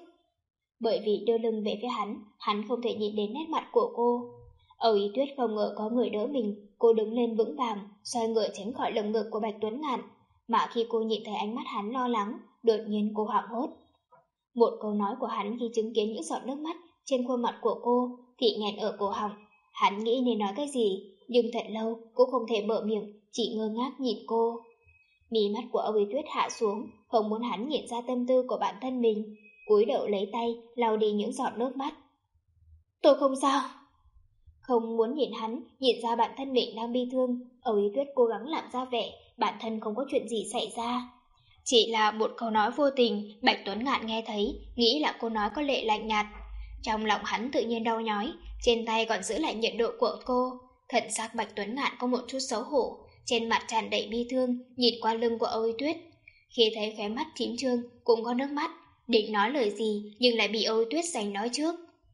Bởi vì đưa lưng về phía hắn, hắn không thể nhìn đến nét mặt của cô. Âu Y Tuyết không ngờ có người đỡ mình, cô đứng lên vững vàng, xoay người tránh khỏi lồng ngực của Bạch Tuấn Ngạn. Mà khi cô nhìn thấy ánh mắt hắn lo lắng, đột nhiên cô hoảng hốt. Một câu nói của hắn khi chứng kiến những giọt nước mắt trên khuôn mặt của cô thì nghẹn ở cổ họng. Hắn nghĩ nên nói cái gì, nhưng thật lâu cũng không thể mở miệng, chỉ ngơ ngác nhìn cô. Mí mắt của Âu Y Tuyết hạ xuống, không muốn hắn nhìn ra tâm tư của bản thân mình, cúi đầu lấy tay lau đi những giọt nước mắt. Tôi không sao. Không muốn nhìn hắn nhìn ra bản thân mình đang bi thương, Âu Y Tuyết cố gắng làm ra vẻ bản thân không có chuyện gì xảy ra. Chỉ là một câu nói vô tình, Bạch Tuấn Ngạn nghe thấy, nghĩ là cô nói có lệ lạnh nhạt. Trong lòng hắn tự nhiên đau nhói, trên tay còn giữ lại nhiệt độ của cô. Thần sắc Bạch Tuấn Ngạn có một chút xấu hổ, trên mặt tràn đầy bi thương, nhìn qua lưng của Âu Y Tuyết. Khi thấy khóe mắt thím Trương cũng có nước mắt, định nói lời gì nhưng lại bị Âu Y Tuyết giành nói trước.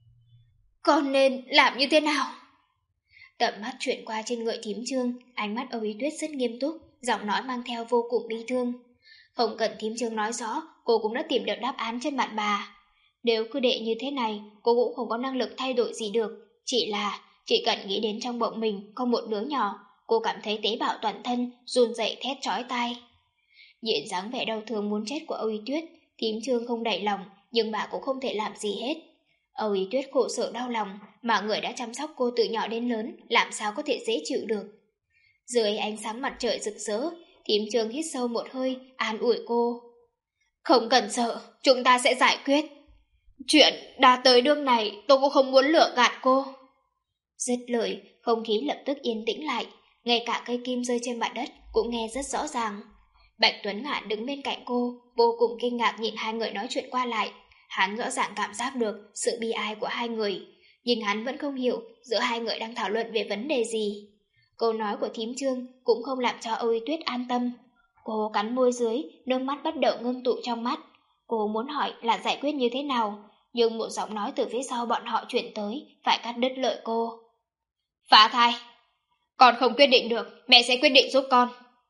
Con nên làm như thế nào? Tầm mắt chuyển qua trên người thím Trương, ánh mắt Âu Y Tuyết rất nghiêm túc, giọng nói mang theo vô cùng bi thương. Không cần thím Trương nói rõ, cô cũng đã tìm được đáp án trên mặt bà. Nếu cứ để như thế này, cô cũng không có năng lực thay đổi gì được. Chỉ là, chỉ cần nghĩ đến trong bụng mình có một đứa nhỏ, cô cảm thấy tế bào toàn thân run rẩy thét chói tai. Nhìn dáng vẻ đau thương muốn chết của Âu Y Tuyết, thím Trương không đẩy lòng, nhưng bà cũng không thể làm gì hết. Âu Ý Tuyết khổ sở đau lòng, mà người đã chăm sóc cô từ nhỏ đến lớn, làm sao có thể dễ chịu được. Dưới ánh sáng mặt trời rực rỡ, Thím Trương hít sâu một hơi, an ủi cô. Không cần sợ, chúng ta sẽ giải quyết. Chuyện đã tới nước này, tôi cũng không muốn lừa gạt cô. Dứt lời, không khí lập tức yên tĩnh lại, ngay cả cây kim rơi trên mặt đất cũng nghe rất rõ ràng. Bạch Tuấn Ngạn đứng bên cạnh cô, vô cùng kinh ngạc nhìn hai người nói chuyện qua lại. Hắn rõ ràng cảm giác được sự bi ai của hai người, nhưng hắn vẫn không hiểu giữa hai người đang thảo luận về vấn đề gì. Câu nói của Thím Trương cũng không làm cho Âu Ý Tuyết an tâm. Cô cắn môi dưới, nước mắt bắt đầu ngưng tụ trong mắt. Cô muốn hỏi là giải quyết như thế nào, nhưng một giọng nói từ phía sau bọn họ chuyển tới, phải cắt đứt lời cô. Phá thai. Con không quyết định được, mẹ sẽ quyết định giúp con.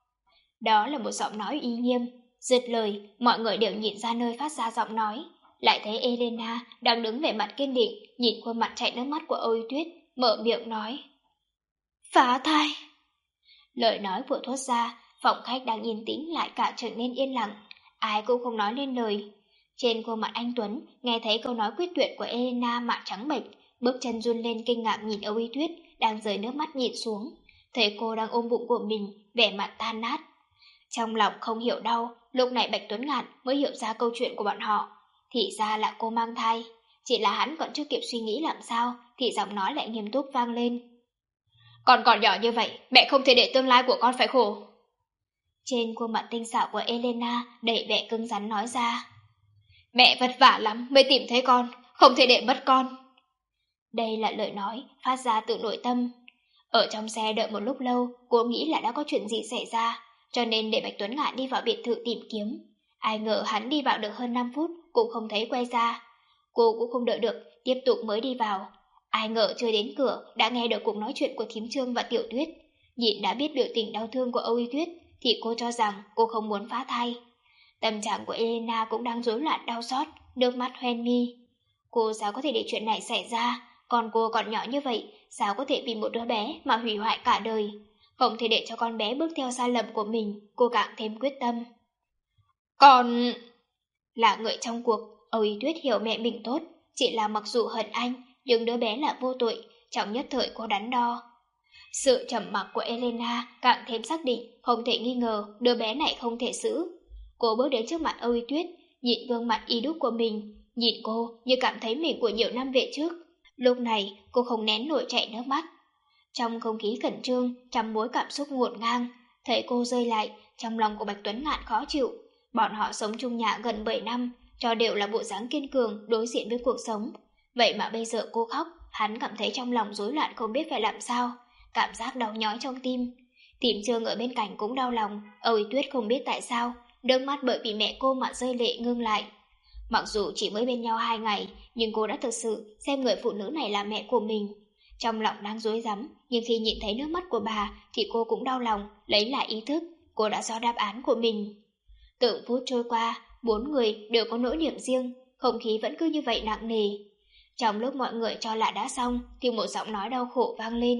Đó là một giọng nói uy nghiêm. Dứt lời, mọi người đều nhìn ra nơi phát ra giọng nói. Lại thấy Elena đang đứng vẻ mặt kiên định, nhìn khuôn mặt chảy nước mắt của Âu Ý Tuyết, mở miệng nói. Phá thai. Lời nói vừa thốt ra, phòng khách đang yên tĩnh lại cả trở nên yên lặng. Ai cũng không nói lên lời. Trên khuôn mặt anh Tuấn, nghe thấy câu nói quyết tuyệt của Elena mặt trắng bệch, bước chân run lên kinh ngạc nhìn Âu Ý Tuyết, đang rơi nước mắt nhìn xuống. Thấy cô đang ôm bụng của mình, vẻ mặt tan nát. Trong lòng không hiểu đau, lúc này Bạch Tuấn Ngạn mới hiểu ra câu chuyện của bọn họ. Thì ra là cô mang thai. Chỉ là hắn còn chưa kịp suy nghĩ làm sao, thì giọng nói lại nghiêm túc vang lên. Con còn nhỏ như vậy, mẹ không thể để tương lai của con phải khổ. Trên khuôn mặt tinh xảo của Elena đầy vẻ cứng rắn nói ra. Mẹ vất vả lắm mới tìm thấy con, không thể để mất con. Đây là lời nói phát ra từ nội tâm. Ở trong xe đợi một lúc lâu, cô nghĩ là đã có chuyện gì xảy ra, cho nên để Bạch Tuấn Ngạn đi vào biệt thự tìm kiếm. Ai ngờ hắn đi vào được hơn năm phút cũng không thấy quay ra. Cô cũng không đợi được, tiếp tục mới đi vào. Ai ngờ chưa đến cửa đã nghe được cuộc nói chuyện của Thím Trương và Tiểu Tuyết. Nhìn đã biết biểu tình đau thương của Âu Ý Tuyết thì cô cho rằng cô không muốn phá thai. Tâm trạng của Elena cũng đang rối loạn đau xót, nước mắt hoen mi. Cô sao có thể để chuyện này xảy ra? Còn cô còn nhỏ như vậy, sao có thể vì một đứa bé mà hủy hoại cả đời? Không thể để cho con bé bước theo sai lầm của mình, cô càng thêm quyết tâm. Còn... Là người trong cuộc, Âu Ý Tuyết hiểu mẹ mình tốt, chỉ là mặc dù hận anh, nhưng đứa bé là vô tội, trong nhất thời cô đắn đo. Sự trầm mặc của Elena càng thêm xác định, không thể nghi ngờ đứa bé này không thể giữ. Cô bước đến trước mặt Âu Ý Tuyết, nhìn gương mặt y đúc của mình, nhìn cô như cảm thấy mình của nhiều năm về trước. Lúc này cô không nén nổi chảy nước mắt. Trong không khí khẩn trương, trăm mối cảm xúc ngổn ngang, thấy cô rơi lại, trong lòng của Bạch Tuấn Ngạn khó chịu. Bọn họ sống chung nhà gần bảy năm, cho đều là bộ dáng kiên cường đối diện với cuộc sống. Vậy mà bây giờ cô khóc, hắn cảm thấy trong lòng rối loạn không biết phải làm sao, cảm giác đau nhói trong tim. Thím Trương ở bên cạnh cũng đau lòng, Âu Ý Tuyết không biết tại sao, nước mắt bởi vì mẹ cô mà rơi lệ ngưng lại. Mặc dù chỉ mới bên nhau hai ngày, nhưng cô đã thực sự xem người phụ nữ này là mẹ của mình. Trong lòng đang rối rắm, nhưng khi nhìn thấy nước mắt của bà thì cô cũng đau lòng, lấy lại ý thức, cô đã rõ đáp án của mình. Từng phút trôi qua, bốn người đều có nỗi niềm riêng, không khí vẫn cứ như vậy nặng nề. Trong lúc mọi người cho là đã xong, thì một giọng nói đau khổ vang lên.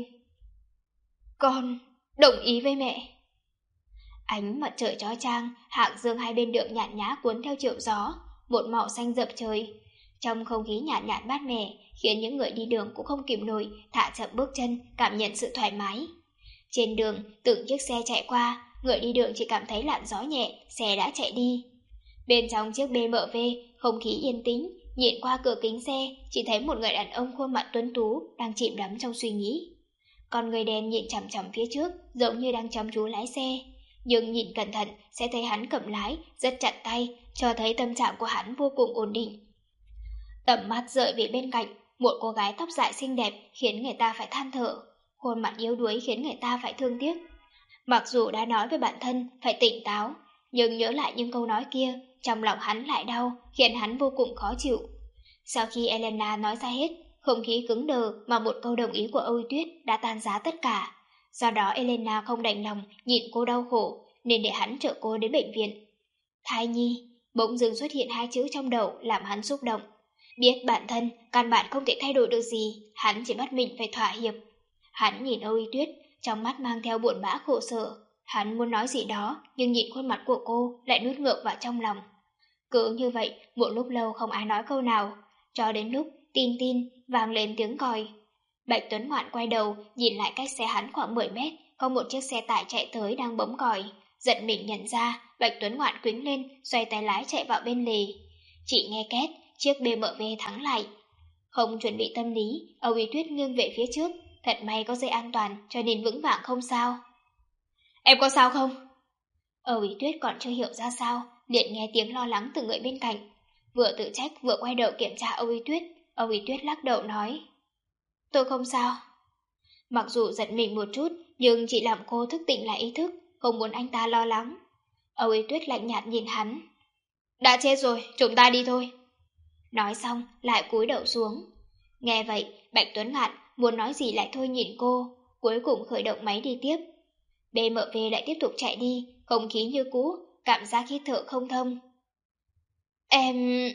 Con đồng ý với mẹ. Ánh mặt trời chói chang, hạng dương hai bên đường nhạt nhã cuốn theo chiều gió, một màu xanh rợp trời. Trong không khí nhạt nhạt mát mẻ, khiến những người đi đường cũng không kìm nổi, thả chậm bước chân, cảm nhận sự thoải mái. Trên đường, từng chiếc xe chạy qua, người đi đường chỉ cảm thấy làn gió nhẹ, xe đã chạy đi. Bên trong chiếc bê em vê, không khí yên tĩnh, nhìn qua cửa kính xe, chỉ thấy một người đàn ông khuôn mặt tuấn tú đang chìm đắm trong suy nghĩ. Còn người đèn nhìn chằm chằm phía trước, giống như đang chăm chú lái xe. Nhưng nhìn cẩn thận sẽ thấy hắn cầm lái, rất chặt tay, cho thấy tâm trạng của hắn vô cùng ổn định. Tầm mắt rời về bên cạnh, một cô gái tóc dài xinh đẹp khiến người ta phải than thở, khuôn mặt yếu đuối khiến người ta phải thương tiếc. Mặc dù đã nói với bản thân phải tỉnh táo, nhưng nhớ lại những câu nói kia, trong lòng hắn lại đau, khiến hắn vô cùng khó chịu. Sau khi Elena nói ra hết, không khí cứng đờ mà một câu đồng ý của Âu Ý Tuyết đã tan giá tất cả. Do đó Elena không đành lòng nhìn cô đau khổ, nên để hắn chở cô đến bệnh viện. Thai nhi, bỗng dưng xuất hiện hai chữ trong đầu làm hắn xúc động. Biết bản thân căn bản không thể thay đổi được gì, hắn chỉ bắt mình phải thỏa hiệp. Hắn nhìn Âu Ý Tuyết, trong mắt mang theo buồn bã khổ sở. Hắn muốn nói gì đó, nhưng nhìn khuôn mặt của cô lại nuốt ngược vào trong lòng. Cứ như vậy, một lúc lâu không ai nói câu nào, cho đến lúc tin tin vang lên tiếng còi. Bạch Tuấn Ngoạn quay đầu, nhìn lại cách xe hắn khoảng mười mét, có một chiếc xe tải chạy tới đang bấm còi. Giật mình nhận ra, Bạch Tuấn Ngoạn quĩnh lên, xoay tay lái chạy vào bên lề. Chỉ nghe két, chiếc bê em vê thắng lại. Không chuẩn bị tâm lý, Âu Yến Tuyết nghiêng về phía trước, thật may có dây an toàn cho nên vững vàng không sao. Em có sao không? Âu Yến Tuyết còn chưa hiểu ra sao, liền nghe tiếng lo lắng từ người bên cạnh. Vừa tự trách vừa quay đầu kiểm tra Âu Yến Tuyết, Âu Yến Tuyết lắc đầu nói: Tôi không sao. Mặc dù giật mình một chút, nhưng chỉ làm cô thức tỉnh lại ý thức, không muốn anh ta lo lắng. Âu Yến Tuyết lạnh nhạt nhìn hắn. Đã chết rồi, chúng ta đi thôi. Nói xong, lại cúi đầu xuống. Nghe vậy, Bạch Tuấn Ngạn muốn nói gì lại thôi nhìn cô, cuối cùng khởi động máy đi tiếp. bê em vê lại tiếp tục chạy đi, không khí như cũ, cảm giác hít thở không thông. Em...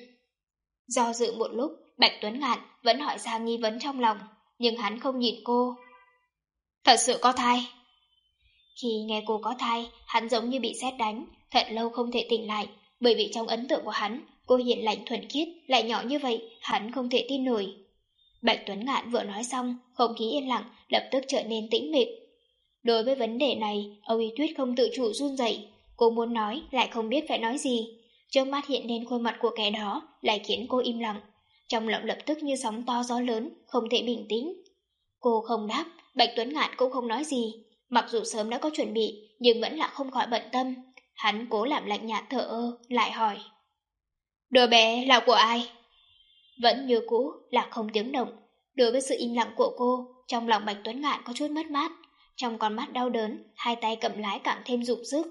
Do dự một lúc, Bạch Tuấn Ngạn vẫn hỏi ra nghi vấn trong lòng, nhưng hắn không nhìn cô. Thật sự có thai. Khi nghe cô có thai, hắn giống như bị sét đánh, thật lâu không thể tỉnh lại, bởi vì trong ấn tượng của hắn, cô hiền lành thuần khiết, lại nhỏ như vậy, hắn không thể tin nổi. Bạch Tuấn Ngạn vừa nói xong, không khí yên lặng, lập tức trở nên tĩnh mịch. Đối với vấn đề này, Âu Y Tuyết không tự chủ run rẩy, cô muốn nói lại không biết phải nói gì. Trước mắt hiện lên khuôn mặt của kẻ đó, lại khiến cô im lặng. Trong lòng lập tức như sóng to gió lớn, không thể bình tĩnh. Cô không đáp, Bạch Tuấn Ngạn cũng không nói gì. Mặc dù sớm đã có chuẩn bị, nhưng vẫn là không khỏi bận tâm. Hắn cố làm lạnh nhạt thờ ơ, lại hỏi: Đứa bé là của ai? Vẫn như cũ là không tiếng động. Đối với sự im lặng của cô, trong lòng Bạch Tuấn Ngạn có chút mất mát. Trong con mắt đau đớn, hai tay cầm lái càng thêm dụng sức.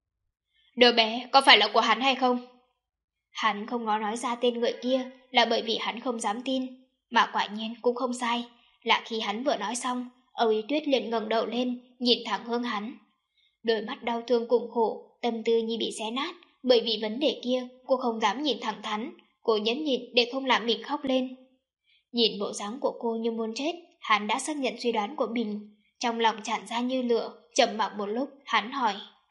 Đứa bé có phải là của hắn hay không? Hắn không có nói ra tên người kia là bởi vì hắn không dám tin. Mà quả nhiên cũng không sai, là khi hắn vừa nói xong, Âu Y Tuyết liền ngẩng đầu lên, nhìn thẳng hướng hắn. Đôi mắt đau thương cùng khổ, tâm tư như bị xé nát, bởi vì vấn đề kia cô không dám nhìn thẳng thắn, cô nhẫn nhịn để không làm mình khóc lên. Nhìn bộ dáng của cô như muốn chết, hắn đã xác nhận suy đoán của mình, trong lòng tràn ra như lửa. Trầm mặc một lúc, hắn hỏi: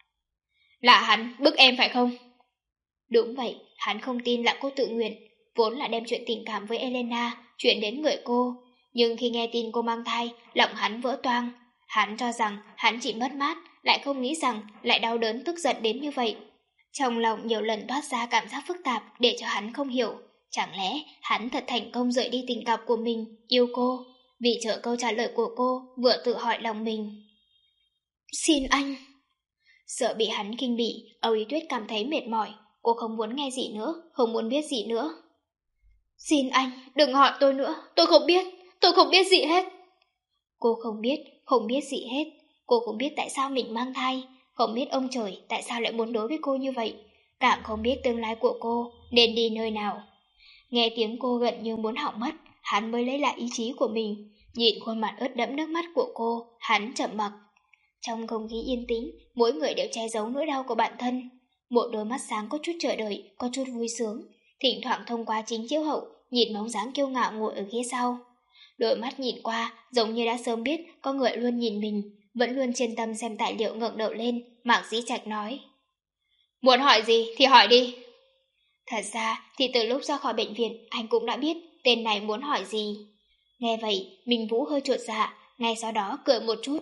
Là hắn bức em phải không? Đúng vậy, hắn không tin là cô tự nguyện, vốn là đem chuyện tình cảm với Elena chuyển đến người cô, nhưng khi nghe tin cô mang thai, lòng hắn vỡ toang. Hắn cho rằng hắn chỉ mất mát, lại không nghĩ rằng lại đau đớn tức giận đến như vậy. Trong lòng nhiều lần toát ra cảm giác phức tạp để cho hắn không hiểu, chẳng lẽ hắn thật thành công rời đi tình cảm của mình, yêu cô? Vì chờ câu trả lời của cô, vừa tự hỏi lòng mình. Xin anh. Sợ bị hắn kinh bỉ, Âu Y Tuyết cảm thấy mệt mỏi. Cô không muốn nghe gì nữa, không muốn biết gì nữa. Xin anh, đừng hỏi tôi nữa, tôi không biết, tôi không biết gì hết. Cô không biết, không biết gì hết. Cô không biết tại sao mình mang thai, không biết ông trời tại sao lại muốn đối với cô như vậy, càng không biết tương lai của cô nên đi nơi nào. Nghe tiếng cô gần như muốn hỏng mất, hắn mới lấy lại ý chí của mình. Nhìn khuôn mặt ướt đẫm nước mắt của cô, hắn chậm mặc. Trong không khí yên tĩnh, mỗi người đều che giấu nỗi đau của bản thân. Một đôi mắt sáng có chút chờ đợi, có chút vui sướng, thỉnh thoảng thông qua chính chiếu hậu, nhìn bóng dáng kiêu ngạo ngồi ở phía sau. Đôi mắt nhìn qua, giống như đã sớm biết có người luôn nhìn mình, vẫn luôn chuyên tâm xem tài liệu. Ngẩng đầu lên, Mạc Dĩ Trạch nói: Muốn hỏi gì thì hỏi đi. Thật ra thì từ lúc ra khỏi bệnh viện, anh cũng đã biết tên này muốn hỏi gì. Nghe vậy, Minh Vũ hơi chuột dạ, ngay sau đó cười một chút.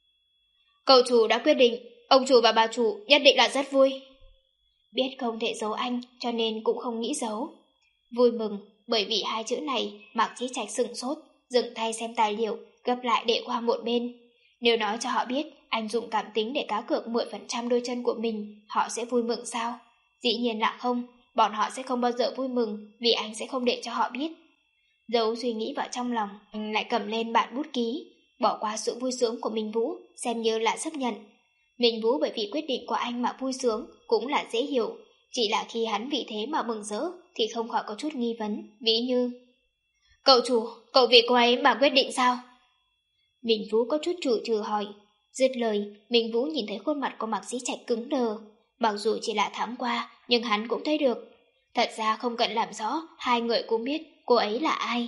Cậu chủ đã quyết định, ông chủ và bà chủ nhất định là rất vui. Biết không thể giấu anh, cho nên cũng không nghĩ giấu. Vui mừng, bởi vì hai chữ này, Mạc Chí Trạch sửng sốt, dừng tay xem tài liệu, gấp lại để qua một bên. Nếu nói cho họ biết anh dùng cảm tính để cá cược mười phần trăm đôi chân của mình, họ sẽ vui mừng sao? Dĩ nhiên là không, bọn họ sẽ không bao giờ vui mừng, vì anh sẽ không để cho họ biết. Giấu suy nghĩ vào trong lòng, anh lại cầm lên bản bút ký, bỏ qua sự vui sướng của Minh Vũ, xem như là chấp nhận. Minh Vũ bởi vì quyết định của anh mà vui sướng cũng là dễ hiểu, chỉ là khi hắn vì thế mà mừng rỡ thì không khỏi có chút nghi vấn, ví như: Cậu chủ, cậu vì cô ấy mà quyết định sao? Minh Vũ có chút chủ trừ hỏi. Dứt lời, Minh Vũ nhìn thấy khuôn mặt của Mạc Dĩ Trạch cứng đờ. Mặc dù chỉ là tháng qua, nhưng hắn cũng thấy được. Thật ra không cần làm rõ, hai người cũng biết cô ấy là ai.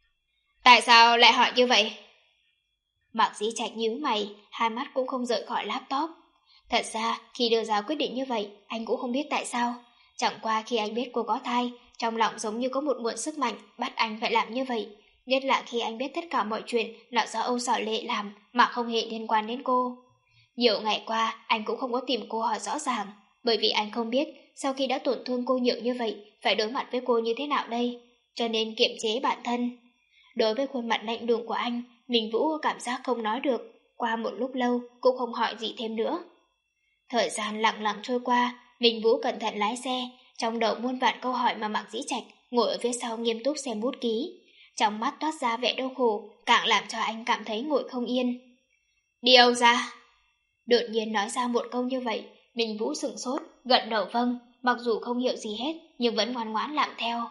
Tại sao lại hỏi như vậy? Mạc Dĩ Trạch nhíu mày, hai mắt cũng không rời khỏi laptop. Thật ra, khi đưa ra quyết định như vậy, anh cũng không biết tại sao. Chẳng qua khi anh biết cô có thai, trong lòng giống như có một nguồn sức mạnh bắt anh phải làm như vậy. Nhất là khi anh biết tất cả mọi chuyện là do Âu Sở Lệ làm mà không hề liên quan đến cô. Nhiều ngày qua, anh cũng không có tìm cô hỏi rõ ràng, bởi vì anh không biết sau khi đã tổn thương cô nhiều như vậy, phải đối mặt với cô như thế nào đây, cho nên kiềm chế bản thân. Đối với khuôn mặt lạnh lùng của anh, Minh Vũ cảm giác không nói được, qua một lúc lâu cũng không hỏi gì thêm nữa. Thời gian lặng lặng trôi qua, Minh Vũ cẩn thận lái xe, trong đầu muôn vạn câu hỏi mà Mạc Dĩ Trạch ngồi ở phía sau nghiêm túc xem bút ký. Trong mắt toát ra vẻ đau khổ, càng làm cho anh cảm thấy ngồi không yên. Đi đâu ra? Đột nhiên nói ra một câu như vậy, Minh Vũ sửng sốt, gật đầu vâng, mặc dù không hiểu gì hết, nhưng vẫn ngoan ngoãn làm theo.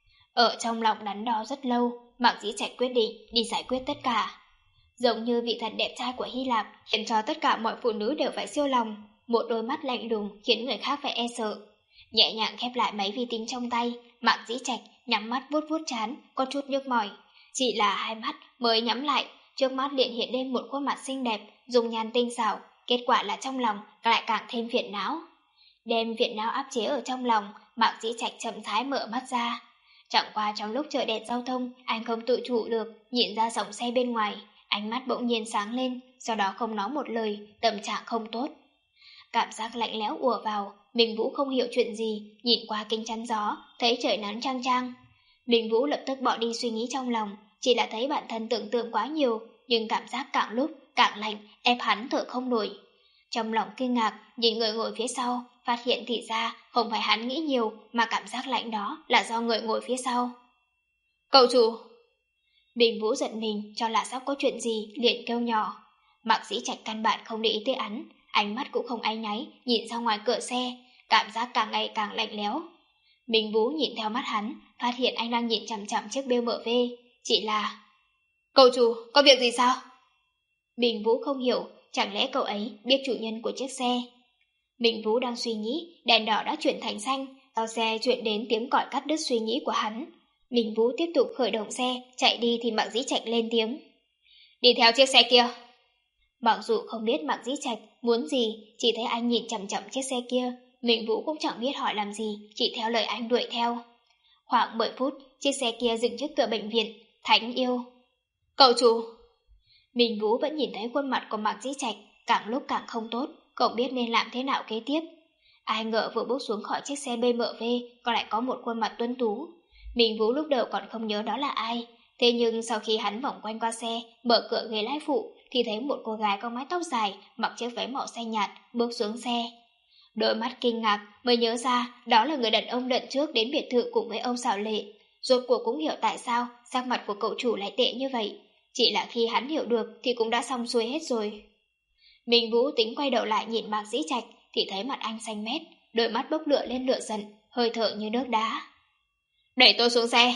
Ở trong lòng đắn đo rất lâu, Mạc Dĩ Trạch quyết định đi giải quyết tất cả. Giống như vị thần đẹp trai của Hy Lạp, khiến cho tất cả mọi phụ nữ đều phải siêu lòng, một đôi mắt lạnh lùng khiến người khác phải e sợ. Nhẹ nhàng khép lại máy vi tính trong tay, Mạc Dĩ Trạch nhắm mắt vuốt vuốt trán, có chút nhức mỏi. Chỉ là hai mắt mới nhắm lại, trước mắt liền hiện lên một khuôn mặt xinh đẹp, dung nhan tinh xảo, kết quả là trong lòng lại càng thêm phiền não. Đem phiền não áp chế ở trong lòng, Mạc Dĩ Trạch chậm rãi mở mắt ra. Chẳng qua trong lúc chờ đèn giao thông, anh không tự chủ được, nhìn ra dòng xe bên ngoài, ánh mắt bỗng nhiên sáng lên, sau đó không nói một lời, tâm trạng không tốt. Cảm giác lạnh lẽo ùa vào, Minh Vũ không hiểu chuyện gì, nhìn qua kính chắn gió, thấy trời nắng chang chang. Minh Vũ lập tức bỏ đi suy nghĩ trong lòng, chỉ là thấy bản thân tưởng tượng quá nhiều, nhưng cảm giác càng lúc càng lạnh, ép hắn thở không nổi. Trong lòng kinh ngạc, nhìn người ngồi phía sau, phát hiện thì ra không phải hắn nghĩ nhiều, mà cảm giác lạnh đó là do người ngồi phía sau. Cậu chủ! Minh Vũ giận mình, cho là sắp có chuyện gì, liền kêu nhỏ. Mạc Dĩ Trạch căn bản không để ý tới hắn, ánh mắt cũng không áy náy, nhìn ra ngoài cửa xe, cảm giác càng ngày càng lạnh lẽo. Minh Vũ nhìn theo mắt hắn, phát hiện anh đang nhìn chằm chằm chiếc bê em vê, chỉ là... Cậu chủ, có việc gì sao? Minh Vũ không hiểu, chẳng lẽ cậu ấy biết chủ nhân của chiếc xe? Minh Vũ đang suy nghĩ, đèn đỏ đã chuyển thành xanh, sau xe chuyển đến tiếng còi cắt đứt suy nghĩ của hắn. Minh Vũ tiếp tục khởi động xe, chạy đi thì Mạc Dĩ Trạch lên tiếng. Đi theo chiếc xe kia. Mặc dù không biết Mạc Dĩ Trạch muốn gì, chỉ thấy anh nhìn chằm chằm chiếc xe kia, Minh Vũ cũng chẳng biết hỏi làm gì, chỉ theo lời anh đuổi theo. Khoảng mười phút, chiếc xe kia dừng trước cửa bệnh viện, Thánh Yêu. Cậu chủ! Minh Vũ vẫn nhìn thấy khuôn mặt của Mạc Dĩ Trạch, càng lúc càng không tốt, cậu biết nên làm thế nào kế tiếp. Ai ngờ vừa bước xuống khỏi chiếc xe bê em vê, còn lại có một khuôn mặt tuấn tú. Minh Vũ lúc đầu còn không nhớ đó là ai, thế nhưng sau khi hắn vòng quanh qua xe, mở cửa ghế lái phụ, thì thấy một cô gái có mái tóc dài, mặc chiếc váy màu xanh nhạt, bước xuống xe. Đôi mắt kinh ngạc mới nhớ ra đó là người đàn ông lần trước đến biệt thự cùng với ông Sảo Lệ. Rốt cuộc cũng hiểu tại sao sắc mặt của cậu chủ lại tệ như vậy. Chỉ là khi hắn hiểu được thì cũng đã xong xuôi hết rồi. Minh Vũ tính quay đầu lại nhìn Mạc Dĩ Trạch thì thấy mặt anh xanh mét, đôi mắt bốc lửa lên lửa giận, hơi thở như nước đá. Đẩy tôi xuống xe!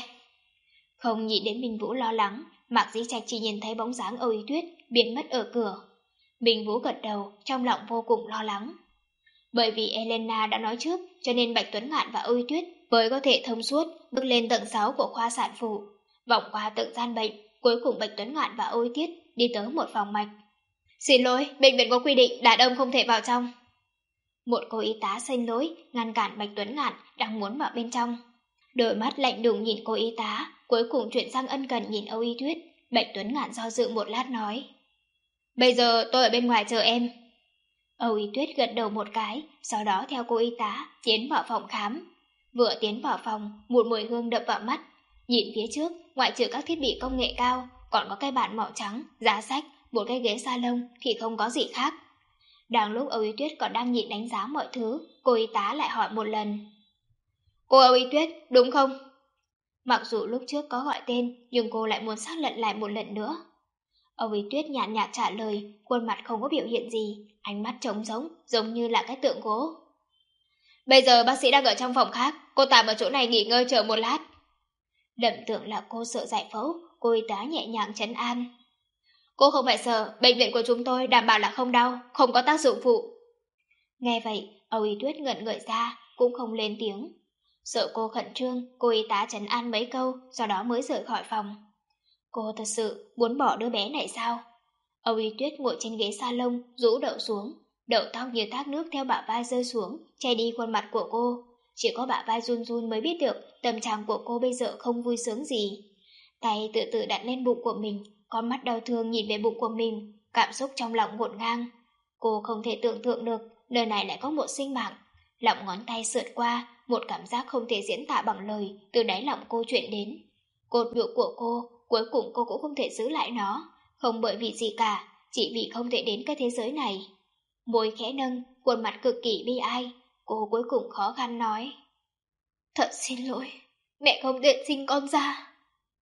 Không nhìn đến Minh Vũ lo lắng, Mạc Dĩ Trạch chỉ nhìn thấy bóng dáng Âu Ý Tuyết biến mất ở cửa. Minh Vũ gật đầu, trong lòng vô cùng lo lắng. Bởi vì Elena đã nói trước, cho nên Bạch Tuấn Ngạn và Âu Ý Tuyết mới có thể thông suốt bước lên tầng sáu của khoa sản phụ, vòng qua tầng gian bệnh, cuối cùng Bạch Tuấn Ngạn và Âu Ý Tuyết đi tới một phòng mạch. Xin lỗi, bệnh viện có quy định đàn ông không thể vào trong. Một cô y tá xin lỗi ngăn cản Bạch Tuấn Ngạn đang muốn vào bên trong. Đôi mắt lạnh lùng nhìn cô y tá, cuối cùng chuyển sang ân cần nhìn Âu Y Tuyết. Bạch Tuấn Ngạn do dự một lát nói. Bây giờ tôi ở bên ngoài chờ em. Âu Y Tuyết gật đầu một cái, sau đó theo cô y tá tiến vào phòng khám. Vừa tiến vào phòng, một mùi hương đập vào mắt. Nhìn phía trước, ngoại trừ các thiết bị công nghệ cao, còn có cái bàn màu trắng, giá sách, một cái ghế salon thì không có gì khác. Đang lúc Âu Y Tuyết còn đang nhìn đánh giá mọi thứ, cô y tá lại hỏi một lần. Cô Âu Y Tuyết, đúng không? Mặc dù lúc trước có gọi tên, nhưng cô lại muốn xác nhận lại một lần nữa. Âu Y Tuyết nhàn nhạt trả lời, khuôn mặt không có biểu hiện gì, ánh mắt trống rỗng, giống như là cái tượng gỗ. Bây giờ bác sĩ đang ở trong phòng khác, cô tạm ở chỗ này nghỉ ngơi chờ một lát. Đậm tưởng là cô sợ giải phẫu, cô y tá nhẹ nhàng trấn an. Cô không phải sợ, bệnh viện của chúng tôi đảm bảo là không đau, không có tác dụng phụ. Nghe vậy, Âu Y Tuyết ngẩn người ra, cũng không lên tiếng. Sợ cô khẩn trương, cô y tá trấn an mấy câu, sau đó mới rời khỏi phòng. Cô thật sự muốn bỏ đứa bé này sao? Âu Y Tuyết ngồi trên ghế salon, rũ đầu xuống, đầu tóc như thác nước theo bả vai rơi xuống, che đi khuôn mặt của cô. Chỉ có bả vai run run mới biết được tâm trạng của cô bây giờ không vui sướng gì. Tay tự tự đặt lên bụng của mình, con mắt đau thương nhìn về bụng của mình, cảm xúc trong lòng ngổn ngang. Cô không thể tưởng tượng được nơi này lại có một sinh mạng. Lòng ngón tay sượt qua, một cảm giác không thể diễn tả bằng lời từ đáy lòng cô chuyển đến. Cột nhục của cô, cuối cùng cô cũng không thể giữ lại nó, không bởi vì gì cả, chỉ vì không thể đến cái thế giới này. Môi khẽ nâng, khuôn mặt cực kỳ bi ai, cô cuối cùng khó khăn nói: Thật xin lỗi, mẹ không thể sinh con ra.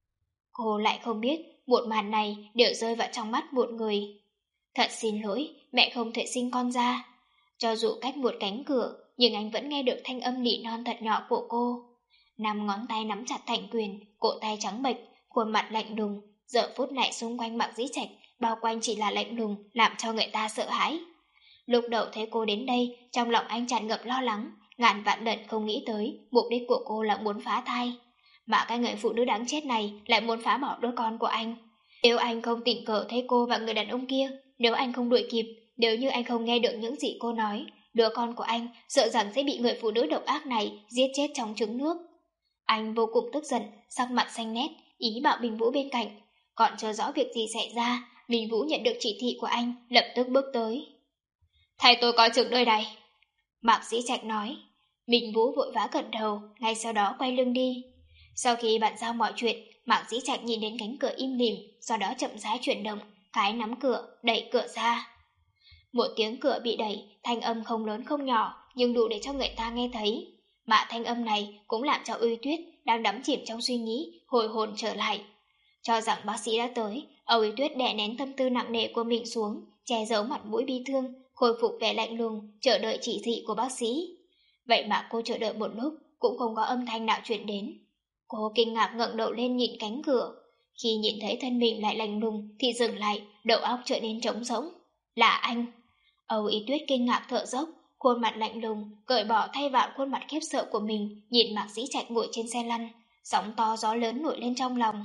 Cô lại không biết một màn này đều rơi vào trong mắt một người. Thật xin lỗi, mẹ không thể sinh con ra. Cho dù cách một cánh cửa, nhưng anh vẫn nghe được thanh âm nỉ non thật nhỏ của cô. Năm ngón tay nắm chặt thành quyền, cổ tay trắng bệch, khuôn mặt lạnh lùng. Giờ phút này xung quanh Mạc Dĩ Trạch, bao quanh chỉ là lạnh lùng, làm cho người ta sợ hãi. Lúc đầu thấy cô đến đây, trong lòng anh tràn ngập lo lắng, ngàn vạn lần không nghĩ tới mục đích của cô là muốn phá thai. Mà cái người phụ nữ đáng chết này lại muốn phá bỏ đứa con của anh. Nếu anh không tình cờ thấy cô và người đàn ông kia, nếu anh không đuổi kịp, nếu như anh không nghe được những gì cô nói, đứa con của anh sợ rằng sẽ bị người phụ nữ độc ác này giết chết trong trứng nước. Anh vô cùng tức giận, sắc mặt xanh nét, ý bảo Bình Vũ bên cạnh. Còn chưa rõ việc gì xảy ra, Bình Vũ nhận được chỉ thị của anh, lập tức bước tới. Thầy tôi coi chừng nơi này. Mạc Dĩ Trạch nói. Bình Vũ vội vã gật đầu, ngay sau đó quay lưng đi. Sau khi bàn giao mọi chuyện, Mạc Dĩ Trạch nhìn đến cánh cửa im lìm, sau đó chậm rãi chuyển động, cái nắm cửa, đẩy cửa ra. Một tiếng cửa bị đẩy, thanh âm không lớn không nhỏ, nhưng đủ để cho người ta nghe thấy. Mà thanh âm này cũng làm cho Uy Tuyết đang đắm chìm trong suy nghĩ, hồi hồn trở lại. Cho rằng bác sĩ đã tới, Âu Uy Tuyết đè nén tâm tư nặng nề của mình xuống, che giấu mặt mũi bi thương, khôi phục vẻ lạnh lùng, chờ đợi chỉ thị của bác sĩ. Vậy mà cô chờ đợi một lúc, cũng không có âm thanh nào truyền đến. Cô kinh ngạc ngẩng đầu lên nhìn cánh cửa. Khi nhìn thấy thân mình lại lạnh lùng thì dừng lại, đầu óc trở nên trống rỗng. Là anh. Âu Ý Tuyết kinh ngạc thở dốc, khuôn mặt lạnh lùng, cởi bỏ thay vào khuôn mặt khiếp sợ của mình, nhìn Mạc Dĩ Trạch ngồi trên xe lăn, sóng to gió lớn nổi lên trong lòng.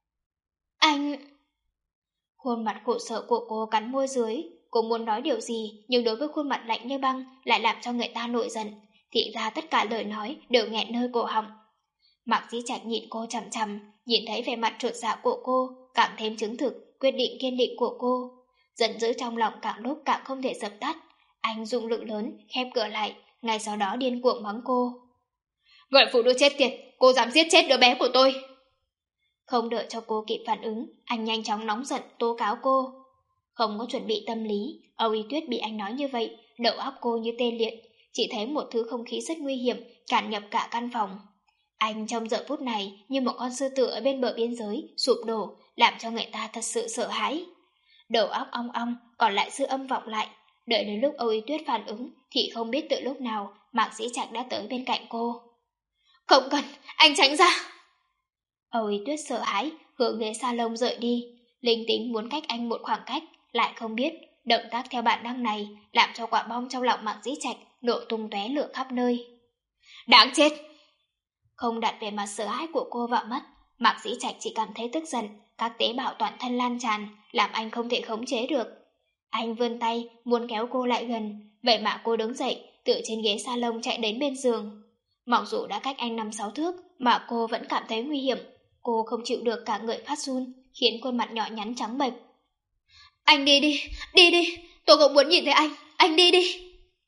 Anh... Khuôn mặt khổ sở của cô cắn môi dưới, cô muốn nói điều gì, nhưng đối với khuôn mặt lạnh như băng lại làm cho người ta nổi giận. Thì ra tất cả lời nói đều nghẹn nơi cổ họng. Mạc Dĩ Trạch nhìn cô chằm chằm, nhìn thấy vẻ mặt trột dạ của cô, càng thêm chứng thực quyết định kiên định của cô. Giận dữ trong lòng càng lúc càng không thể dập tắt. Anh dùng lực lớn khép cửa lại, ngay sau đó điên cuồng mắng cô. Người phụ nữ chết tiệt, cô dám giết chết đứa bé của tôi. Không đợi cho cô kịp phản ứng, anh nhanh chóng nóng giận tố cáo cô. Không có chuẩn bị tâm lý, Âu Ý Tuyết bị anh nói như vậy, đầu óc cô như tê liệt, chỉ thấy một thứ không khí rất nguy hiểm tràn nhập cả căn phòng. Anh trong giờ phút này như một con sư tử ở bên bờ biên giới, sụp đổ, làm cho người ta thật sự sợ hãi. Đầu óc ong ong, còn lại dư âm vọng lại. Đợi đến lúc Âu Ý Tuyết phản ứng, thì không biết từ lúc nào Mạc Dĩ Trạch đã tới bên cạnh cô. Không cần, anh tránh ra. Âu Ý Tuyết sợ hãi, hướng ghế salon rời đi. Linh tính muốn cách anh một khoảng cách, lại không biết động tác theo bản năng này làm cho quả bom trong lòng Mạc Dĩ Trạch nổ tung tóe lửa khắp nơi. Đáng chết! Không đặt về mặt sợ hãi của cô vào mắt, Mạc Dĩ Trạch chỉ cảm thấy tức giận, các tế bào toàn thân lan tràn, làm anh không thể khống chế được. Anh vươn tay, muốn kéo cô lại gần, vậy mà cô đứng dậy, từ trên ghế salon chạy đến bên giường. Mặc dù đã cách anh năm sáu thước, mà cô vẫn cảm thấy nguy hiểm. Cô không chịu được cả người phát run, khiến khuôn mặt nhỏ nhắn trắng bệch. Anh đi đi, đi đi, tôi không muốn nhìn thấy anh, anh đi đi.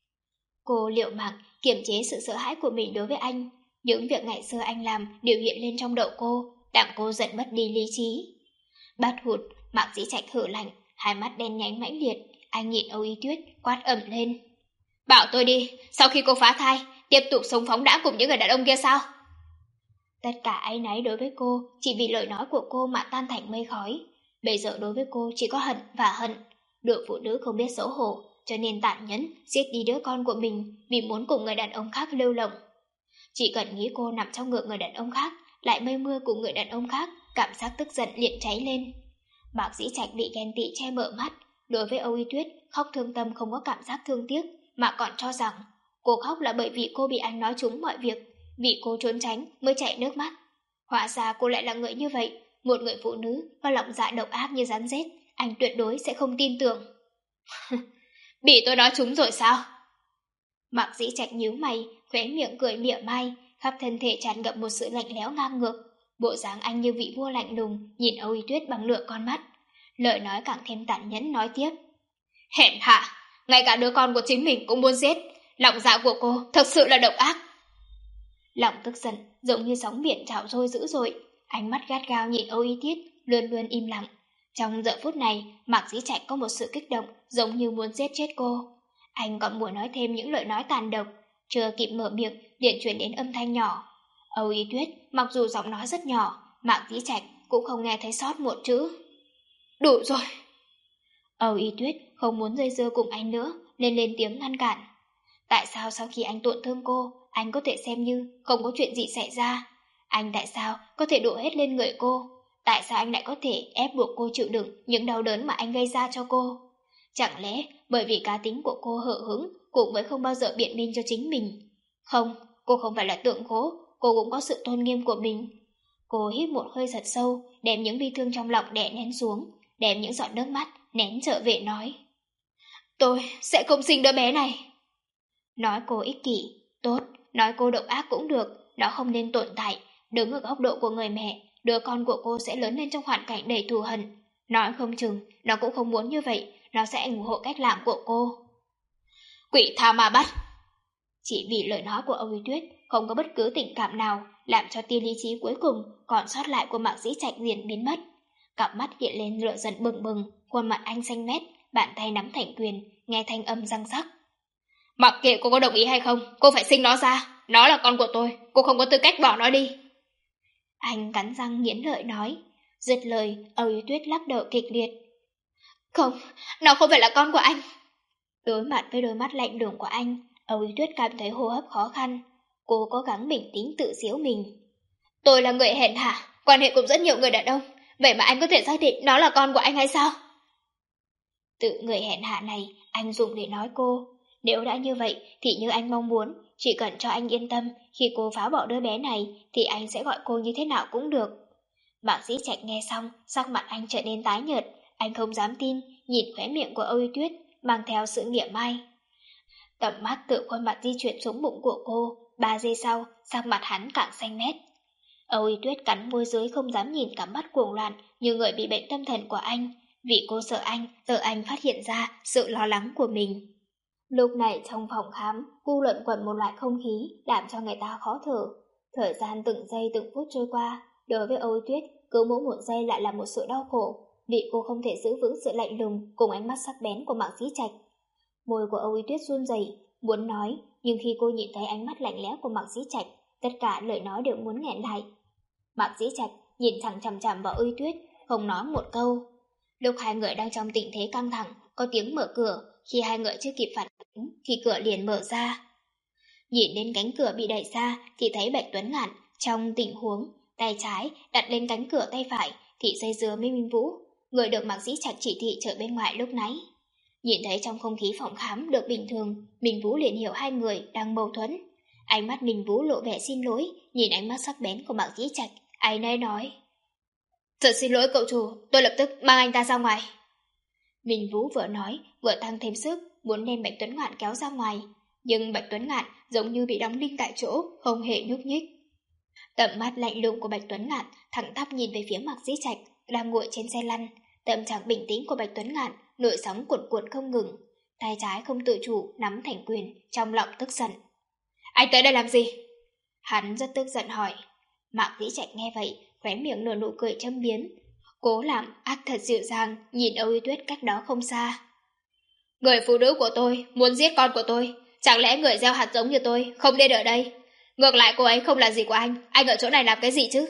Cô liệu mạng, kiềm chế sự sợ hãi của mình đối với anh. Những việc ngày xưa anh làm đều hiện lên trong đầu cô, làm cô giận mất đi lý trí. Bát hụt, Mạc Dĩ Trạch hử lạnh, hai mắt đen nhánh mãnh liệt. Anh nhìn Âu Ý Tuyết, quát ẩm lên. Bảo tôi đi, sau khi cô phá thai, tiếp tục sống phóng đãng cùng những người đàn ông kia sao? Tất cả áy náy đối với cô, chỉ vì lời nói của cô mà tan thành mây khói. Bây giờ đối với cô chỉ có hận và hận. Đội phụ nữ không biết xấu hổ, cho nên tàn nhẫn giết đi đứa con của mình vì muốn cùng người đàn ông khác lưu lộng. Chỉ cần nghĩ cô nằm trong ngực người đàn ông khác, lại mây mưa cùng người đàn ông khác, cảm giác tức giận liền cháy lên. Mạc Dĩ Trạch bị ghen tị che mở mắt. Đối với Âu Y Tuyết, khóc thương tâm không có cảm giác thương tiếc, mà còn cho rằng cô khóc là bởi vì cô bị anh nói trúng mọi việc, vì cô trốn tránh mới chảy nước mắt. Hóa ra cô lại là người như vậy, một người phụ nữ có lòng dạ độc ác như rắn rết, anh tuyệt đối sẽ không tin tưởng. Bị tôi nói trúng rồi sao? Mạc Dĩ Trạch nhíu mày, khóe miệng cười mỉa mai, khắp thân thể tràn ngập một sự lạnh lẽo ngang ngược. Bộ dáng anh như vị vua lạnh lùng, nhìn Âu Y Tuyết bằng nửa con mắt. Lời nói càng thêm tàn nhẫn nói tiếp. Hèn hạ, ngay cả đứa con của chính mình cũng muốn giết. Lòng dạ của cô thực sự là độc ác. Lòng tức giận giống như sóng biển trào sôi dữ dội, ánh mắt gắt gao nhìn Âu Y Tuyết, luôn luôn im lặng. Trong giờ phút này, Mạc Dĩ Trạch có một sự kích động, giống như muốn giết chết cô. Anh còn muốn nói thêm những lời nói tàn độc, chưa kịp mở miệng liền truyền đến âm thanh nhỏ. Âu Y Tuyết mặc dù giọng nói rất nhỏ, Mạc Dĩ Trạch cũng không nghe thấy sót một chữ. Đủ rồi. Âu Y Tuyết không muốn dây dưa cùng anh nữa, nên lên tiếng ngăn cản. Tại sao sau khi anh tổn thương cô, anh có thể xem như không có chuyện gì xảy ra? Anh tại sao có thể đổ hết lên người cô? Tại sao anh lại có thể ép buộc cô chịu đựng những đau đớn mà anh gây ra cho cô? Chẳng lẽ bởi vì cá tính của cô hở hững, cô mới không bao giờ biện minh cho chính mình? Không, cô không phải là tượng gỗ, cô cũng có sự tôn nghiêm của mình. Cô hít một hơi thật sâu, đem những bi thương trong lòng đè nén xuống, đem những giọt nước mắt nén trở về nói. Tôi sẽ không sinh đứa bé này. Nói cô ích kỷ, tốt, nói cô độc ác cũng được, nó không nên tồn tại. Đứng ở góc độ của người mẹ, đứa con của cô sẽ lớn lên trong hoàn cảnh đầy thù hận. Nói không chừng, nó cũng không muốn như vậy, nó sẽ ủng hộ cách làm của cô. Quỷ tha ma bắt. Chỉ vì lời nói của Âu Y Tuyết không có bất cứ tình cảm nào, làm cho tia lý trí cuối cùng còn sót lại của Mạc Dĩ Trạch liền biến mất. Cặp mắt hiện lên lửa giận bừng bừng, khuôn mặt anh xanh mét, bàn tay nắm thành quyền, nghe thanh âm răng rắc. Mặc kệ cô có đồng ý hay không, cô phải sinh nó ra. Nó là con của tôi, cô không có tư cách bỏ nó đi. Anh cắn răng nghiến lợi nói. Dứt lời, Âu Y Tuyết lắc đầu kịch liệt. Không, nó không phải là con của anh. Đối mặt với đôi mắt lạnh lùng của anh, Âu Y Tuyết cảm thấy hô hấp khó khăn. Cô cố gắng bình tĩnh tự giễu mình. Tôi là người hèn hạ, quan hệ cùng rất nhiều người đàn ông, vậy mà anh có thể xác định nó là con của anh hay sao? Tự người hèn hạ này anh dùng để nói cô. Nếu đã như vậy thì như anh mong muốn, chỉ cần cho anh yên tâm, khi cô phá bỏ đứa bé này thì anh sẽ gọi cô như thế nào cũng được. Mạc Dĩ Trạch nghe xong, sắc mặt anh trở nên tái nhợt, anh không dám tin, nhìn khóe miệng của Âu Y Tuyết, mang theo sự mỉa mai. Tầm mắt tự khuôn mặt di chuyển xuống bụng của cô, ba giây sau, sắc mặt hắn càng xanh mét. Âu Y Tuyết cắn môi dưới không dám nhìn cặp mắt cuồng loạn như người bị bệnh tâm thần của anh, vì cô sợ anh, sợ anh phát hiện ra sự lo lắng của mình. Lúc này trong phòng khám, cu luận quẩn một loại không khí làm cho người ta khó thở. Thời gian từng giây từng phút trôi qua, đối với Âu Y Tuyết, cứ mỗi một giây lại là một sự đau khổ, vì cô không thể giữ vững sự lạnh lùng cùng ánh mắt sắc bén của Mạc Dĩ Trạch. Môi của Âu Y Tuyết run rẩy, muốn nói, nhưng khi cô nhìn thấy ánh mắt lạnh lẽo của Mạc Dĩ Trạch, tất cả lời nói đều muốn nghẹn lại. Mạc Dĩ Trạch nhìn thẳng chằm chằm vào Âu Y Tuyết, không nói một câu. Lúc hai người đang trong tình thế căng thẳng, có tiếng mở cửa, khi hai người chưa kịp phản ứng thì cửa liền mở ra. Nhìn đến cánh cửa bị đẩy ra thì thấy Bạch Tuấn Ngạn trong tình huống tay trái đặt lên cánh cửa, tay phải thì dây dưa với Minh Vũ, người được Mạc Dĩ Trạch chỉ thị chờ bên ngoài lúc nãy. Nhìn thấy trong không khí phòng khám được bình thường, Minh Vũ liền hiểu hai người đang mâu thuẫn. Ánh mắt Minh Vũ lộ vẻ xin lỗi, nhìn ánh mắt sắc bén của Mạc Dĩ Trạch, ai nấy nói: Thật xin lỗi cậu chủ, tôi lập tức mang anh ta ra ngoài. Minh Vũ vừa nói, vừa tăng thêm sức, muốn đem Bạch Tuấn Ngạn kéo ra ngoài, nhưng Bạch Tuấn Ngạn giống như bị đóng đinh tại chỗ, không hề nhúc nhích. Tầm mắt lạnh lùng của Bạch Tuấn Ngạn thẳng tắp nhìn về phía Mạc Dĩ Trạch đang ngồi trên xe lăn. Tâm trạng bình tĩnh của Bạch Tuấn Ngạn nổi sóng cuộn cuộn không ngừng, tay trái không tự chủ nắm thành quyền, trong lòng tức giận. Anh tới đây làm gì? Hắn rất tức giận hỏi. Mạc Dĩ Trạch nghe vậy, khóe miệng nở nụ cười châm biếm, cố làm ác thật dịu dàng nhìn Âu Y Tuyết cách đó không xa. Người phụ nữ của tôi muốn giết con của tôi, chẳng lẽ người gieo hạt giống như tôi không nên ở đây? Ngược lại cô ấy không là gì của anh, anh ở chỗ này làm cái gì chứ?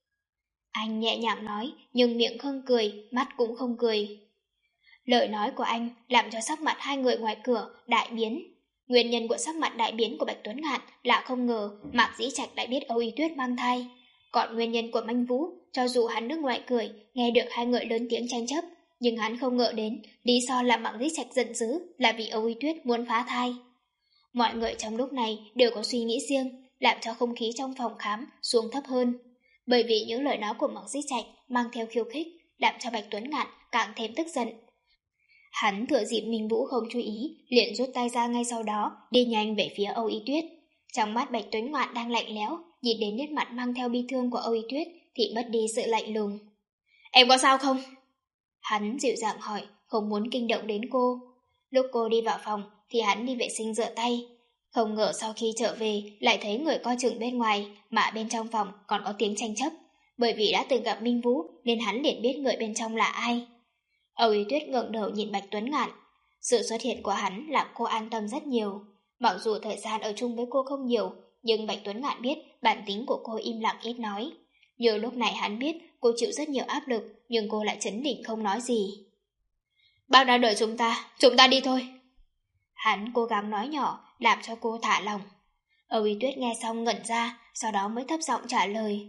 Anh nhẹ nhàng nói, nhưng miệng không cười, mắt cũng không cười. Lời nói của anh làm cho sắc mặt hai người ngoài cửa đại biến. Nguyên nhân của sắc mặt đại biến của Bạch Tuấn Ngạn là không ngờ Mạc Dĩ Trạch lại biết Âu Y Tuyết mang thai. Còn nguyên nhân của Minh Vũ, cho dù hắn nước ngoài cười, nghe được hai người lớn tiếng tranh chấp, nhưng hắn không ngờ đến lý do làm Mạc Dĩ Trạch giận dữ là vì Âu Y Tuyết muốn phá thai. Mọi người trong lúc này đều có suy nghĩ riêng, làm cho không khí trong phòng khám xuống thấp hơn. Bởi vì những lời nói của Mạc Dĩ Trạch mang theo khiêu khích, làm cho Bạch Tuấn Ngạn càng thêm tức giận. Hắn thừa dịp Minh Vũ không chú ý, liền rút tay ra ngay sau đó, đi nhanh về phía Âu Y Tuyết. Trong mắt Bạch Tuấn Ngoạn đang lạnh lẽo, nhìn đến nét mặt mang theo bi thương của Âu Y Tuyết thì mất đi sự lạnh lùng. Em có sao không? Hắn dịu dàng hỏi, không muốn kinh động đến cô. Lúc cô đi vào phòng thì hắn đi vệ sinh rửa tay. Không ngờ sau khi trở về lại thấy người coi chừng bên ngoài, mà bên trong phòng còn có tiếng tranh chấp. Bởi vì đã từng gặp Minh Vũ nên hắn liền biết người bên trong là ai. Âu Y Tuyết ngẩng đầu nhìn Bạch Tuấn Ngạn. Sự xuất hiện của hắn làm cô an tâm rất nhiều. Mặc dù thời gian ở chung với cô không nhiều, nhưng Bạch Tuấn Ngạn biết bản tính của cô im lặng ít nói. Nhưng lúc này hắn biết cô chịu rất nhiều áp lực, nhưng cô lại trấn định không nói gì. Bác đã đợi chúng ta, chúng ta đi thôi. Hắn cố gắng nói nhỏ, làm cho cô thả lòng. Âu Y Tuyết nghe xong ngẩn ra, sau đó mới thấp giọng trả lời.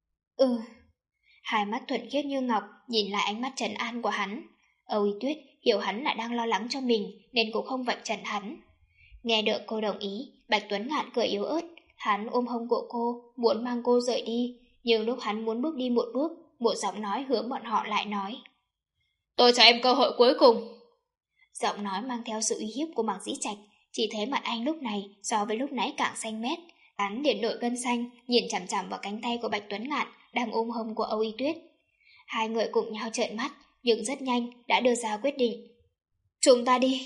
Ừ. Hai mắt thuần khiết như ngọc nhìn lại ánh mắt trấn an của hắn. Âu Y Tuyết hiểu hắn là đang lo lắng cho mình nên cũng không vạch trần hắn. Nghe được cô đồng ý, Bạch Tuấn Ngạn cười yếu ớt. Hắn ôm hông của cô, muốn mang cô rời đi. Nhưng lúc hắn muốn bước đi một bước, một giọng nói hướng bọn họ lại nói. Tôi cho em cơ hội cuối cùng. Giọng nói mang theo sự uy hiếp của Mạc Dĩ Trạch. Chỉ thấy mặt anh lúc này so với lúc nãy càng xanh mét. Hắn liền nổi gân xanh, nhìn chằm chằm vào cánh tay của Bạch Tuấn Ngạn đang ôm hông của Âu Y Tuyết. Hai người cùng nhau trợn mắt, nhưng rất nhanh đã đưa ra quyết định. Chúng ta đi.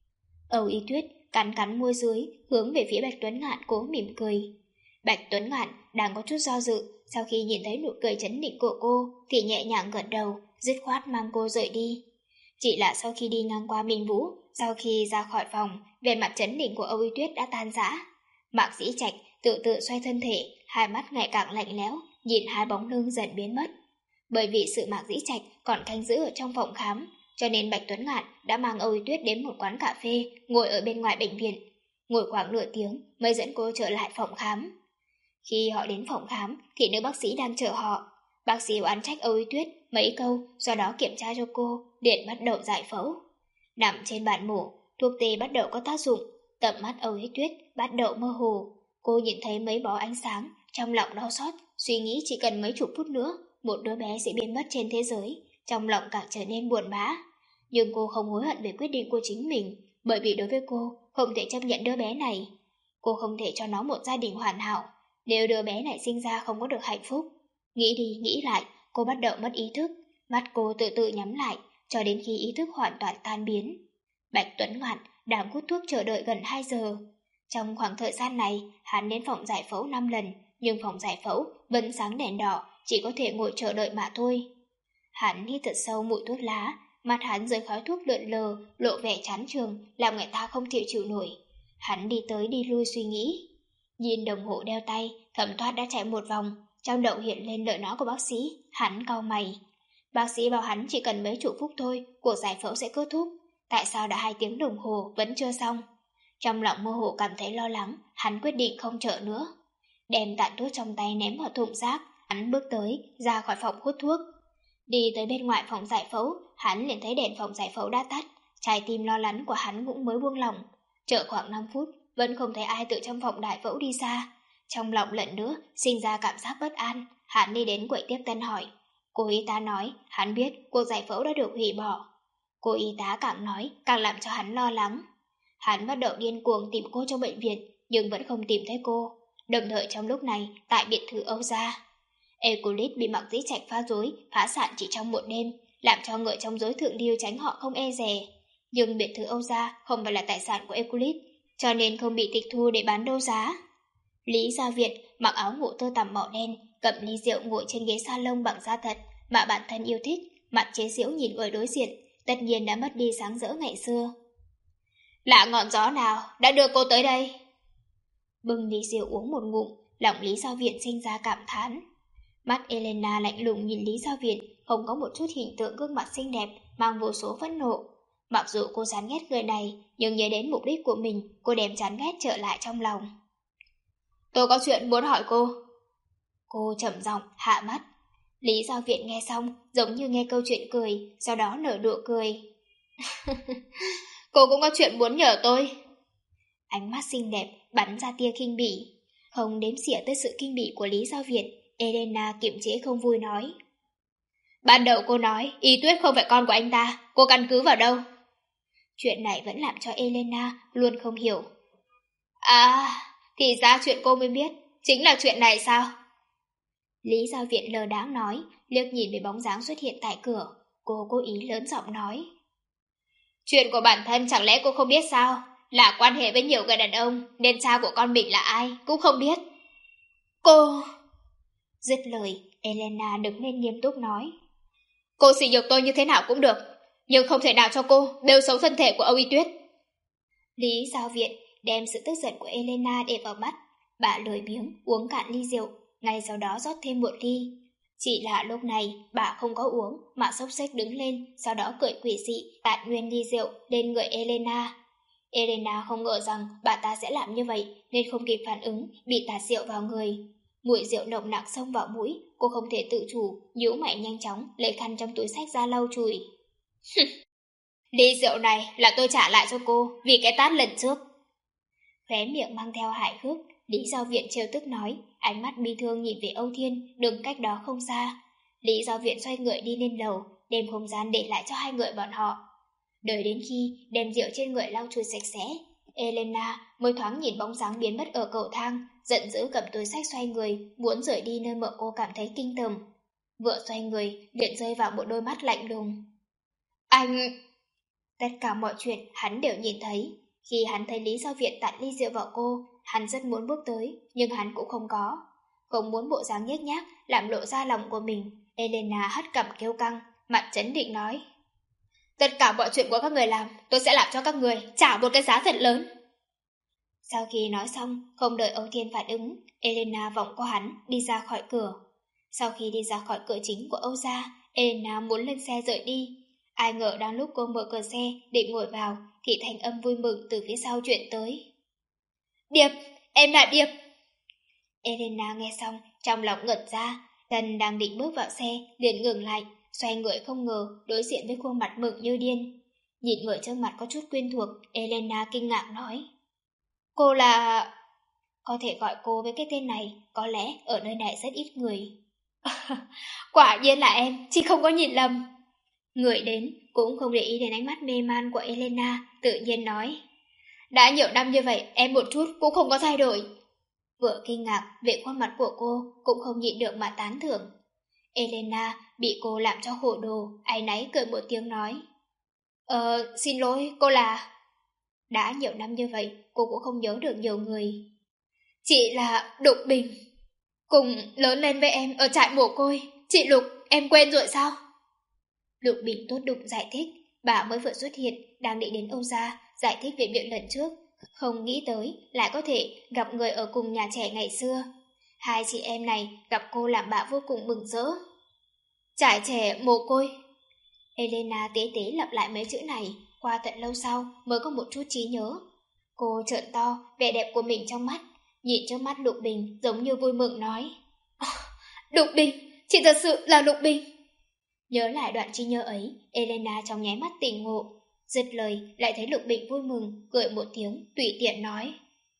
Âu Y Tuyết cắn cắn môi dưới, hướng về phía Bạch Tuấn Ngạn cố mỉm cười. Bạch Tuấn Ngạn đang có chút do dự, sau khi nhìn thấy nụ cười trấn định của cô thì nhẹ nhàng gật đầu, dứt khoát mang cô rời đi. Chỉ là sau khi đi ngang qua Minh Vũ, sau khi ra khỏi phòng, về mặt trấn định của Âu Y Tuyết đã tan rã. Mạc Dĩ Trạch tự tự xoay thân thể, hai mắt ngày càng lạnh lẽo, nhìn hai bóng lưng dần biến mất. Bởi vì sự Mạc Dĩ Trạch còn canh giữ ở trong phòng khám, cho nên Bạch Tuấn Ngạn đã mang Âu Y Tuyết đến một quán cà phê, ngồi ở bên ngoài bệnh viện. Ngồi khoảng nửa tiếng mới dẫn cô trở lại phòng khám. Khi họ đến phòng khám thì nữ bác sĩ đang chờ họ. Bác sĩ oán trách Âu Y Tuyết mấy câu, sau đó kiểm tra cho cô, liền bắt đầu giải phẫu. Nằm trên bàn mổ, thuốc tê bắt đầu có tác dụng, tầm mắt Âu Y Tuyết bắt đầu mơ hồ. Cô nhìn thấy mấy bó ánh sáng, trong lòng đau xót, suy nghĩ chỉ cần mấy chục phút nữa, một đứa bé sẽ biến mất trên thế giới, trong lòng càng trở nên buồn bã. Nhưng cô không hối hận về quyết định của chính mình, bởi vì đối với cô, không thể chấp nhận đứa bé này. Cô không thể cho nó một gia đình hoàn hảo, nếu đứa bé này sinh ra không có được hạnh phúc. Nghĩ đi nghĩ lại, cô bắt đầu mất ý thức, mắt cô từ từ nhắm lại, cho đến khi ý thức hoàn toàn tan biến. Bạch Tuấn Ngạn đang hút thuốc chờ đợi gần hai giờ. Trong khoảng thời gian này, hắn đến phòng giải phẫu năm lần, nhưng phòng giải phẫu vẫn sáng đèn đỏ, chỉ có thể ngồi chờ đợi mà thôi. Hắn hít thật sâu mùi thuốc lá, mặt hắn dưới khói thuốc lượn lờ, lộ vẻ chán chường, làm người ta không thể chịu nổi. Hắn đi tới đi lui suy nghĩ. Nhìn đồng hồ đeo tay, thẩm thoát đã chạy một vòng, trong đầu hiện lên lời nói của bác sĩ, hắn cau mày. Bác sĩ bảo hắn chỉ cần mấy chục phút thôi, cuộc giải phẫu sẽ kết thúc. Tại sao đã hai tiếng đồng hồ vẫn chưa xong? Trong lòng mơ hồ cảm thấy lo lắng, hắn quyết định không chờ nữa. Đem tàn thuốc trong tay ném vào thùng rác, hắn bước tới, ra khỏi phòng hút thuốc. Đi tới bên ngoài phòng giải phẫu, hắn liền thấy đèn phòng giải phẫu đã tắt, trái tim lo lắng của hắn cũng mới buông lỏng. Chờ khoảng năm phút, vẫn không thấy ai từ trong phòng đại phẫu đi ra. Trong lòng lần nữa sinh ra cảm giác bất an, hắn đi đến quầy tiếp tân hỏi. Cô y tá nói, hắn biết cuộc giải phẫu đã được hủy bỏ. Cô y tá càng nói, càng làm cho hắn lo lắng. Hắn bắt đầu điên cuồng tìm cô trong bệnh viện, nhưng vẫn không tìm thấy cô. Đồng thời trong lúc này, tại biệt thự Âu gia, Euclid bị Mạc Dĩ Trạch phá rối, phá sản chỉ trong một đêm, làm cho người trong giới thượng lưu tránh họ không e dè. Nhưng biệt thự Âu gia không phải là tài sản của Euclid, cho nên không bị tịch thu để bán đấu giá. Lý Gia Việt mặc áo ngủ tơ tằm màu đen, cầm ly rượu ngồi trên ghế salon bằng da thật mà bản thân yêu thích, mặt chế giễu nhìn người đối diện, tất nhiên đã mất đi sáng rỡ ngày xưa. Lạ ngọn gió nào đã đưa cô tới đây? Bưng ly rượu uống một ngụm, lòng Lý Gia Việt sinh ra cảm thán. Mắt Elena lạnh lùng nhìn Lý Gia Việt, không có một chút hình tượng gương mặt xinh đẹp, mang vô số phẫn nộ. Mặc dù cô chán ghét người này, nhưng nhớ đến mục đích của mình, cô đem chán ghét trở lại trong lòng. Tôi có chuyện muốn hỏi cô. Cô trầm giọng hạ mắt. Lý Gia Viện nghe xong, giống như nghe câu chuyện cười, sau đó nở nụ cười. Cô cũng có chuyện muốn nhờ tôi. Ánh mắt xinh đẹp bắn ra tia khinh bỉ. Không đếm xỉa tới sự kinh bỉ của Lý Gia Viện, Elena kiềm chế không vui nói. Ban đầu cô nói Y Tuyết không phải con của anh ta, cô căn cứ vào đâu? Chuyện này vẫn làm cho Elena luôn không hiểu. À, Thì ra chuyện cô mới biết, chính là chuyện này sao? Lý Giao Viện lờ đãng nói, liếc nhìn về bóng dáng xuất hiện tại cửa. Cô cố ý lớn giọng nói. Chuyện của bản thân chẳng lẽ cô không biết sao? Là quan hệ với nhiều người đàn ông, nên cha của con mình là ai, cũng không biết. Cô... Dứt lời, Elena đứng lên nghiêm túc nói. Cô sỉ nhục tôi như thế nào cũng được, nhưng không thể nào cho cô bêu xấu thân thể của Âu Y Tuyết. Lý Giao Viện đem sự tức giận của Elena để vào mắt. Bà lười biếng uống cạn ly rượu, ngay sau đó rót thêm một ly. Chỉ là lúc này bà không có uống mà xốc xếch đứng lên, sau đó cười quỷ dị tạt nguyên ly rượu lên người Elena. Elena không ngờ rằng bà ta sẽ làm như vậy nên không kịp phản ứng, bị tạt rượu vào người. Mùi rượu nồng nặc xông vào mũi, cô không thể tự chủ, nhíu mày nhanh chóng lấy khăn trong túi xách ra lau chùi. Ly rượu này là tôi trả lại cho cô vì cái tát lần trước. Khóe miệng mang theo hài hước, Lý Giao Viện trêu tức nói, ánh mắt bi thương nhìn về Âu Thiên, đứng cách đó không xa. Lý Giao Viện xoay người đi lên lầu, đem không gian để lại cho hai người bọn họ. Đợi đến khi đem rượu trên người lau chùi sạch sẽ, Elena mới thoáng nhìn bóng dáng biến mất ở cầu thang, giận dữ cầm túi xách xoay người, muốn rời đi nơi mà cô cảm thấy kinh tởm. Vừa xoay người, liền rơi vào một đôi mắt lạnh lùng. Anh... Tất cả mọi chuyện hắn đều nhìn thấy. Khi hắn thấy Lý Giao Viện tạt ly rượu vào cô, hắn rất muốn bước tới, nhưng hắn cũng không có. Không muốn bộ dáng nhếch nhác làm lộ ra lòng của mình, Elena hất cằm kêu căng, mặt trấn định nói. Tất cả mọi chuyện của các người làm, tôi sẽ làm cho các người trả một cái giá thật lớn. Sau khi nói xong, không đợi Âu Thiên phản ứng, Elena vòng qua hắn, đi ra khỏi cửa. Sau khi đi ra khỏi cửa chính của Âu gia, Elena muốn lên xe rời đi. Ai ngờ đang lúc cô mở cửa xe định ngồi vào, thì thanh âm vui mừng từ phía sau chuyển tới. Điệp, em là Điệp. Elena nghe xong, trong lòng ngẩn ra, Tần đang định bước vào xe, liền ngừng lại, xoay người không ngờ đối diện với khuôn mặt mừng như điên. Nhìn người trước mặt có chút quen thuộc, Elena kinh ngạc nói. Cô là... Có thể gọi cô với cái tên này, có lẽ ở nơi này rất ít người. Quả nhiên là em, chị không có nhìn lầm. Người đến cũng không để ý đến ánh mắt mê man của Elena, tự nhiên nói. Đã nhiều năm như vậy, em một chút cũng không có thay đổi. Vừa kinh ngạc về khuôn mặt của cô, cũng không nhịn được mà tán thưởng. Elena bị cô làm cho khổ đồ, áy náy cười một tiếng nói. Ờ, xin lỗi, cô là... Đã nhiều năm như vậy, cô cũng không nhớ được nhiều người. Chị là Lục Bình. Cùng lớn lên với em ở trại mồ côi. Chị Lục, em quên rồi sao? Lục Bình tốt đụng giải thích. Bà mới vừa xuất hiện, đang định đến Âu gia, giải thích về việc lần trước. Không nghĩ tới, lại có thể gặp người ở cùng nhà trẻ ngày xưa. Hai chị em này gặp cô làm bà vô cùng mừng rỡ. Trại trẻ mồ côi. Elena tế tế lặp lại mấy chữ này, qua tận lâu sau mới có một chút trí nhớ. Cô trợn to, vẻ đẹp của mình trong mắt, nhìn trước mắt Lục Bình giống như vui mừng nói. Lục Bình, chị thật sự là Lục Bình. Nhớ lại đoạn trí nhớ ấy, Elena trong nháy mắt tỉnh ngộ. Dứt lời, lại thấy Lục Bình vui mừng, cười một tiếng, tùy tiện nói.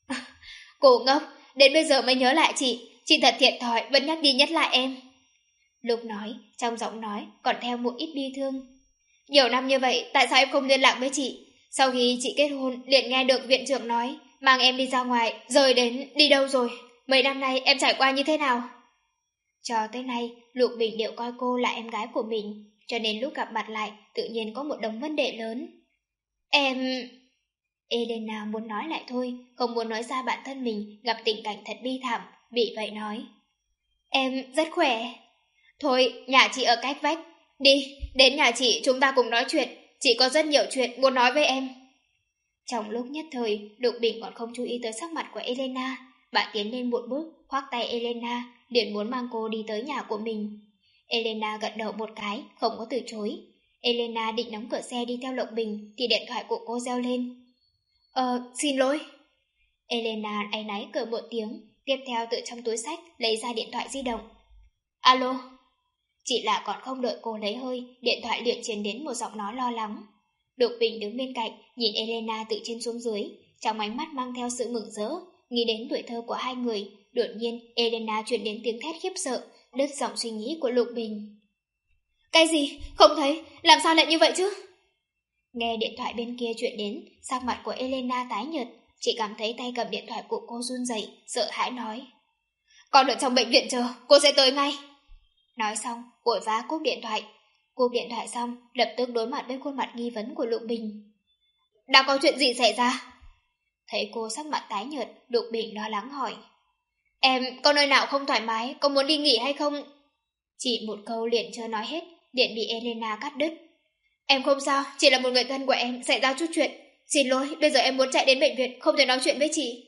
Cô ngốc, đến bây giờ mới nhớ lại chị, chị thật thiệt thòi vẫn nhắc đi nhắc lại em. Lục nói, trong giọng nói còn theo một ít bi thương. Nhiều năm như vậy, tại sao em không liên lạc với chị? Sau khi chị kết hôn, liền nghe được viện trưởng nói, mang em đi ra ngoài, rời đến đi đâu rồi? Mấy năm nay em trải qua như thế nào? Cho tới nay, Lục Bình đều coi cô là em gái của mình, cho nên lúc gặp mặt lại, tự nhiên có một đống vấn đề lớn. Em... Elena muốn nói lại thôi, không muốn nói ra bản thân mình gặp tình cảnh thật bi thảm, bị vậy nói. Em rất khỏe. Thôi, nhà chị ở cách vách. Đi, đến nhà chị chúng ta cùng nói chuyện, chị có rất nhiều chuyện muốn nói với em. Trong lúc nhất thời, Lục Bình còn không chú ý tới sắc mặt của Elena, bạn tiến lên một bước, khoác tay Elena, liền muốn mang cô đi tới nhà của mình. Elena gật đầu một cái, không có từ chối. Elena định đóng cửa xe đi theo Lục Bình, thì điện thoại của cô reo lên. Ờ, xin lỗi. Elena áy náy cười một tiếng, tiếp theo từ trong túi xách lấy ra điện thoại di động. Alo. Chỉ là còn không đợi cô lấy hơi, điện thoại liền truyền đến một giọng nói lo lắng. Lục Bình đứng bên cạnh, nhìn Elena từ trên xuống dưới, trong ánh mắt mang theo sự mừng rỡ, nghĩ đến tuổi thơ của hai người. Đột nhiên, Elena truyền đến tiếng thét khiếp sợ, đứt dòng suy nghĩ của Lục Bình. Cái gì? Không thấy? Làm sao lại như vậy chứ? Nghe điện thoại bên kia truyền đến, sắc mặt của Elena tái nhợt, Chị cảm thấy tay cầm điện thoại của cô run rẩy, sợ hãi nói. Con ở trong bệnh viện chờ, cô sẽ tới ngay. Nói xong, vội vã cúp điện thoại. Cúp điện thoại xong, lập tức đối mặt với khuôn mặt nghi vấn của Lục Bình. Đã có chuyện gì xảy ra? Thấy cô sắc mặt tái nhợt, Lục Bình lo lắng hỏi. Em có nơi nào không thoải mái, có muốn đi nghỉ hay không? Chị một câu liền chưa nói hết, điện bị Elena cắt đứt. Em không sao, chỉ là một người thân của em xảy ra chút chuyện. Xin lỗi, bây giờ em muốn chạy đến bệnh viện, không thể nói chuyện với chị.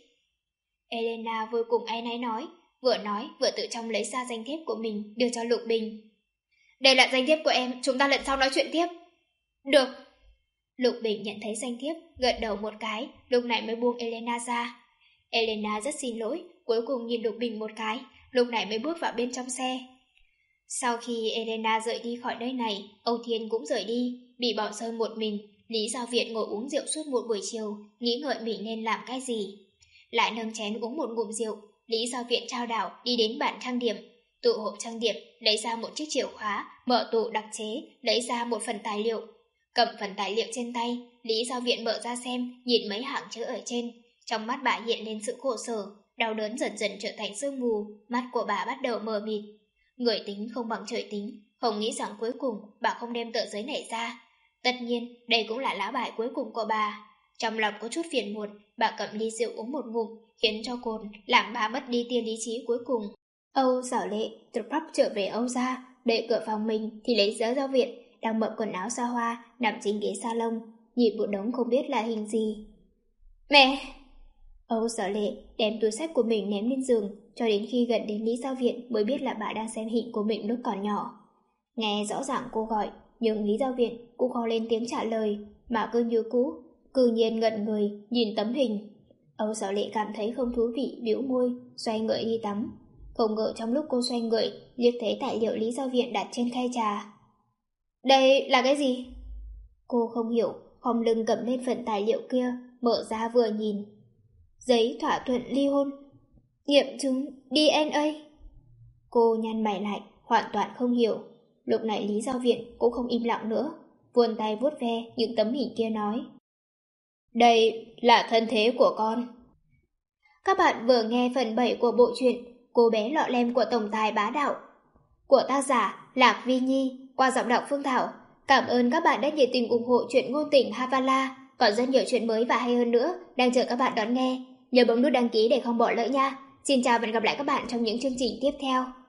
Elena vô cùng áy náy nói, vừa nói vừa tự trong lấy ra danh thiếp của mình đưa cho Lục Bình. Đây là danh thiếp của em, chúng ta lần sau nói chuyện tiếp. Được. Lục Bình nhận thấy danh thiếp, gật đầu một cái, lúc này mới buông Elena ra. Elena rất xin lỗi, cuối cùng nhìn Lục Bình một cái, lúc này mới bước vào bên trong xe. Sau khi Elena rời đi khỏi nơi này, Âu Thiên cũng rời đi, bị bỏ rơi một mình. Lý Giao Viện ngồi uống rượu suốt một buổi chiều, nghĩ ngợi mình nên làm cái gì. Lại nâng chén uống một ngụm rượu, Lý Giao Viện trao đảo đi đến bàn trang điểm. Tủ hộp trang điểm, lấy ra một chiếc chìa khóa, mở tủ đặc chế, lấy ra một phần tài liệu. Cầm phần tài liệu trên tay, Lý Giao Viện mở ra xem, nhìn mấy hàng chữ ở trên. Trong mắt bà hiện lên sự khổ sở, đau đớn dần dần trở thành sương mù, mắt của bà bắt đầu mờ mịt. Người tính không bằng trời tính, không nghĩ rằng cuối cùng bà không đem tờ giấy này ra. Tất nhiên, đây cũng là lá bài cuối cùng của bà. Trong lòng có chút phiền muộn, bà cầm ly rượu uống một ngụm, khiến cho cồn làm bà mất đi tia lý trí cuối cùng. Âu Giảo Lệ từ pub trở về Âu gia, đợi cửa phòng mình thì lấy Lý Giao Viện đang mặc quần áo xa hoa nằm trên ghế salon, nhìn một đống không biết là hình gì. Mẹ! Âu Giảo Lệ đem túi xách của mình ném lên giường, cho đến khi gần đến Lý Giao Viện mới biết là bà đang xem hình của mình lúc còn nhỏ. Nghe rõ ràng cô gọi, nhưng Lý Giao Viện cũng không lên tiếng trả lời, mà cứ như cũ, cư nhiên ngẩn người nhìn tấm hình. Âu Giảo Lệ cảm thấy không thú vị, bĩu môi, xoay người đi tắm. Không ngờ trong lúc cô xoay người, liếc thấy tài liệu Lý Giao Viện đặt trên khay trà. Đây là cái gì? Cô không hiểu, khom lưng cầm lên phần tài liệu kia, mở ra vừa nhìn. Giấy thỏa thuận ly hôn, nghiệm chứng đê en a. Cô nhăn mày lại, hoàn toàn không hiểu. Lúc này Lý Giao Viện cũng không im lặng nữa, vươn tay vuốt ve những tấm hình kia nói. Đây là thân thế của con. Các bạn vừa nghe phần bảy của bộ truyện Cô bé lọ lem của tổng tài bá đạo của tác giả Lạc Vi Nhi qua giọng đọc Phương Thảo. Cảm ơn các bạn đã nhiệt tình ủng hộ truyện ngôn tình Havala. Còn rất nhiều chuyện mới và hay hơn nữa đang chờ các bạn đón nghe. Nhớ bấm nút đăng ký để không bỏ lỡ nha. Xin chào và hẹn gặp lại các bạn trong những chương trình tiếp theo.